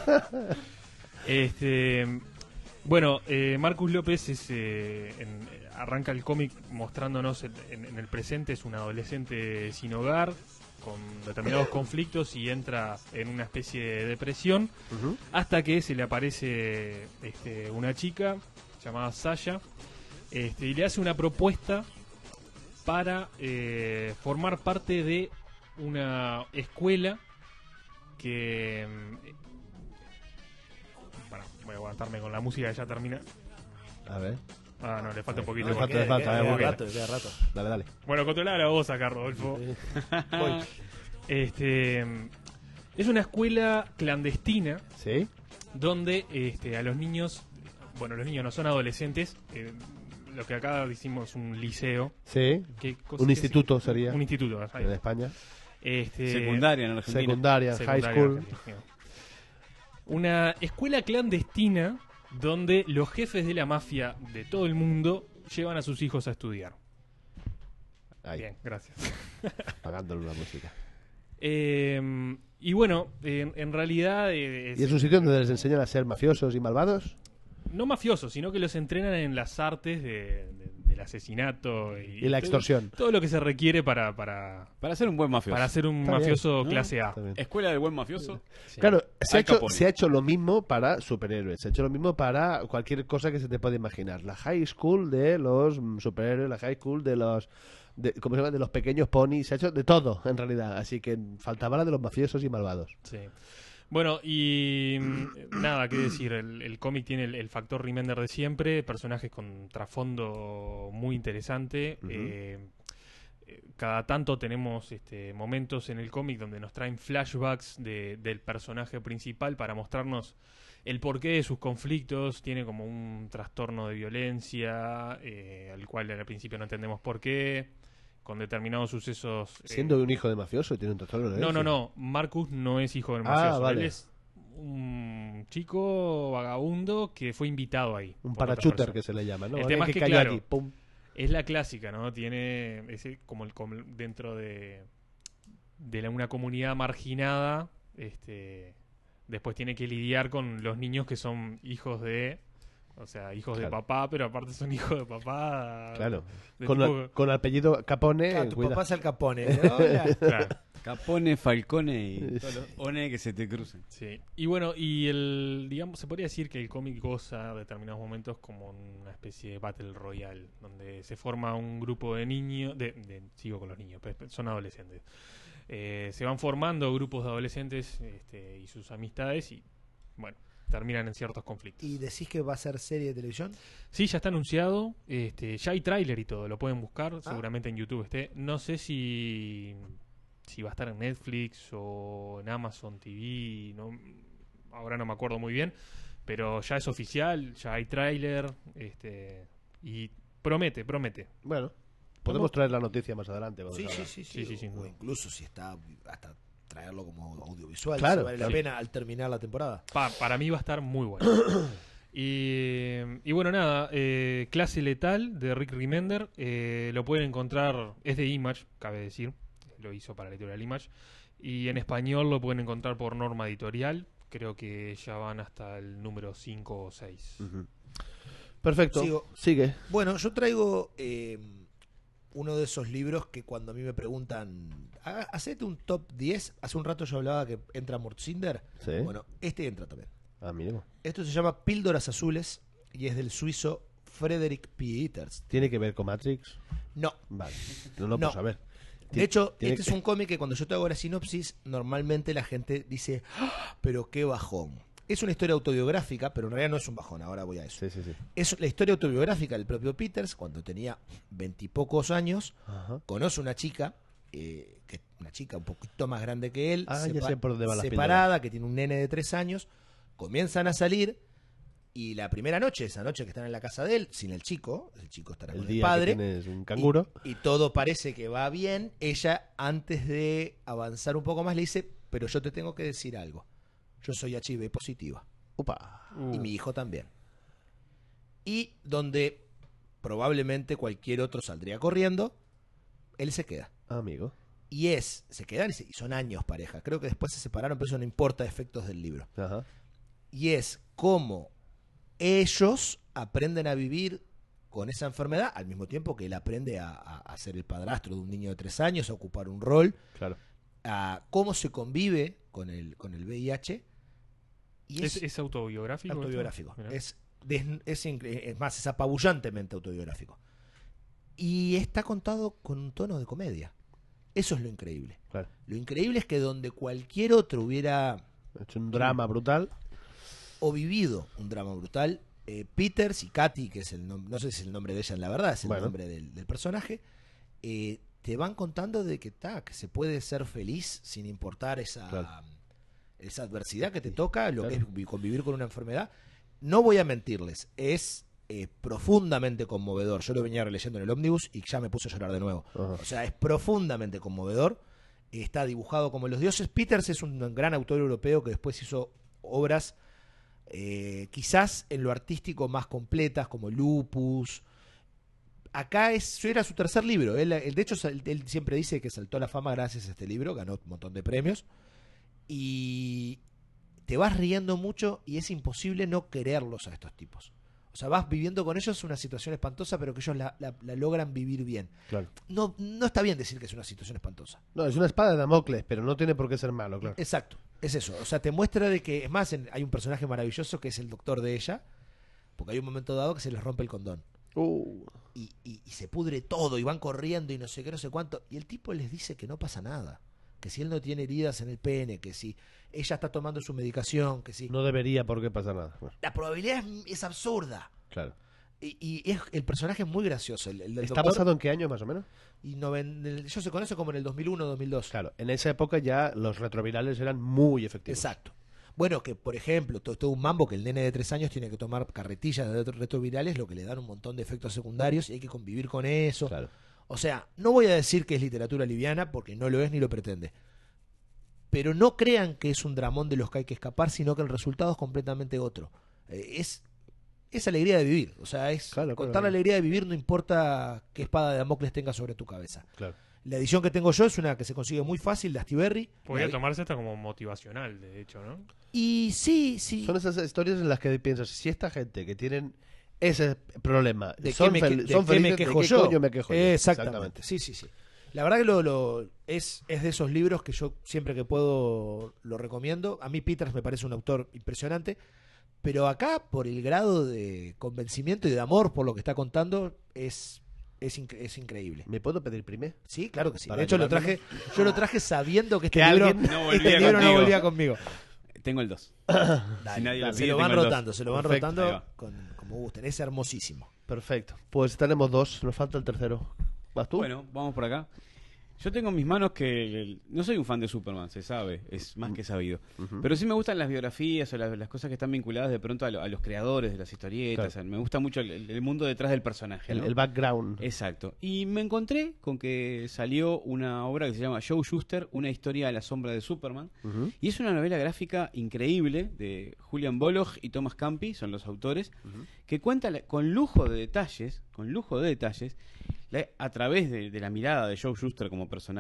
Este, bueno, eh, Marcus López es, eh, en- arranca el cómic mostrándonos en, en- en el presente, es un adolescente sin hogar, con determinados conflictos y entra en una especie de depresión, Ujú. hasta que se le aparece este, una chica llamada Sasha, este, y le hace una propuesta para eh, formar parte de una escuela que... mm, Pará, voy a aguantarme con la música que ya termina. A ver, Ah, no, le falta un poquito. Le No, falta, queda- le falta, queda- eh, queda muy bien. rato, queda rato. dale, dale. Bueno, controla la voz acá, Rodolfo. Voy. Este, es una escuela clandestina ¿Sí? donde este, a los niños, bueno, los niños no son adolescentes, eh, lo que acá decimos un liceo. Sí. ¿Qué cosa- Un qué instituto es? sería. Un instituto, ahí. En España. Este, Secundaria en Argentina. Secundaria, high secundaria school. argentina. Una escuela clandestina donde los jefes de la mafia de todo el mundo llevan a sus hijos a estudiar. Ahí, Bien, gracias. pagándole la música. Eh, y bueno, en, en realidad eh, es- ¿Y es un sitio donde les enseñan a ser mafiosos y malvados? no mafiosos, sino que los entrenan en las artes de- de- del asesinato y, Y la todo- extorsión. Todo, lo que se requiere para, para, Para ser un buen mafioso. para ser un Está bien, mafioso ¿no? clase A. Está bien. Escuela del buen mafioso. Claro, se ha, Al hecho, Capone. se ha hecho lo mismo para superhéroes, se ha hecho lo mismo para cualquier cosa que se te pueda imaginar. La high school de los mm, superhéroes, la high school de los de, ¿cómo se llama? De los pequeños ponis, se ha hecho de todo en realidad, así que faltaba la de los mafiosos y malvados. Sí. Bueno, y mm, nada, qué decir, el, el cómic tiene el, el factor Remender de siempre, personajes con trasfondo muy interesante. Ujú. eh, eh, cada tanto tenemos este, momentos en el cómic donde nos traen flashbacks de- del personaje principal para mostrarnos el porqué de sus conflictos. Tiene como un trastorno de violencia, eh, al cual al principio no entendemos por qué, con determinados sucesos... eh, Siendo un hijo de mafioso tiene un trastorno de no, no, violencia. no. Marcus no es hijo del Ah, mafioso. vale. Él es un chico vagabundo que fue invitado ahí. Un por otra parachuter persona. que se le llama, ¿no? El Alguien tema es que, cayó claro, allí, pum. Es la clásica, ¿no? Tiene ese como, el, como dentro de de la- una comunidad marginada, este después tiene que lidiar con los niños que son hijos de, o sea, hijos de Claro. papá, pero aparte son hijos de papá. Claro. de Con, tipo- el, con el apellido Capone, Claro, tu cuida. papá es el Capone. Hola. claro. Capone, Falcone y todos los one que se te crucen. Sí. Y bueno, y el, digamos, se podría decir que el cómic goza de determinados momentos como una especie de Battle Royale, donde se forma un grupo de niños, de, de- sigo con los niños, pero son adolescentes. Eh, se van formando grupos de adolescentes este, y sus amistades y, bueno, terminan en ciertos conflictos. ¿Y decís que va a ser serie de televisión? Sí, ya está anunciado, este, ya hay tráiler y todo, lo pueden buscar, Ah. seguramente en YouTube esté. No sé si, si va a estar en Netflix o en Amazon T V, no, ahora no me acuerdo muy bien, pero ya es oficial, ya hay tráiler, este, y promete, promete. Bueno, podemos traer la noticia más adelante. vamos Sí, a sí, hablar. sí, Sí, sí, sin O duda. incluso si está hasta traerlo como audiovisual, Claro, si vale claro. la pena al terminar la temporada. Pa- para mí va a estar muy bueno. Y, y bueno, nada, eh, Clase Letal de Rick Remender, eh, lo pueden encontrar, es de Image, cabe decir, lo hizo para la editorial Image. Y en español lo pueden encontrar por Norma Editorial. Creo que ya van hasta el número cinco o seis. Uh-huh. Perfecto. Sigo. Sigue. Bueno, yo traigo eh, uno de esos libros que cuando a mí me preguntan, "Ha- hacete un top diez". Hace un rato yo hablaba que entra Murtzinder. Sí. Bueno, este entra también. Ah, mira. Esto se llama Píldoras Azules y es del suizo Frederick Peters. ¿Tiene que ver con Matrix? No. Vale. No, no, No. pues a ver. De hecho, Tiene este que- es un cómic que cuando yo te hago la sinopsis, normalmente la gente dice, "Ah, pero qué bajón". Es una historia autobiográfica, pero en realidad no es un bajón, ahora voy a eso. Sí, sí, sí. Es la historia autobiográfica del propio Peters, cuando tenía veintipocos años, Ajá. conoce una chica, eh, que una chica un poquito más grande que él, Ah, ya sé por dónde van las separada, que tiene un nene de tres años, comienzan a salir, y la primera noche, esa noche que están en la casa de él, sin el chico, el chico estará El con el día padre, que tienes un canguro. y, y todo parece que va bien, ella, antes de avanzar un poco más, le dice, pero yo te tengo que decir algo, yo soy H I V positiva. Upa. Uh, Y mi hijo también. Y donde probablemente cualquier otro saldría corriendo, él se queda. Ah, amigo. Y es, se quedan y se- y son años pareja. Creo que después se separaron, pero eso no importa, efectos del libro. Ajá. Y es cómo ellos aprenden a vivir con esa enfermedad, al mismo tiempo que él aprende a, a- a ser el padrastro de un niño de tres años, a ocupar un rol, Claro. a cómo se convive con el, con el V I H. Y ¿Es, es autobiográfico? esto? autobiográfico. Mirá. Es, des- es, incre- es más, es apabullantemente autobiográfico. Y está contado con un tono de comedia. Eso es lo increíble. Claro. Lo increíble es que donde cualquier otro hubiera Ha hecho un drama brutal. o vivido un drama brutal, eh, Peters y Katy, que es el nombre, no sé si es el nombre de ella en la verdad, es el Bueno. nombre del, del personaje, eh, te van contando de que, ta, que se puede ser feliz sin importar esa, Claro. esa adversidad que te toca, lo Claro. que es vi- convivir con una enfermedad. No voy a mentirles, es eh, profundamente conmovedor. Yo lo venía releyendo en el ómnibus y ya me puse a llorar de nuevo. Ajá. O sea, es profundamente conmovedor. Está dibujado como los dioses. Peters es un gran autor europeo que después hizo obras eh, quizás en lo artístico más completas, como Lupus. Acá es, era su tercer libro. Él, él, de hecho, él, él siempre dice que saltó a la fama gracias a este libro. Ganó un montón de premios. Y te vas riendo mucho y es imposible no quererlos a estos tipos. O sea, vas viviendo con ellos una situación espantosa, pero que ellos la, la- la logran vivir bien. Claro. No, no está bien decir que es una situación espantosa. No, es una espada de Damocles, pero no tiene por qué ser malo, claro. Exacto, es eso. O sea, te muestra de que, es más, en- hay un personaje maravilloso que es el doctor de ella, porque hay un momento dado que se les rompe el condón. Uh, Y, y- y se pudre todo, y van corriendo, y no sé qué, no sé cuánto. Y el tipo les dice que no pasa nada. Que si él no tiene heridas en el pene, que si ella está tomando su medicación, que si... no debería por qué pasar nada. Bueno, La probabilidad es, es absurda. claro. Y, y es, el personaje es muy gracioso. El, el del ¿Está doctor, basado en qué año más o menos? y noven- el- ellos se conoce como en el dos mil uno, dos mil dos. Claro, en esa época ya los retrovirales eran muy efectivos. Exacto. Bueno, que por ejemplo, todo, todo un mambo que el nene de tres años tiene que tomar carretillas de retrovirales, lo que le dan un montón de efectos secundarios y hay que convivir con eso. Claro. O sea, no voy a decir que es literatura liviana porque no lo es ni lo pretende. Pero no crean que es un dramón de los que hay que escapar, sino que el resultado es completamente otro. Eh, es, es alegría de vivir. O sea, es Claro, contar claro. la alegría de vivir no importa qué espada de Damocles tengas sobre tu cabeza. Claro. La edición que tengo yo es una que se consigue muy fácil, de Astiberri. Podría La- tomarse esta como motivacional, de hecho, ¿no? Y sí, sí. Son esas historias en las que piensas, si esta gente que tienen ese problema ¿De son, qué me, fel- que- de son qué me felices, quejo ¿de qué yo? coño me quejo yo? Exactamente. Sí, sí, sí. La verdad que lo, lo- es, es de esos libros que yo siempre que puedo lo recomiendo. A mí Peters me parece un autor impresionante, pero acá por el grado de convencimiento y de amor por lo que está contando es, es, inc- es increíble. ¿Me puedo pedir primero? Sí, claro que sí. Para De hecho lo llevármelo. traje, yo lo traje sabiendo que este Que libro, alguien no este volvía libro no contigo. volvía conmigo. Tengo el dos. Dale, Si nadie lo se pide, lo van tengo el dos. rotando, se lo van Perfecto, ahí rotando va. con- como gusten. Es hermosísimo. Perfecto. Pues tenemos dos, nos falta el tercero. ¿Vas tú? Bueno, vamos por acá. Yo tengo en mis manos que el- no soy un fan de Superman, se sabe, es más que sabido. Ujú. Pero sí me gustan las biografías o las, las cosas que están vinculadas de pronto a, lo- a los creadores de las historietas. Claro. Me gusta mucho el, el mundo detrás del personaje. el, ¿no? el background. Exacto. Y me encontré con que salió una obra que se llama Joe Shuster, una historia a la sombra de Superman. Ujú. Y es una novela gráfica increíble de Julian Bolog y Thomas Campi, son los autores, Ujú. que cuenta la- con lujo de detalles, con lujo de detalles, la- a través de, de la mirada de Joe Shuster como personaje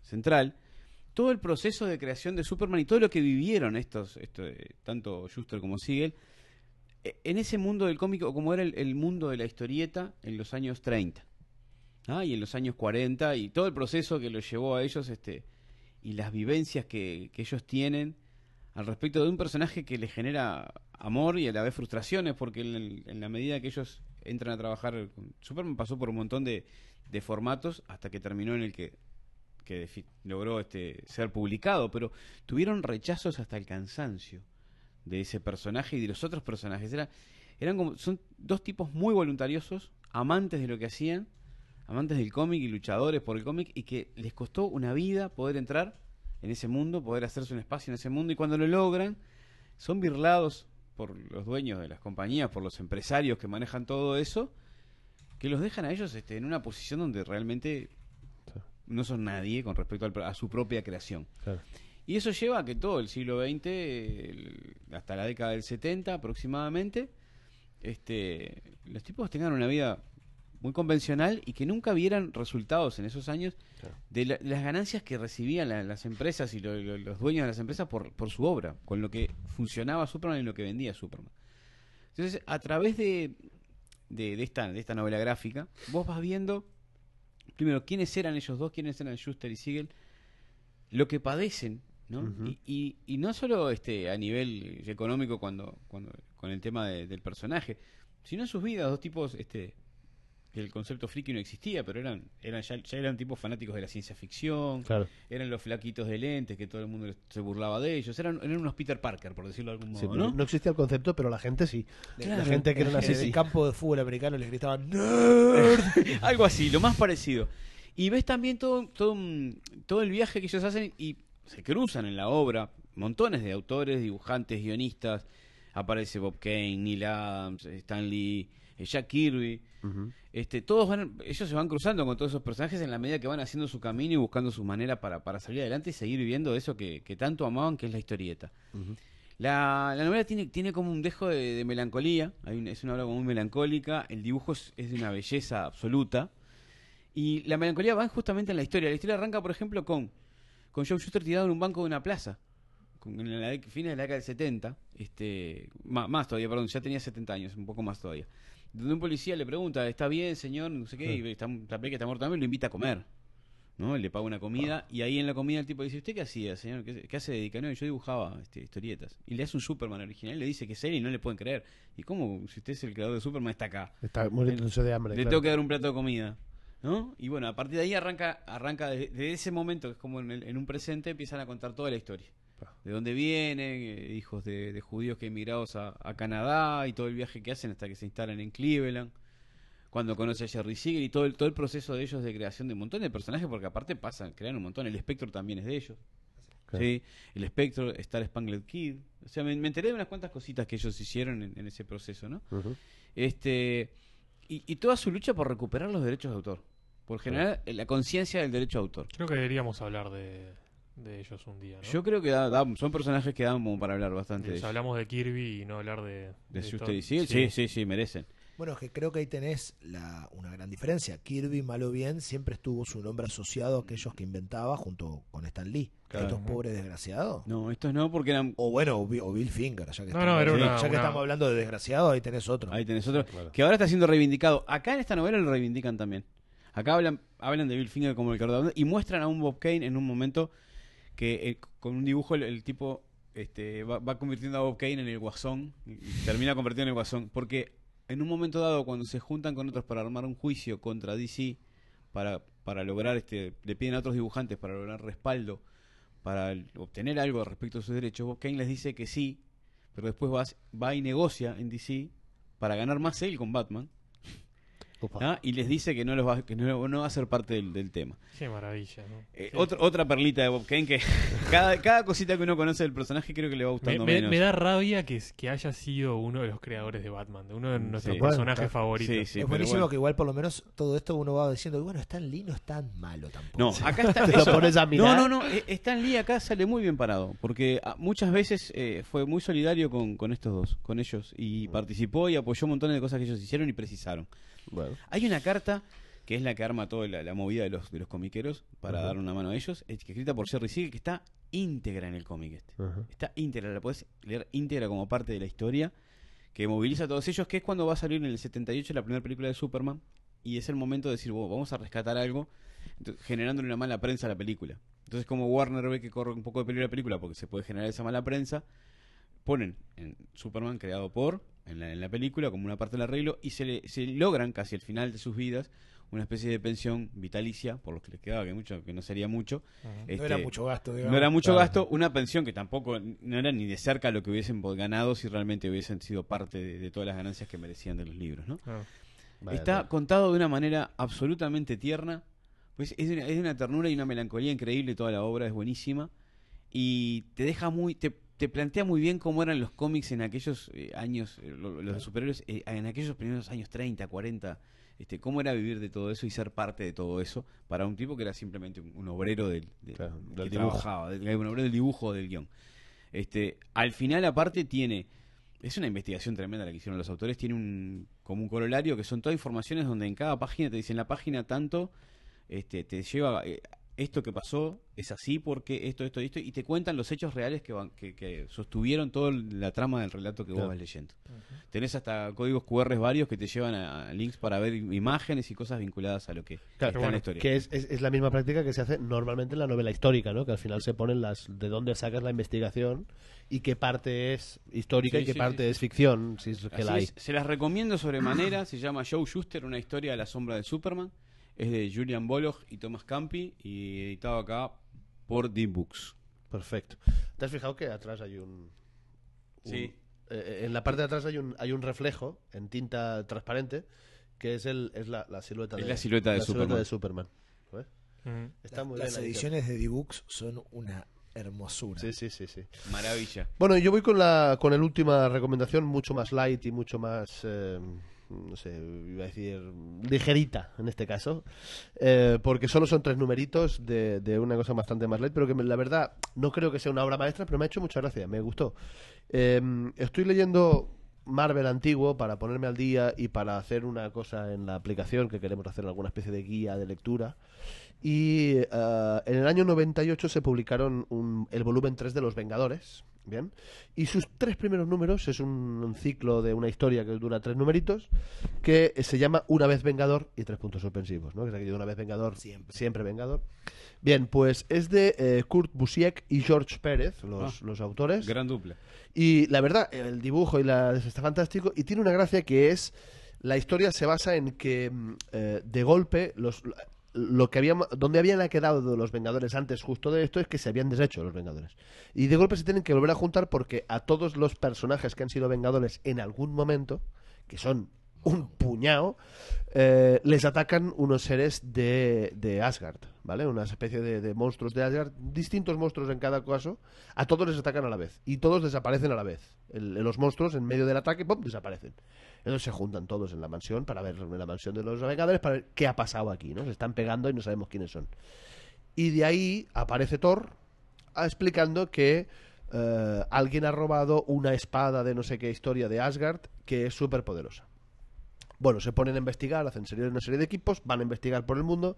central, todo el proceso de creación de Superman y todo lo que vivieron estos, estos eh, tanto Shuster como Siegel, eh, en ese mundo del cómic, o como era el, el mundo de la historieta en los años treinta, ¿ah? Y en los años cuarenta, y todo el proceso que los llevó a ellos, este y las vivencias que, que ellos tienen al respecto de un personaje que les genera amor y a la vez frustraciones, porque en, en la medida que ellos entran a trabajar, Superman pasó por un montón de, de formatos hasta que terminó en el que, que logró este, ser publicado, pero tuvieron rechazos hasta el cansancio de ese personaje y de los otros personajes. Era, eran como, son dos tipos muy voluntariosos, amantes de lo que hacían, amantes del cómic y luchadores por el cómic, y que les costó una vida poder entrar en ese mundo, poder hacerse un espacio en ese mundo, y cuando lo logran, son birlados por los dueños de las compañías, por los empresarios que manejan todo eso, que los dejan a ellos este, en una posición donde realmente no son nadie con respecto al, a su propia creación. Claro. Y eso lleva a que todo el siglo veinte, el, hasta la década del setenta aproximadamente, este, los tipos tengan una vida muy convencional y que nunca vieran resultados en esos años claro. de, la, de las ganancias que recibían la, las empresas y lo, lo, los dueños de las empresas por, por su obra, con lo que funcionaba Superman y lo que vendía Superman. Entonces, a través de, de, de, esta, de esta novela gráfica, vos vas viendo, primero, quiénes eran ellos dos, quiénes eran Shuster y Siegel, lo que padecen, ¿no? Uh-huh. y, y, y no solo este a nivel económico cuando, cuando con el tema de, del personaje, sino en sus vidas, dos tipos... este el concepto friki no existía, pero eran eran ya, ya eran tipos fanáticos de la ciencia ficción, claro. eran los flaquitos de lentes que todo el mundo se burlaba de ellos, eran, eran unos Peter Parker, por decirlo de algún modo, sí, ¿no? No existía el concepto, pero la gente sí. Claro. La gente que era así, en el sí. campo de fútbol americano les gritaban ¡Nerd! Algo así, lo más parecido. Y ves también todo todo, todo el viaje que ellos hacen y se cruzan en la obra montones de autores, dibujantes, guionistas. Aparece Bob Kane, Neil Adams, Stan Lee, Jack Kirby. Uh-huh. Este, todos van, ellos se van cruzando con todos esos personajes en la medida que van haciendo su camino y buscando su manera para, para salir adelante y seguir viviendo de eso que, que tanto amaban, que es la historieta. Uh-huh. La, la novela tiene, tiene como un dejo de, de melancolía, hay un, es una obra como muy melancólica, el dibujo es, es de una belleza absoluta, y la melancolía va justamente en la historia. La historia arranca, por ejemplo, con, con Joe Shuster tirado en un banco de una plaza, con, en la fines de la década del setenta, este, más, más todavía, perdón, ya tenía setenta años, un poco más todavía. Donde un policía le pregunta, ¿está bien, señor? No sé qué, sí. y está, está, que está muerto también, lo invita a comer, ¿no? Él le paga una comida, y ahí en la comida el tipo dice, ¿usted qué hacía, señor? ¿Qué, qué hace de dedicar? No, yo dibujaba este, historietas. Y le hace un Superman original, y le dice que es él y no le pueden creer. ¿Y cómo? Si usted es el creador de Superman, está acá. Está muriéndose de hambre. Le claro. tengo que dar un plato de comida, ¿no? Y bueno, a partir de ahí arranca, arranca desde de ese momento, que es como en, el, en un presente, empiezan a contar toda la historia. De dónde vienen, eh, hijos de, de judíos que emigrados a, a Canadá, y todo el viaje que hacen hasta que se instalan en Cleveland. Cuando conoce a Jerry Siegel y todo el, todo el proceso de ellos de creación de un montón de personajes, porque aparte pasan, crean un montón. El Spectro también es de ellos. Claro. ¿Sí? El Spectro, Star Spangled Kid. O sea, me, me enteré de unas cuantas cositas que ellos hicieron en, en ese proceso, ¿no? Uh-huh. Este y, y toda su lucha por recuperar los derechos de autor. Por generar uh-huh. la conciencia del derecho de autor. Creo que deberíamos hablar de, de ellos un día, ¿no? Yo creo que da, da, son personajes que dan como para hablar bastante de ellos. Hablamos de Kirby y no hablar de... ¿De, de Shuster y Siegel? Sí, sí, sí, merecen. Bueno, es que creo que ahí tenés la, una gran diferencia. Kirby, mal o bien, siempre estuvo su nombre asociado a aquellos que inventaba junto con StanLee. Claro. ¿Estos pobres desgraciados? No, estos no, porque eran... O bueno, o Bill, o Bill Finger, ya que, no, estamos, no, era una, ya que una... estamos hablando de desgraciados, ahí tenés otro. Ahí tenés otro, claro. Que ahora está siendo reivindicado. Acá en esta novela lo reivindican también. Acá hablan hablan de Bill Finger como el creador y muestran a un Bob Kane en un momento que eh, con un dibujo el, el tipo este, va, va convirtiendo a Bob Kane en el Guasón y termina convirtiendo en el Guasón, porque en un momento dado, cuando se juntan con otros para armar un juicio contra D C, para, para lograr, este, le piden a otros dibujantes para lograr respaldo, para el, obtener algo respecto a sus derechos, Bob Kane les dice que sí, pero después va, va y negocia en D C para ganar más él con Batman. ¿Ah? Y les dice que no los va, que no, no va a ser parte del, del tema. Qué maravilla, ¿no? Eh, sí. otra, otra perlita de Bob Kane que cada, cada cosita que uno conoce del personaje creo que le va gustando me, me, menos. Me da rabia que, que haya sido uno de los creadores de Batman, de uno de nuestros sí. personajes bueno, favoritos. Sí, sí, es buenísimo bueno. que igual por lo menos todo esto uno va diciendo, bueno, Stan Lee no es tan malo tampoco. No, acá está ¿Te lo pones a mirar? No, no, no, Stan Lee acá sale muy bien parado, porque muchas veces eh, fue muy solidario con, con estos dos, con ellos, y participó y apoyó un montón de cosas que ellos hicieron y precisaron. Bueno. Hay una carta que es la que arma toda la, la movida de los, de los comiqueros para Ajá. dar una mano a ellos, es escrita por Jerry Siegel, que está íntegra en el cómic este. Ajá. Está íntegra, la podés leer íntegra como parte de la historia, que moviliza a todos ellos, que es cuando va a salir en el setenta y ocho la primera película de Superman, y es el momento de decir, wow, vamos a rescatar algo, entonces, generándole una mala prensa a la película. Entonces, como Warner ve que corre un poco de peligro la película porque se puede generar esa mala prensa, ponen en Superman creado por, en la, en la película, como una parte del arreglo, y se, le, se logran casi al final de sus vidas una especie de pensión vitalicia, por lo que les quedaba, que mucho que no sería mucho. Este, No era mucho gasto, digamos. no era mucho Claro. gasto, una pensión que tampoco no era ni de cerca lo que hubiesen ganado si realmente hubiesen sido parte de, de todas las ganancias que merecían de los libros, ¿no? Ah. Vaya Está tela. contado de una manera absolutamente tierna, pues es de, una, es de una ternura y una melancolía increíble, toda la obra es buenísima y te deja muy, te, te plantea muy bien cómo eran los cómics en aquellos eh, años, eh, lo- los de superhéroes, eh, en aquellos primeros años treinta, cuarenta, este, cómo era vivir de todo eso y ser parte de todo eso para un tipo que era simplemente un, un obrero del, del- Claro, que del dibujo. trabajaba, del- un obrero del dibujo o del guión. Este, al final aparte tiene, es una investigación tremenda la que hicieron los autores, tiene un como un corolario que son todas informaciones donde en cada página te dicen la página tanto, este, te lleva eh, esto que pasó es así porque esto, esto, esto y te cuentan los hechos reales que, van, que, que sostuvieron toda la trama del relato que Claro. vos vas leyendo. Tenés hasta códigos cu erres varios que te llevan a, a links para ver imágenes y cosas vinculadas a lo que Claro, está en bueno, la historia. Que es, es, es la misma práctica que se hace normalmente en la novela histórica, ¿no? Que al final se ponen las de dónde sacas la investigación y qué parte es histórica Sí, y qué sí, parte sí, es ficción, si es que Así la hay. es, se las recomiendo sobremanera. Se llama Joe Shuster, una historia de la sombra de Superman. Es de Julian Bolog y Thomas Campi y editado acá por D-Books. Perfecto. ¿Te has fijado que atrás hay un... un- Sí. eh, en la parte de atrás hay un, hay un reflejo en tinta transparente que es, el, es la, la silueta Es de la silueta de Superman. de Superman. ¿Ves? Ujú. Está muy Las bien. la ediciones de D-Books son una hermosura. edición. Sí, sí, sí, sí. Maravilla. Bueno, yo voy con la con la última recomendación, mucho más light y mucho más, eh, no sé, iba a decir, ligerita en este caso, eh, porque solo son tres numeritos de, de una cosa bastante más light, pero que me- la verdad no creo que sea una obra maestra, pero me ha hecho mucha gracia, me gustó. Eh, estoy leyendo Marvel antiguo para ponerme al día y para hacer una cosa en la aplicación que queremos hacer, alguna especie de guía de lectura. Y eh, en el año noventa y ocho se publicaron un- el volumen tres de Los Vengadores, ¿bien? Y sus tres primeros números es un, un ciclo de una historia que dura tres numeritos, que se llama Una vez Vengador y tres puntos suspensivos, ¿no? Que es aquello de Una vez Vengador, Siempre. siempre Vengador. Bien, pues es de eh, Kurt Busiek y George Pérez, los, Ah. los autores. Gran dupla. Y la verdad, el dibujo y la, está fantástico. Y tiene una gracia que es, la historia se basa en que mm, eh, de golpe los lo que habíamos, donde habían quedado los Vengadores antes justo de esto es que se habían deshecho los Vengadores. Y de golpe se tienen que volver a juntar porque a todos los personajes que han sido Vengadores en algún momento, que son un puñado, eh, les atacan unos seres de, de Asgard, ¿vale? Una especie de, de monstruos de Asgard, distintos monstruos en cada caso, a todos les atacan a la vez y todos desaparecen a la vez. El- los monstruos en medio del ataque, ¡pum!, desaparecen. Entonces se juntan todos en la mansión para ver en la mansión de los Vengadores para ver qué ha pasado aquí, ¿no? Se están pegando y no sabemos quiénes son. Y de ahí aparece Thor ah, explicando que eh, alguien ha robado una espada de no sé qué historia de Asgard que es súper poderosa. Bueno, se ponen a investigar, hacen serie, una serie de equipos, van a investigar por el mundo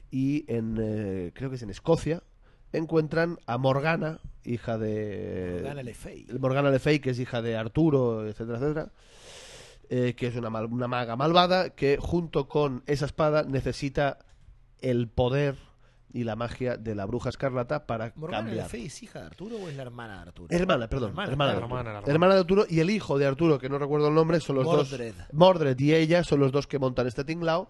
y en eh, creo que es en Escocia encuentran a Morgana, hija de Morgana Le Fay. Morgana Le Fay, que es hija de Arturo, etcétera, etcétera, eh, que es una, mal- una maga malvada que junto con esa espada necesita el poder y la magia de la bruja escarlata para ¿Morgana Le cambiar. Fay es hija de Arturo o es la hermana de Arturo? Hermana, perdón. Hermana, Hermana, de claro. Arturo. Hermana, la hermana. Hermana de Arturo y el hijo de Arturo, que no recuerdo el nombre, son los Mordred. dos. Mordred y ella son los dos que montan este tinglao.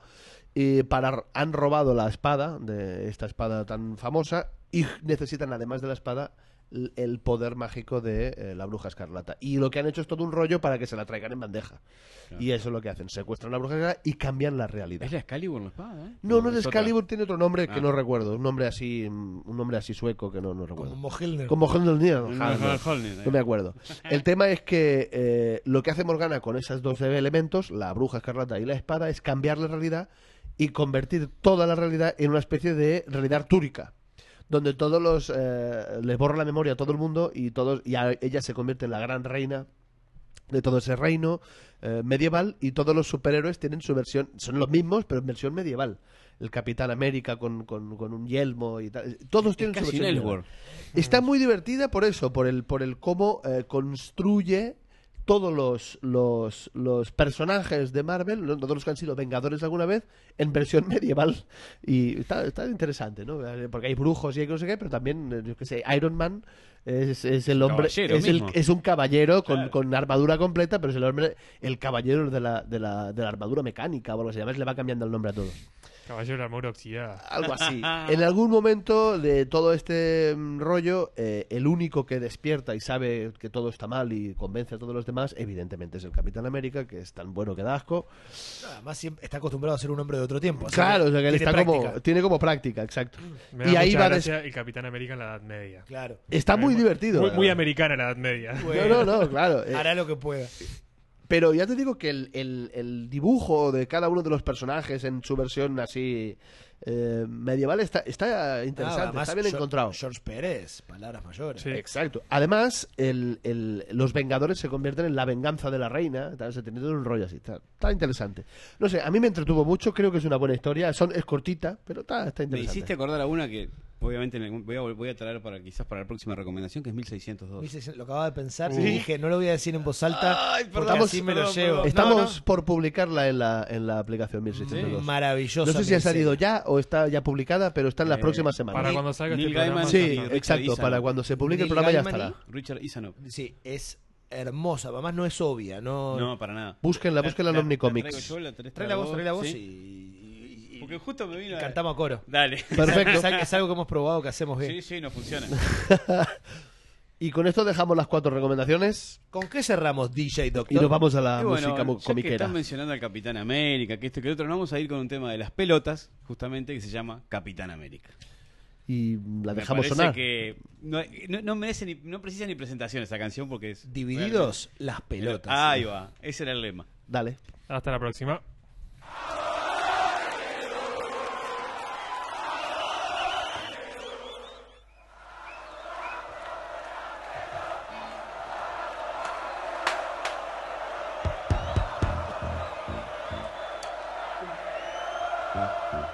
Y para, han robado la espada, de esta espada tan famosa, y necesitan, además de la espada, l- el poder mágico de eh, la bruja escarlata. Y lo que han hecho es todo un rollo para que se la traigan en bandeja. Claro. Y eso es lo que hacen. Secuestran a la bruja escarlata y cambian la realidad. ¿Es la Excalibur la espada? ¿eh? No, no es otra. Excalibur, tiene otro nombre que Ah. no recuerdo. Un nombre así, mm, un nombre así sueco que no, no recuerdo. Como Mohelner. Como Helmnir. No, no, no, Holner, No me acuerdo. El tema es que eh, lo que hace Morgana con esos dos elementos, la bruja escarlata y la espada, es cambiar la realidad y convertir toda la realidad en una especie de realidad artúrica, donde todos los eh, les borra la memoria a todo el mundo y todos y a- ella se convierte en la gran reina de todo ese reino eh, medieval, y todos los superhéroes tienen su versión, son los mismos pero en versión medieval. El Capitán América con, con, con un yelmo y tal, todos tienen su casi versión un medieval. Elseworld. Está muy divertida por eso, por el por el cómo eh, construye todos los, los, los personajes de Marvel, ¿no? Todos los que han sido Vengadores alguna vez, en versión medieval. Y está, está interesante, ¿no? Porque hay brujos y hay no sé qué, pero también, eh, yo qué sé, Iron Man es, es el hombre, Caballero es, el, mismo. es un caballero con, Claro. con armadura completa, pero es el hombre, el caballero de la, de la, de la armadura mecánica o algo así. Además le va cambiando el nombre a todos. Caballero de armadura oxidada. Algo así. En algún momento de todo este mm, rollo, eh, el único que despierta y sabe que todo está mal y convence a todos los demás, evidentemente es el Capitán América, que es tan bueno que da asco. Además siempre está acostumbrado a ser un hombre de otro tiempo. así Claro, o sea que él tiene está como, práctica. tiene como práctica, exacto. Me da Y ahí mucha va des- gracia el Capitán América en la Edad Media. Claro. Está muy divertido. Muy, muy ¿verdad? americana la Edad Media. No, no, no, claro. eh, Hará lo que pueda. Pero ya te digo que el, el- el dibujo de cada uno de los personajes en su versión así eh, medieval está, está interesante, Ah, además, está bien George- encontrado. George Pérez, palabras mayores. Sí. Exacto. Además, el, el- los Vengadores se convierten en la venganza de la reina. tal, Se tiene todo un rollo así. Está, está interesante. No sé, a mí me entretuvo mucho. Creo que es una buena historia. Son, es cortita, pero está, está Me interesante. hiciste acordar a una que, obviamente, en algún- voy a, voy a traer para quizás para la próxima recomendación, que es mil seiscientos dos. mil seiscientos, Lo acababa de pensar Sí. y dije, no lo voy a decir en voz alta Ay, porque perdón, así me lo perdón, llevo. perdón. Estamos No, por publicarla en la, en la aplicación mil seiscientos dos. no, maravillosa. No sé si ha miniserie. salido ya o está ya publicada, pero está en las Eh, próximas semanas. Para cuando salga Neil este programa. Gaiman Sí, y Richard exacto. Isanov. Para cuando se publique el Neil programa ya Gaiman y- estará. Richard Isanov. Sí, es hermosa. Además no es obvia. No, No, para nada. Búsquenla, búsquenla en La- la- Omnicomics. la traigo yo, la tenés Trae la voz, vos, trae la voz ¿sí? y, y- y- Porque justo me vino y a- cantamos a coro. Dale. Perfecto. Es, algo- es algo que hemos probado que hacemos bien. Sí, sí, no funciona. Y con esto dejamos las cuatro recomendaciones ¿Con qué cerramos, D J Doctor? y nos vamos a la Y bueno, música mu- ya que comiquera. están mencionando al Capitán América, que esto que lo otro, nos vamos a ir con un tema de las pelotas, justamente, que se llama Capitán América. Y la Me dejamos parece sonar. que no, no, no merece ni, no precisa ni presentación esa canción porque es Divididos las pelotas. Ahí va, ese era el lema. Dale. Hasta la próxima. Thank you.